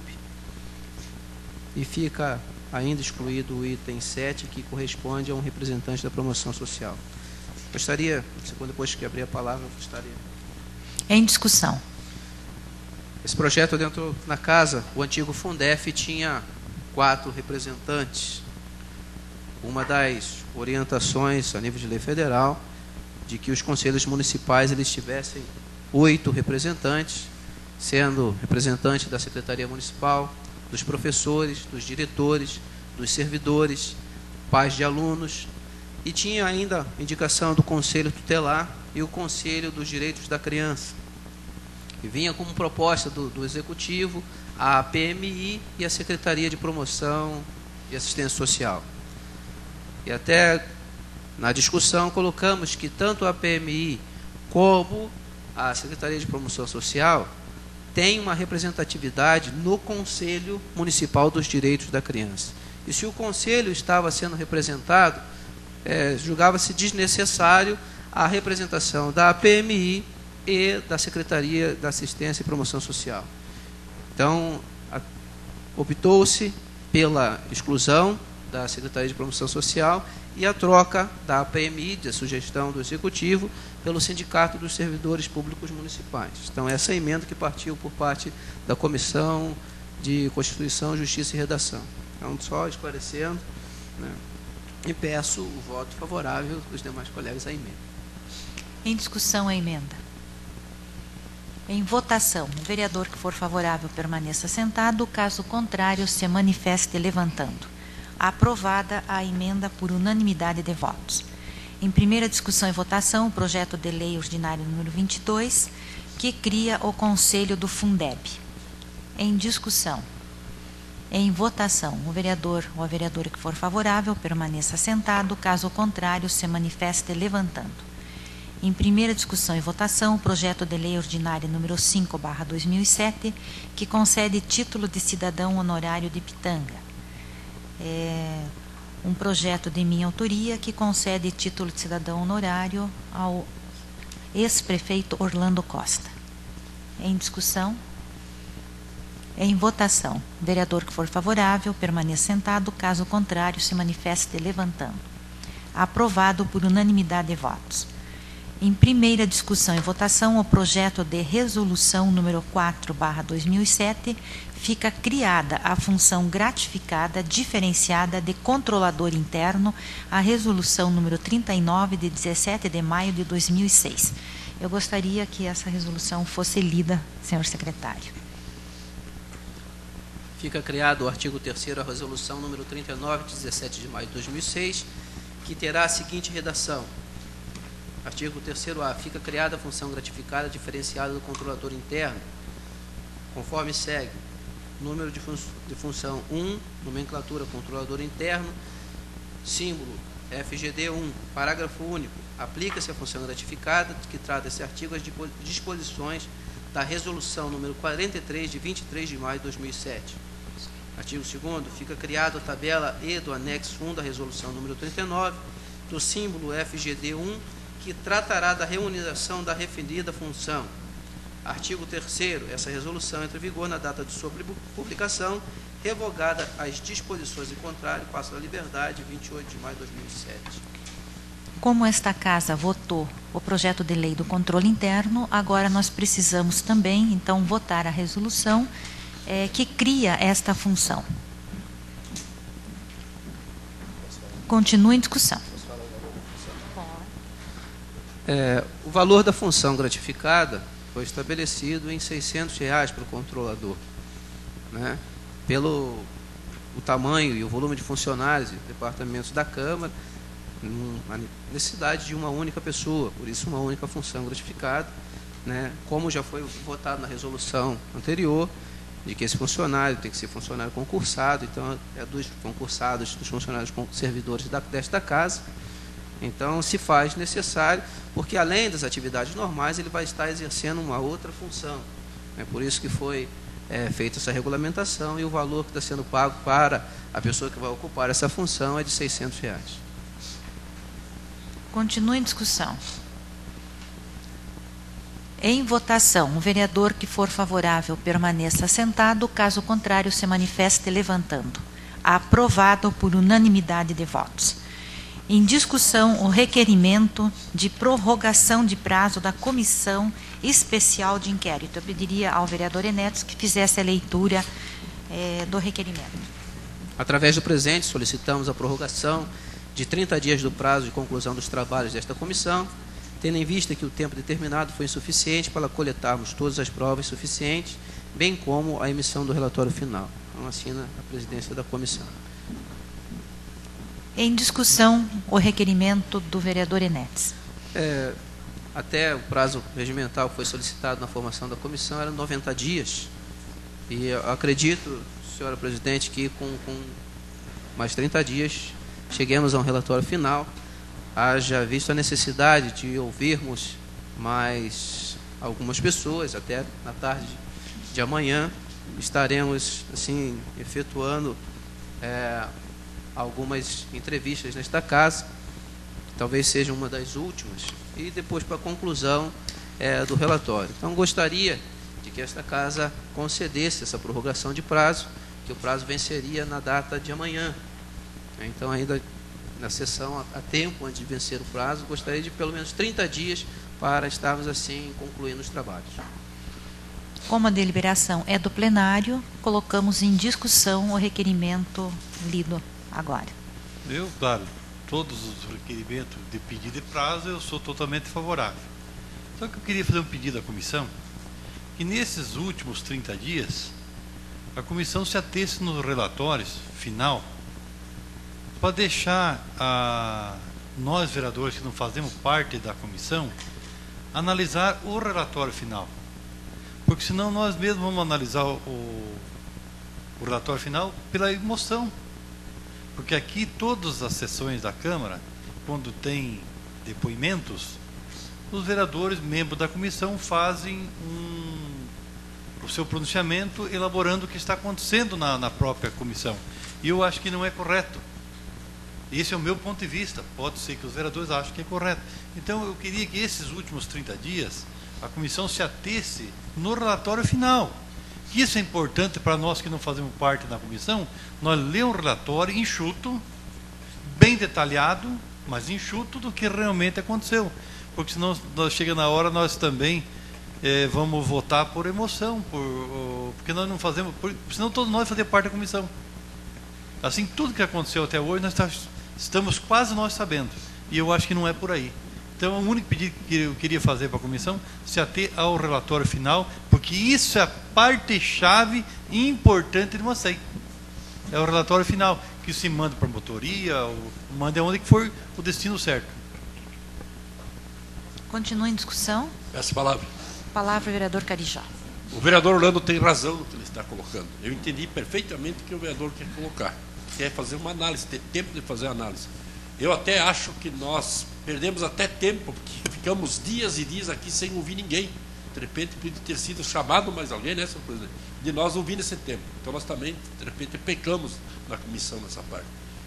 e fica ainda excluído o item sete, que corresponde a um representante da promoção social. Gostaria, depois que abrir a palavra, eu gostaria... Em discussão. Esse projeto dentro na casa, o antigo Fundef tinha quatro representantes. Uma das orientações a nível de lei federal, de que os conselhos municipais eles tivessem oito representantes, sendo representante da Secretaria Municipal, dos professores, dos diretores, dos servidores, pais de alunos, e tinha ainda indicação do Conselho Tutelar e o Conselho dos Direitos da Criança. E vinha como proposta do, do Executivo a P M I e a Secretaria de Promoção e Assistência Social. E até na discussão colocamos que tanto a P M I como a Secretaria de Promoção Social tem uma representatividade no Conselho Municipal dos Direitos da Criança. E se o Conselho estava sendo representado, é, julgava-se desnecessário a representação da P M I e da Secretaria da Assistência e Promoção Social. Então, optou-se pela exclusão da Secretaria de Promoção Social e a troca da P M I, da sugestão do Executivo, pelo Sindicato dos Servidores Públicos Municipais. Então, essa emenda que partiu por parte da Comissão de Constituição, Justiça e Redação. Então, só esclarecendo, né, e peço o voto favorável dos demais colegas à emenda. Em discussão a emenda. Em votação, o vereador que for favorável permaneça sentado, caso contrário, se manifeste levantando. Aprovada a emenda por unanimidade de votos. Em primeira discussão e votação, o projeto de lei ordinário número vinte e dois, que cria o Conselho do Fundeb. Em discussão. Em votação, o vereador ou a vereadora que for favorável permaneça sentado, caso contrário, se manifeste levantando. Em primeira discussão e votação, o projeto de lei ordinária número cinco barra dois mil e sete, que concede título de cidadão honorário de Pitanga. É um projeto de minha autoria que concede título de cidadão honorário ao ex-prefeito Orlando Costa. Em discussão. Em votação, o vereador que for favorável permaneça sentado, caso contrário, se manifeste levantando. Aprovado por unanimidade de votos. Em primeira discussão e votação, o projeto de resolução número quatro barra dois mil e sete, fica criada a função gratificada diferenciada de controlador interno, a resolução número trinta e nove, de dezessete de maio de dois mil e seis. Eu gostaria que essa resolução fosse lida, senhor secretário. Fica criado o artigo terceiro, a resolução número trinta e nove, de dezessete de maio de dois mil e seis, que terá a seguinte redação. Artigo terceiro A. Fica criada a função gratificada diferenciada do controlador interno, conforme segue. Número de, fun de função um, nomenclatura controlador interno, símbolo F G D um, parágrafo único. Aplica-se a função gratificada, que trata esse artigo as disposições da resolução número quarenta e três, de vinte e três de maio de dois mil e sete. Artigo segundo. Fica criada a tabela E do anexo um da resolução número trinta e nove, do símbolo F G D um, que tratará da remuneração da referida função. Artigo terceiro. Essa resolução entra em vigor na data de sua publicação, revogada as disposições em contrário, passa a liberdade, vinte e oito de maio de dois mil e sete. Como esta casa votou o projeto de lei do controle interno, agora nós precisamos também, então, votar a resolução é, que cria esta função. Continua em discussão. É, o valor da função gratificada foi estabelecido em seiscentos reais para o controlador, né? Pelo o tamanho e o volume de funcionários e departamentos da Câmara, a necessidade de uma única pessoa, por isso uma única função gratificada, né? Como já foi votado na resolução anterior, de que esse funcionário tem que ser funcionário concursado, então é dos concursados, dos funcionários servidores da, desta casa. Então, se faz necessário, porque além das atividades normais, ele vai estar exercendo uma outra função. É por isso que foi é, feita essa regulamentação, e o valor que está sendo pago para a pessoa que vai ocupar essa função é de seiscentos reais. Continue em discussão. Em votação, o vereador que for favorável permaneça sentado, caso contrário se manifeste levantando. Aprovado por unanimidade de votos. Em discussão, o requerimento de prorrogação de prazo da Comissão Especial de Inquérito. Eu pediria ao vereador Enéas que fizesse a leitura eh, do requerimento. Através do presente, solicitamos a prorrogação de trinta dias do prazo de conclusão dos trabalhos desta comissão, tendo em vista que o tempo determinado foi insuficiente para coletarmos todas as provas suficientes, bem como a emissão do relatório final. Então, assina a presidência da comissão. Em discussão, o requerimento do vereador Enéas. É, até o prazo regimental que foi solicitado na formação da comissão era noventa dias. E eu acredito, senhora presidente, que com, com mais trinta dias cheguemos a um relatório final, haja visto a necessidade de ouvirmos mais algumas pessoas, até na tarde de amanhã, estaremos assim efetuando é, algumas entrevistas nesta casa, talvez seja uma das últimas, e depois para a conclusão é, do relatório. Então, gostaria de que esta casa concedesse essa prorrogação de prazo, que o prazo venceria na data de amanhã. Então, ainda na sessão a tempo, antes de vencer o prazo, gostaria de pelo menos trinta dias para estarmos assim concluindo os trabalhos. Como a deliberação é do plenário, colocamos em discussão o requerimento lido agora. Eu, claro, todos os requerimentos de pedido de prazo, eu sou totalmente favorável. Só que eu queria fazer um pedido à comissão, que nesses últimos trinta dias, a comissão se atesse nos relatórios final, para deixar a, nós, vereadores, que não fazemos parte da comissão, analisar o relatório final. Porque senão nós mesmos vamos analisar o, o relatório final pela emoção. Porque aqui todas as sessões da Câmara, quando tem depoimentos, os vereadores, membros da comissão, fazem um, o seu pronunciamento elaborando o que está acontecendo na, na própria comissão. E eu acho que não é correto. Esse é o meu ponto de vista. Pode ser que os vereadores achem que é correto. Então, eu queria que esses últimos trinta dias, a comissão se atesse no relatório final. Isso é importante para nós que não fazemos parte da comissão, nós lemos um relatório enxuto, bem detalhado, mas enxuto do que realmente aconteceu. Porque senão, nós, chega na hora, nós também eh, vamos votar por emoção, por, oh, porque nós não fazemos, por, senão todos nós fazemos parte da comissão. Assim, tudo que aconteceu até hoje, nós tá, estamos quase nós sabendo. E eu acho que não é por aí. Então, o único pedido que eu queria fazer para a comissão, se ater ao relatório final, porque isso é a parte-chave importante de uma S E I. É o relatório final, que se manda para a motoria, ou manda onde que for o destino certo. Continua em discussão. Essa palavra. Palavra, vereador Carijó. O vereador Orlando tem razão no que ele está colocando. Eu entendi perfeitamente o que o vereador quer colocar. Quer fazer uma análise, ter tempo de fazer análise. Eu até acho que nós perdemos até tempo, porque ficamos dias e dias aqui sem ouvir ninguém. De repente, podia ter sido chamado mais alguém, né, senhor presidente? De nós ouvir esse tempo. Então, nós também, de repente, pecamos na comissão nessa parte.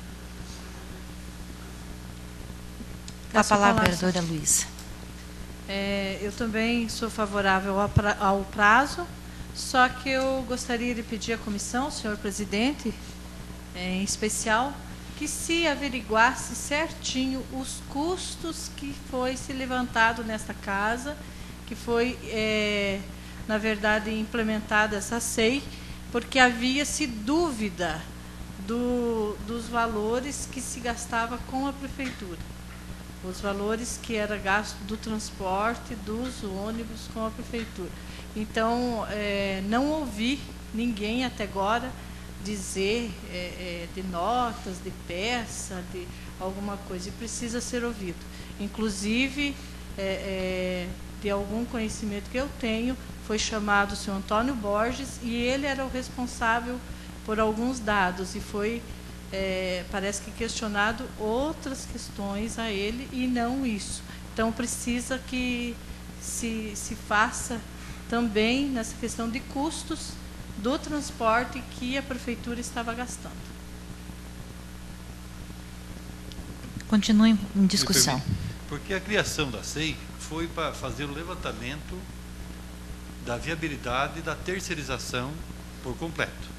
A palavra, vereadora Luísa. É, eu também sou favorável ao, pra, ao prazo, só que eu gostaria de pedir à comissão, senhor presidente, é, em especial, que se averiguasse certinho os custos que foi se levantado nesta casa, que foi, é, na verdade, implementada essa S E I, porque havia-se dúvida do, dos valores que se gastava com a prefeitura. Os valores que era gasto do transporte dos ônibus com a prefeitura. Então, é, não ouvi ninguém até agora dizer é, é, de notas, de peça, de alguma coisa, e precisa ser ouvido. Inclusive, é, é, de algum conhecimento que eu tenho, foi chamado o senhor Antônio Borges, e ele era o responsável por alguns dados, e foi... É, parece que questionado outras questões a ele e não isso. Então, precisa que se, se faça também nessa questão de custos do transporte que a prefeitura estava gastando. Continue em discussão. Porque a criação da S E I foi para fazer o levantamento da viabilidade da terceirização por completo.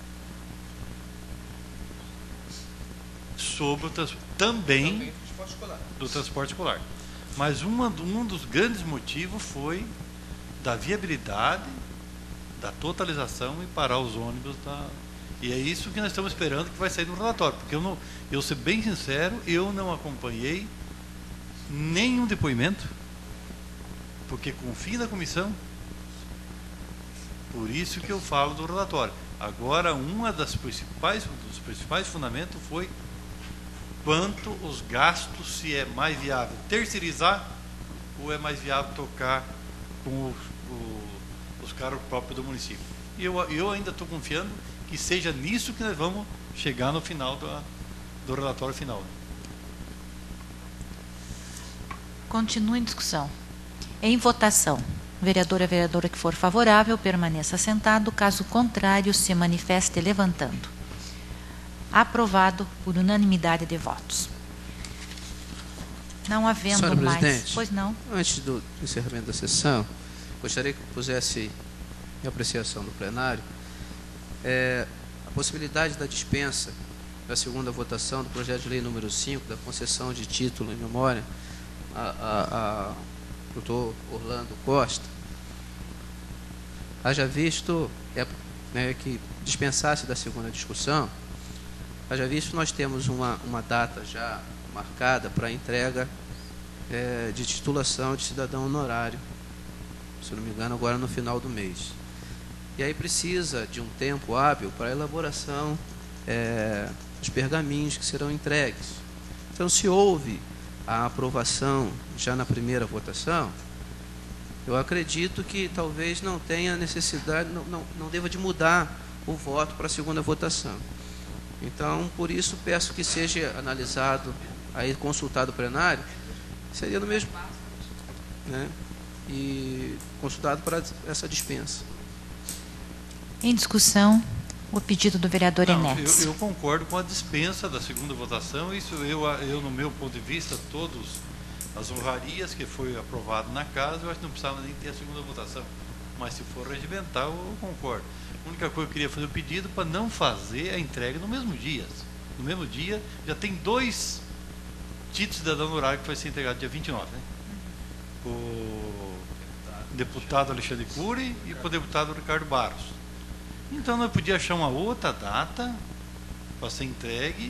Sobre o trans, também, também do transporte escolar. Mas uma, um dos grandes motivos foi da viabilidade, da totalização e parar os ônibus da... E é isso que nós estamos esperando que vai sair no relatório, porque eu não, eu ser bem sincero, eu não acompanhei nenhum depoimento, porque confio na comissão. Por isso que eu falo do relatório. Agora, uma das principais, dos principais fundamentos foi quanto os gastos, se é mais viável terceirizar ou é mais viável tocar com o, o, os carros próprios do município. E eu, eu ainda estou confiando que seja nisso que nós vamos chegar no final do, do relatório final. Continue em discussão. Em votação. Vereador e vereadora que for favorável, permaneça sentado. Caso contrário, se manifeste levantando. Aprovado por unanimidade de votos. Não havendo Senhora mais... Presidente, Pois não. Antes do encerramento da sessão, gostaria que pusesse em apreciação do plenário é, a possibilidade da dispensa da segunda votação do projeto de lei número cinco, da concessão de título em memória a, a, a doutor Orlando Costa. Haja visto é, né, que dispensasse da segunda discussão. Haja visto, nós temos uma, uma data já marcada para a entrega é, de titulação de cidadão honorário, se não me engano, agora no final do mês. E aí precisa de um tempo hábil para a elaboração é, dos pergaminhos que serão entregues. Então, se houve a aprovação já na primeira votação, eu acredito que talvez não tenha necessidade, não, não, não deva de mudar o voto para a segunda votação. Então, por isso, peço que seja analisado, aí consultado o plenário, seria no mesmo, né, e consultado para essa dispensa. Em discussão, o pedido do vereador Não, Enéas. eu, eu concordo com a dispensa da segunda votação. Isso, eu, eu, no meu ponto de vista, todas as honrarias que foi aprovado na casa, eu acho que não precisava nem ter a segunda votação. Mas se for regimental, eu concordo. A única coisa que eu queria fazer o pedido para não fazer a entrega no mesmo dia. No mesmo dia, já tem dois títulos de cidadão honorário que vai ser entregado dia vinte e nove. Né? O deputado Alexandre Cury e o deputado Ricardo Barros. Então, nós podíamos achar uma outra data para ser entregue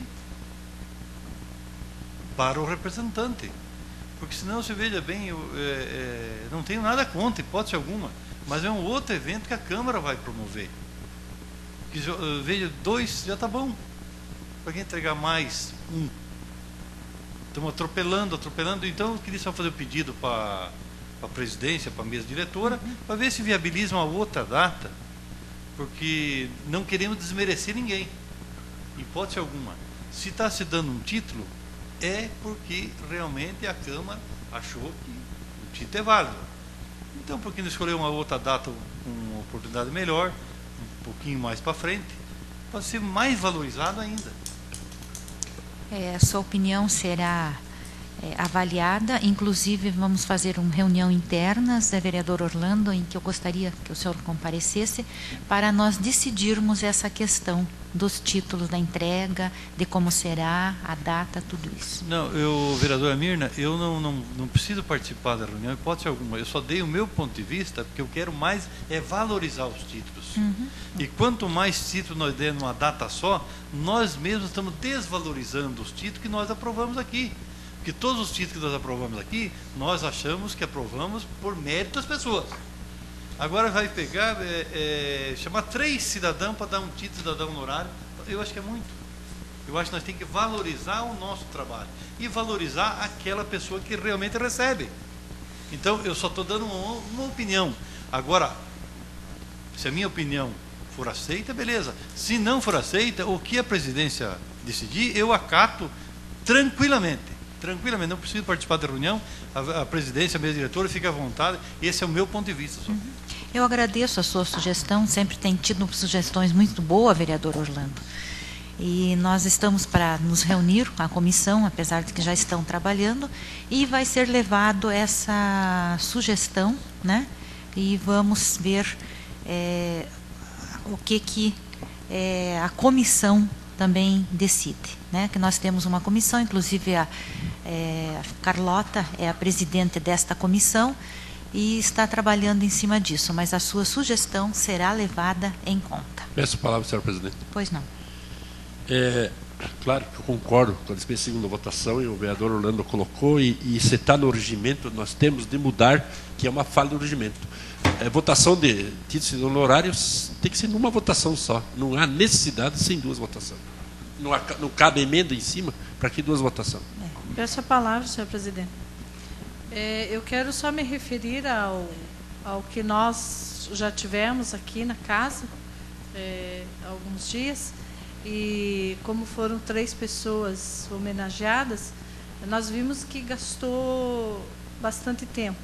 para o representante. Porque senão, você veja bem, eu é, é, não tenho nada contra, hipótese alguma, mas é um outro evento que a Câmara vai promover. Que, veja, dois já está bom. Para quem entregar mais um? Estamos atropelando, atropelando. Então, eu queria só fazer o pedido para a presidência, para a mesa diretora, para ver se viabiliza uma outra data, porque não queremos desmerecer ninguém, hipótese alguma. Se está se dando um título, é porque realmente a Câmara achou que o título é válido. Então, por que não escolher uma outra data com uma oportunidade melhor, um pouquinho mais para frente, para ser mais valorizado ainda? É, a sua opinião será é, avaliada, inclusive vamos fazer uma reunião interna da vereador Orlando, em que eu gostaria que o senhor comparecesse, para nós decidirmos essa questão dos títulos da entrega, de como será, a data, tudo isso. Não, eu, vereadora Mirna, eu não, não, não preciso participar da reunião, hipótese alguma. Eu só dei o meu ponto de vista, porque eu quero mais é valorizar os títulos. Uhum. E quanto mais títulos nós dermos numa data só, nós mesmos estamos desvalorizando os títulos que nós aprovamos aqui. Porque todos os títulos que nós aprovamos aqui, nós achamos que aprovamos por mérito das pessoas. Agora vai pegar, é, é, chamar três cidadãos para dar um título de cidadão honorário, eu acho que é muito. Eu acho que nós temos que valorizar o nosso trabalho e valorizar aquela pessoa que realmente recebe. Então, eu só estou dando uma, uma opinião. Agora, se a minha opinião for aceita, beleza. Se não for aceita, o que a presidência decidir, eu acato tranquilamente. Tranquilamente, não preciso participar da reunião, a, a presidência, a mesa diretora, fica à vontade, esse é o meu ponto de vista. Só. Uhum. Eu agradeço a sua sugestão, sempre tem tido sugestões muito boas, vereador Orlando. E nós estamos para nos reunir, a comissão, apesar de que já estão trabalhando, e vai ser levado essa sugestão, né? E vamos ver é, o que, que é, a comissão também decide, né? Que nós temos uma comissão, inclusive a, é, a Carlota é a presidente desta comissão, e está trabalhando em cima disso, mas a sua sugestão será levada em conta. Peço a palavra, senhora presidente. Pois não. É, claro que eu concordo com a segunda votação, e o vereador Orlando colocou, e, e se está no regimento, nós temos de mudar, que é uma falha do regimento. É, votação de títulos honorários tem que ser numa votação só. Não há necessidade sem duas votações. Não, há, não cabe emenda em cima, para que duas votações? É. Peço a palavra, senhor presidente. É, eu quero só me referir ao, ao que nós já tivemos aqui na casa é, há alguns dias, e como foram três pessoas homenageadas, nós vimos que gastou bastante tempo.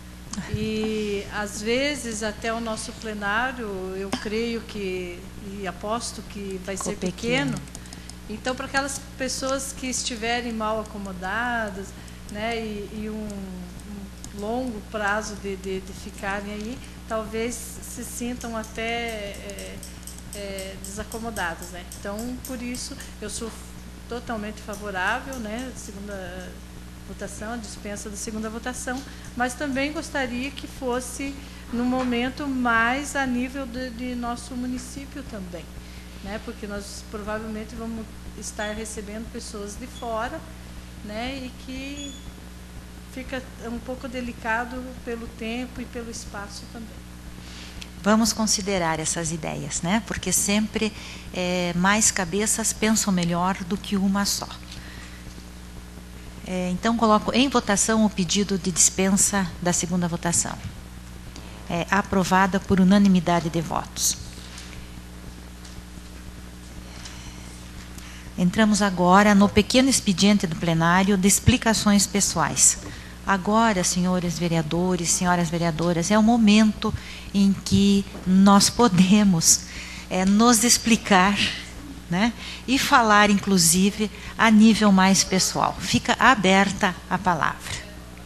E, às vezes, até o nosso plenário, eu creio que, e aposto que vai Ficou ser pequeno. pequeno. Então, para aquelas pessoas que estiverem mal acomodadas, né, e, e um, um longo prazo de, de, de ficarem aí, talvez se sintam até é, é, desacomodados, né? Então, por isso, eu sou totalmente favorável, né, segunda votação, a dispensa da segunda votação, mas também gostaria que fosse no momento mais a nível de, de nosso município também, né? Porque nós provavelmente vamos estar recebendo pessoas de fora, né? E que fica um pouco delicado pelo tempo e pelo espaço também. Vamos considerar essas ideias, né? Porque sempre é, mais cabeças pensam melhor do que uma só. É, então, coloco em votação o pedido de dispensa da segunda votação. É aprovada por unanimidade de votos. Entramos agora no pequeno expediente do plenário de explicações pessoais. Agora, senhores vereadores, senhoras vereadoras, é o momento em que nós podemos é, nos explicar, né, e falar, inclusive, a nível mais pessoal. Fica aberta a palavra.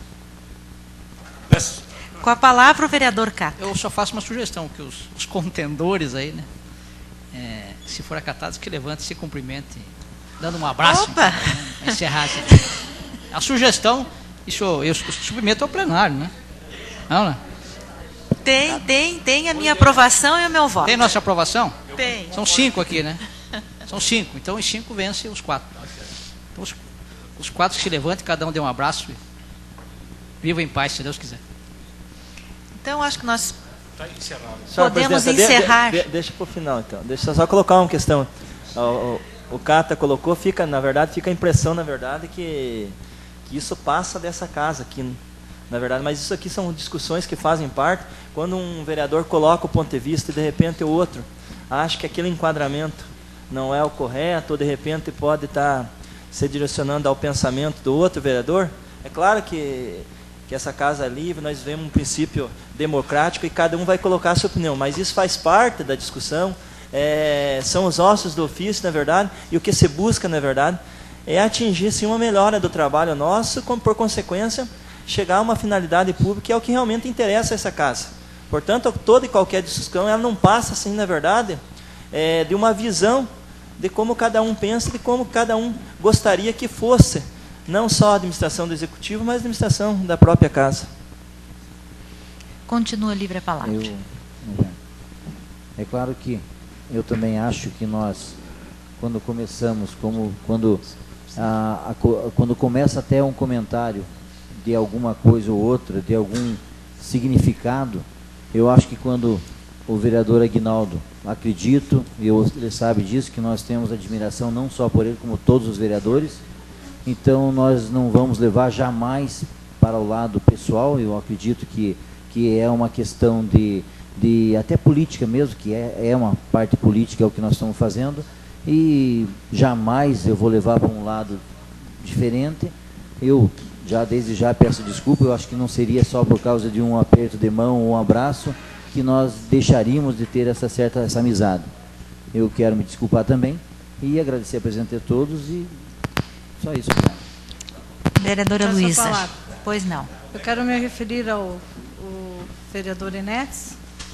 Peço. Com a palavra, o vereador Cato. Eu só faço uma sugestão, que os, os contendores aí, né, é, se for acatados, que levante e se cumprimente, dando um abraço. Opa! Para encerrar aqui. A sugestão, isso eu, eu submeto ao plenário, né? Não, né? Tem, tem, tem a minha aprovação e o meu voto. Tem nossa aprovação? Tem. São cinco aqui, né? São cinco, então os cinco vencem os quatro. Então, os, os quatro que se levantem, cada um dê um abraço. Viva em paz, se Deus quiser. Então, acho que nós Está encerrado. podemos Senhora presidenta, encerrar. de- de- deixa para o final, então. Deixa eu só colocar uma questão. O, o, o Cata colocou, fica, na verdade, fica a impressão, na verdade, que, que isso passa dessa casa aqui, na verdade. Mas isso aqui são discussões que fazem parte. Quando um vereador coloca o ponto de vista e, de repente, o outro acha que aquele enquadramento não é o correto, ou de repente pode estar se direcionando ao pensamento do outro vereador, é claro que, que essa casa é livre, nós vemos um princípio democrático e cada um vai colocar a sua opinião, mas isso faz parte da discussão, é, são os ossos do ofício, na verdade, e o que se busca, na verdade, é atingir sim, uma melhora do trabalho nosso, como por consequência, chegar a uma finalidade pública, que é o que realmente interessa a essa casa. Portanto, toda e qualquer discussão, ela não passa, assim, na verdade, é, de uma visão de como cada um pensa, de como cada um gostaria que fosse, não só a administração do executivo, mas a administração da própria casa. Continua livre a palavra. Eu, é claro que eu também acho que nós, quando começamos, como quando, a, a, quando começa até um comentário de alguma coisa ou outra, de algum significado, eu acho que quando o vereador Aguinaldo, acredito, e ele sabe disso, que nós temos admiração não só por ele, como todos os vereadores, então nós não vamos levar jamais para o lado pessoal. Eu acredito que, que é uma questão de, de até política mesmo, que é, é uma parte política, é o que nós estamos fazendo, e jamais eu vou levar para um lado diferente. Eu já desde já peço desculpa, eu acho que não seria só por causa de um aperto de mão ou um abraço, que nós deixaríamos de ter essa certa essa amizade. Eu quero me desculpar também e agradecer a presença de todos e só isso. Obrigado. Vereadora Peço a Luísa. palavra. Pois não. Eu quero me referir ao, ao vereador Enéas,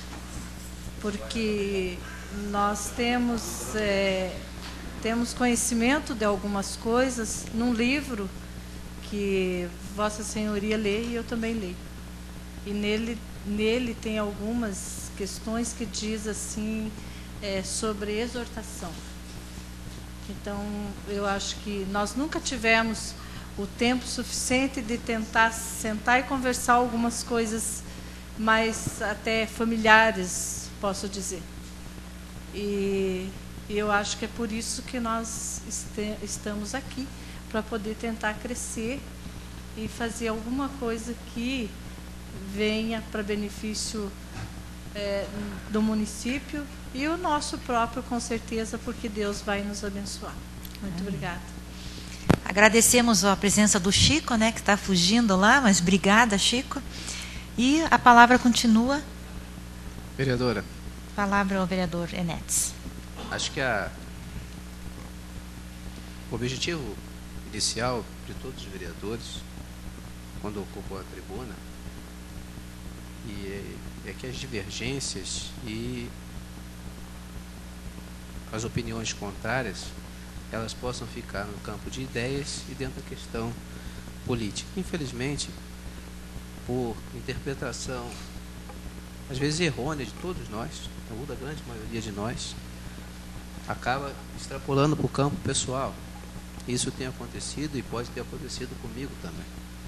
porque nós temos, é, temos conhecimento de algumas coisas num livro que Vossa Senhoria lê e eu também leio. E nele, nele tem algumas questões que diz assim, é, sobre exortação. Então, eu acho que nós nunca tivemos o tempo suficiente de tentar sentar e conversar algumas coisas mais até familiares, posso dizer. E eu acho que é por isso que nós este, estamos aqui, para poder tentar crescer e fazer alguma coisa que venha para benefício é, do município e o nosso próprio, com certeza, porque Deus vai nos abençoar. Muito Amém. Obrigada. Agradecemos a presença do Chico, né, que está fugindo lá, mas obrigada, Chico. E a palavra continua. Vereadora. Palavra ao vereador Enéas. Acho que a, o objetivo inicial de todos os vereadores, quando ocupam a tribuna, e é, é que as divergências e as opiniões contrárias, elas possam ficar no campo de ideias e dentro da questão política. Infelizmente, por interpretação, às vezes errônea de todos nós, ou da grande maioria de nós, acaba extrapolando para o campo pessoal. Isso tem acontecido e pode ter acontecido comigo também.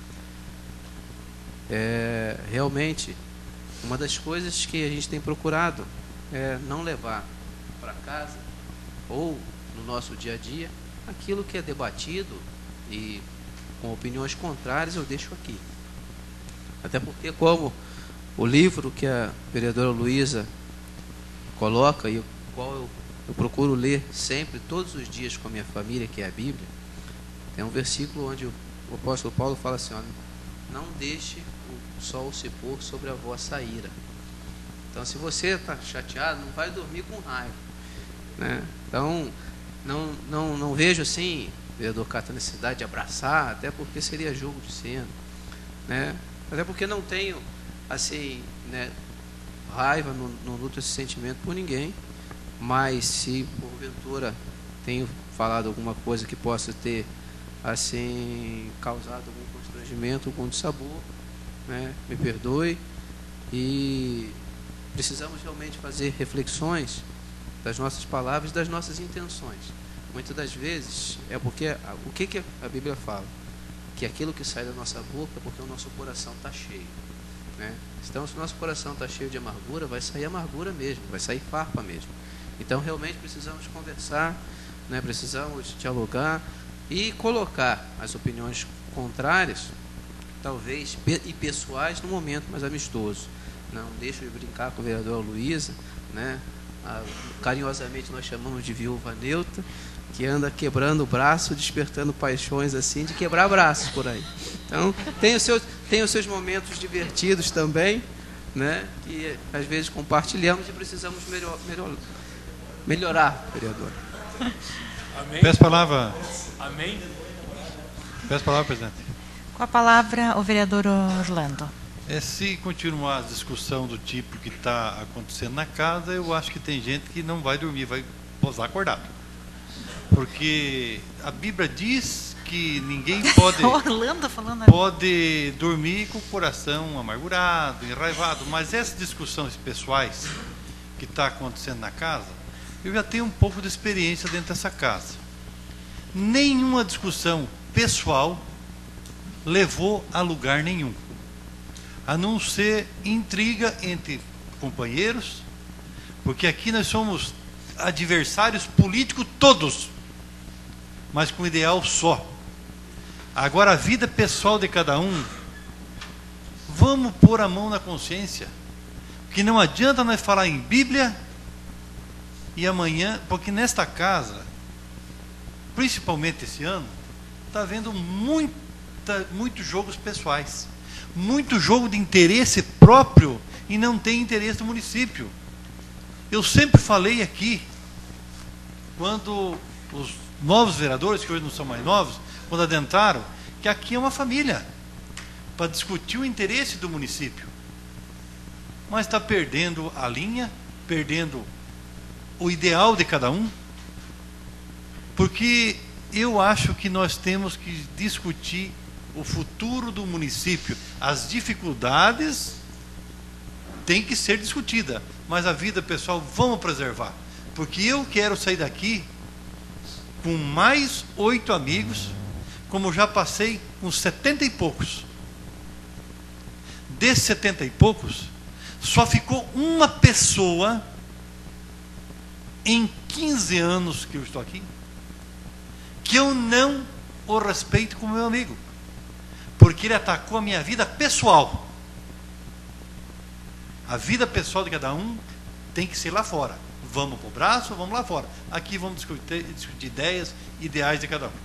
É, realmente, uma das coisas que a gente tem procurado é não levar para casa ou no nosso dia a dia aquilo que é debatido e com opiniões contrárias eu deixo aqui. Até porque, como o livro que a vereadora Luísa coloca e o qual eu, eu procuro ler sempre, todos os dias com a minha família, que é a Bíblia, tem um versículo onde o, o apóstolo Paulo fala assim, olha, não deixe o sol se pôr sobre a vossa ira. Então, se você está chateado, não vai dormir com raiva, né? Então, não, não, não vejo assim, vereador Cato, a necessidade de abraçar, até porque seria jogo de cena, né? Até porque não tenho, assim, né, raiva, não, não luto esse sentimento por ninguém, mas se porventura tenho falado alguma coisa que possa ter, assim, causado algum constrangimento, algum dissabor, né, me perdoe. E precisamos realmente fazer reflexões das nossas palavras e das nossas intenções. Muitas das vezes é porque o que, que a Bíblia fala? Que aquilo que sai da nossa boca é porque o nosso coração está cheio, né? Então, se o nosso coração está cheio de amargura, vai sair amargura mesmo, vai sair farpa mesmo. Então, realmente precisamos conversar, né? Precisamos dialogar e colocar as opiniões contrárias, talvez, e pessoais, no momento mais amistoso. Não deixo de brincar com a vereadora Luísa, né? A, carinhosamente nós chamamos de viúva neutra, que anda quebrando o braço, despertando paixões assim, de quebrar braços por aí. Então, tem os seus, tem os seus momentos divertidos também, né? Que às vezes compartilhamos e precisamos melhor, melhor, melhorar, vereador. Amém. Peço palavra. Amém. Peço palavra, presidente. Com a palavra, o vereador Orlando. É, se continuar a discussão do tipo que está acontecendo na casa, eu acho que tem gente que não vai dormir, vai posar acordado. Porque a Bíblia diz que ninguém pode, Orlando falando pode dormir com o coração amargurado, enraivado, mas essas discussões pessoais que está acontecendo na casa, eu já tenho um pouco de experiência dentro dessa casa. Nenhuma discussão pessoal levou a lugar nenhum, a não ser intriga entre companheiros, porque aqui nós somos adversários políticos todos, mas com um ideal só. Agora, a vida pessoal de cada um, vamos pôr a mão na consciência, porque não adianta nós falar em Bíblia e amanhã, porque nesta casa, principalmente esse ano, está havendo muita, muitos jogos pessoais, muito jogo de interesse próprio e não tem interesse do município. Eu sempre falei aqui, quando os novos vereadores, que hoje não são mais novos, quando adentraram, que aqui é uma família, para discutir o interesse do município. Mas está perdendo a linha, perdendo o ideal de cada um, porque eu acho que nós temos que discutir o futuro do município. As dificuldades têm que ser discutidas, mas a vida pessoal vamos preservar, porque eu quero sair daqui com mais oito amigos, como já passei com setenta e poucos. Desses setenta e poucos, só ficou uma pessoa em quinze anos que eu estou aqui, que eu não o respeito como meu amigo, porque ele atacou a minha vida pessoal. A vida pessoal de cada um tem que ser lá fora. Vamos para o braço, vamos lá fora. Aqui vamos discutir, discutir ideias, ideais de cada um.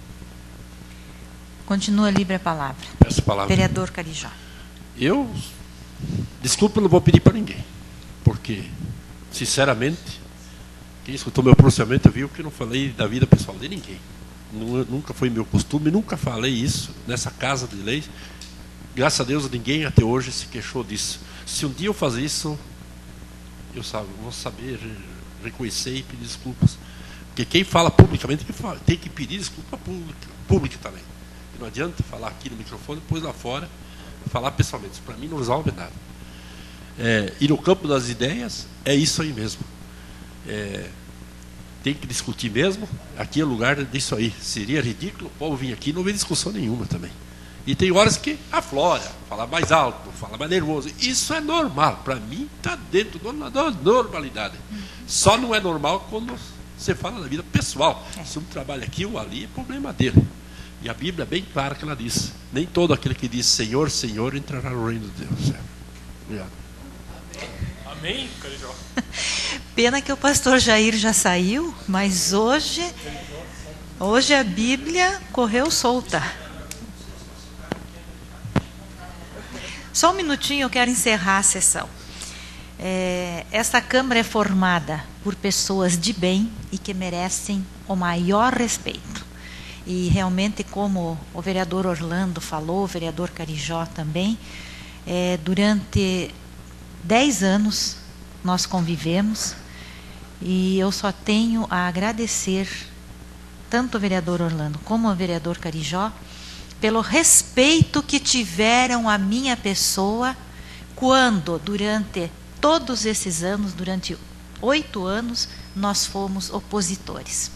Continua livre a palavra. Peço a palavra. Vereador Carijó. Eu, desculpa, não vou pedir para ninguém, porque, sinceramente, quem escutou meu pronunciamento viu que eu não falei da vida pessoal de ninguém. Nunca foi meu costume, nunca falei isso nessa casa de leis. Graças a Deus, ninguém até hoje se queixou disso. Se um dia eu fazer isso, eu sabe, vou saber reconhecer e pedir desculpas. Porque quem fala publicamente tem que pedir desculpa pública, pública também. E não adianta falar aqui no microfone, depois lá fora, falar pessoalmente. Isso para mim não resolve nada. É, e no campo das ideias, é isso aí mesmo. É, tem que discutir mesmo. Aqui é o lugar disso aí. Seria ridículo o povo vir aqui e não ver discussão nenhuma também. E tem horas que aflora, fala mais alto, fala mais nervoso. Isso é normal. Para mim, está dentro da normalidade. Só não é normal quando você fala da vida pessoal. Se um trabalha aqui ou ali, é problema dele. E a Bíblia é bem clara que ela diz: nem todo aquele que diz Senhor, Senhor entrará no reino de Deus. Obrigado. Amém, Carijó? Pena que o pastor Jair já saiu, mas hoje, hoje a Bíblia correu solta. Só um minutinho, eu quero encerrar a sessão. É, esta Câmara é formada por pessoas de bem e que merecem o maior respeito. E realmente, como o vereador Orlando falou, o vereador Carijó também, é, durante dez anos nós convivemos e eu só tenho a agradecer tanto o vereador Orlando como o vereador Carijó pelo respeito que tiveram à minha pessoa quando, durante todos esses anos, durante oito anos, nós fomos opositores.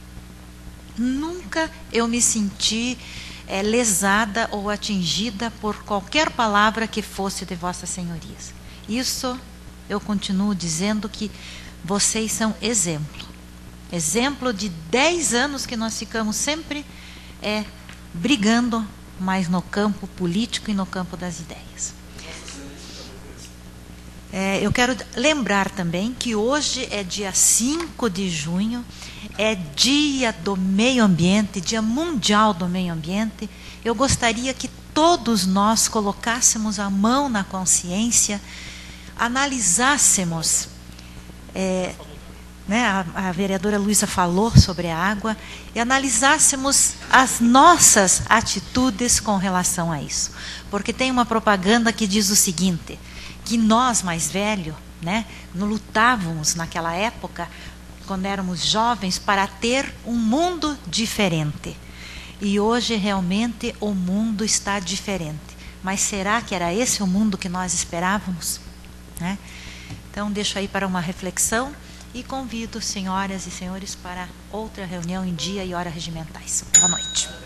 Nunca eu me senti é, lesada ou atingida por qualquer palavra que fosse de vossas senhorias. Isso eu continuo dizendo que vocês são exemplo. Exemplo de dez anos que nós ficamos sempre é, brigando, mas no campo político e no campo das ideias. É, eu quero lembrar também que hoje é dia cinco de junho, é dia do meio ambiente, dia mundial do meio ambiente. Eu gostaria que todos nós colocássemos a mão na consciência, analisássemos, é, né, a, a vereadora Luísa falou sobre a água, e analisássemos as nossas atitudes com relação a isso. Porque tem uma propaganda que diz o seguinte, que nós mais velhos, né, lutávamos naquela época, quando éramos jovens, para ter um mundo diferente. E hoje realmente o mundo está diferente. Mas será que era esse o mundo que nós esperávamos? Né? Então deixo aí para uma reflexão e convido senhoras e senhores para outra reunião em dia e hora regimentais. Boa noite.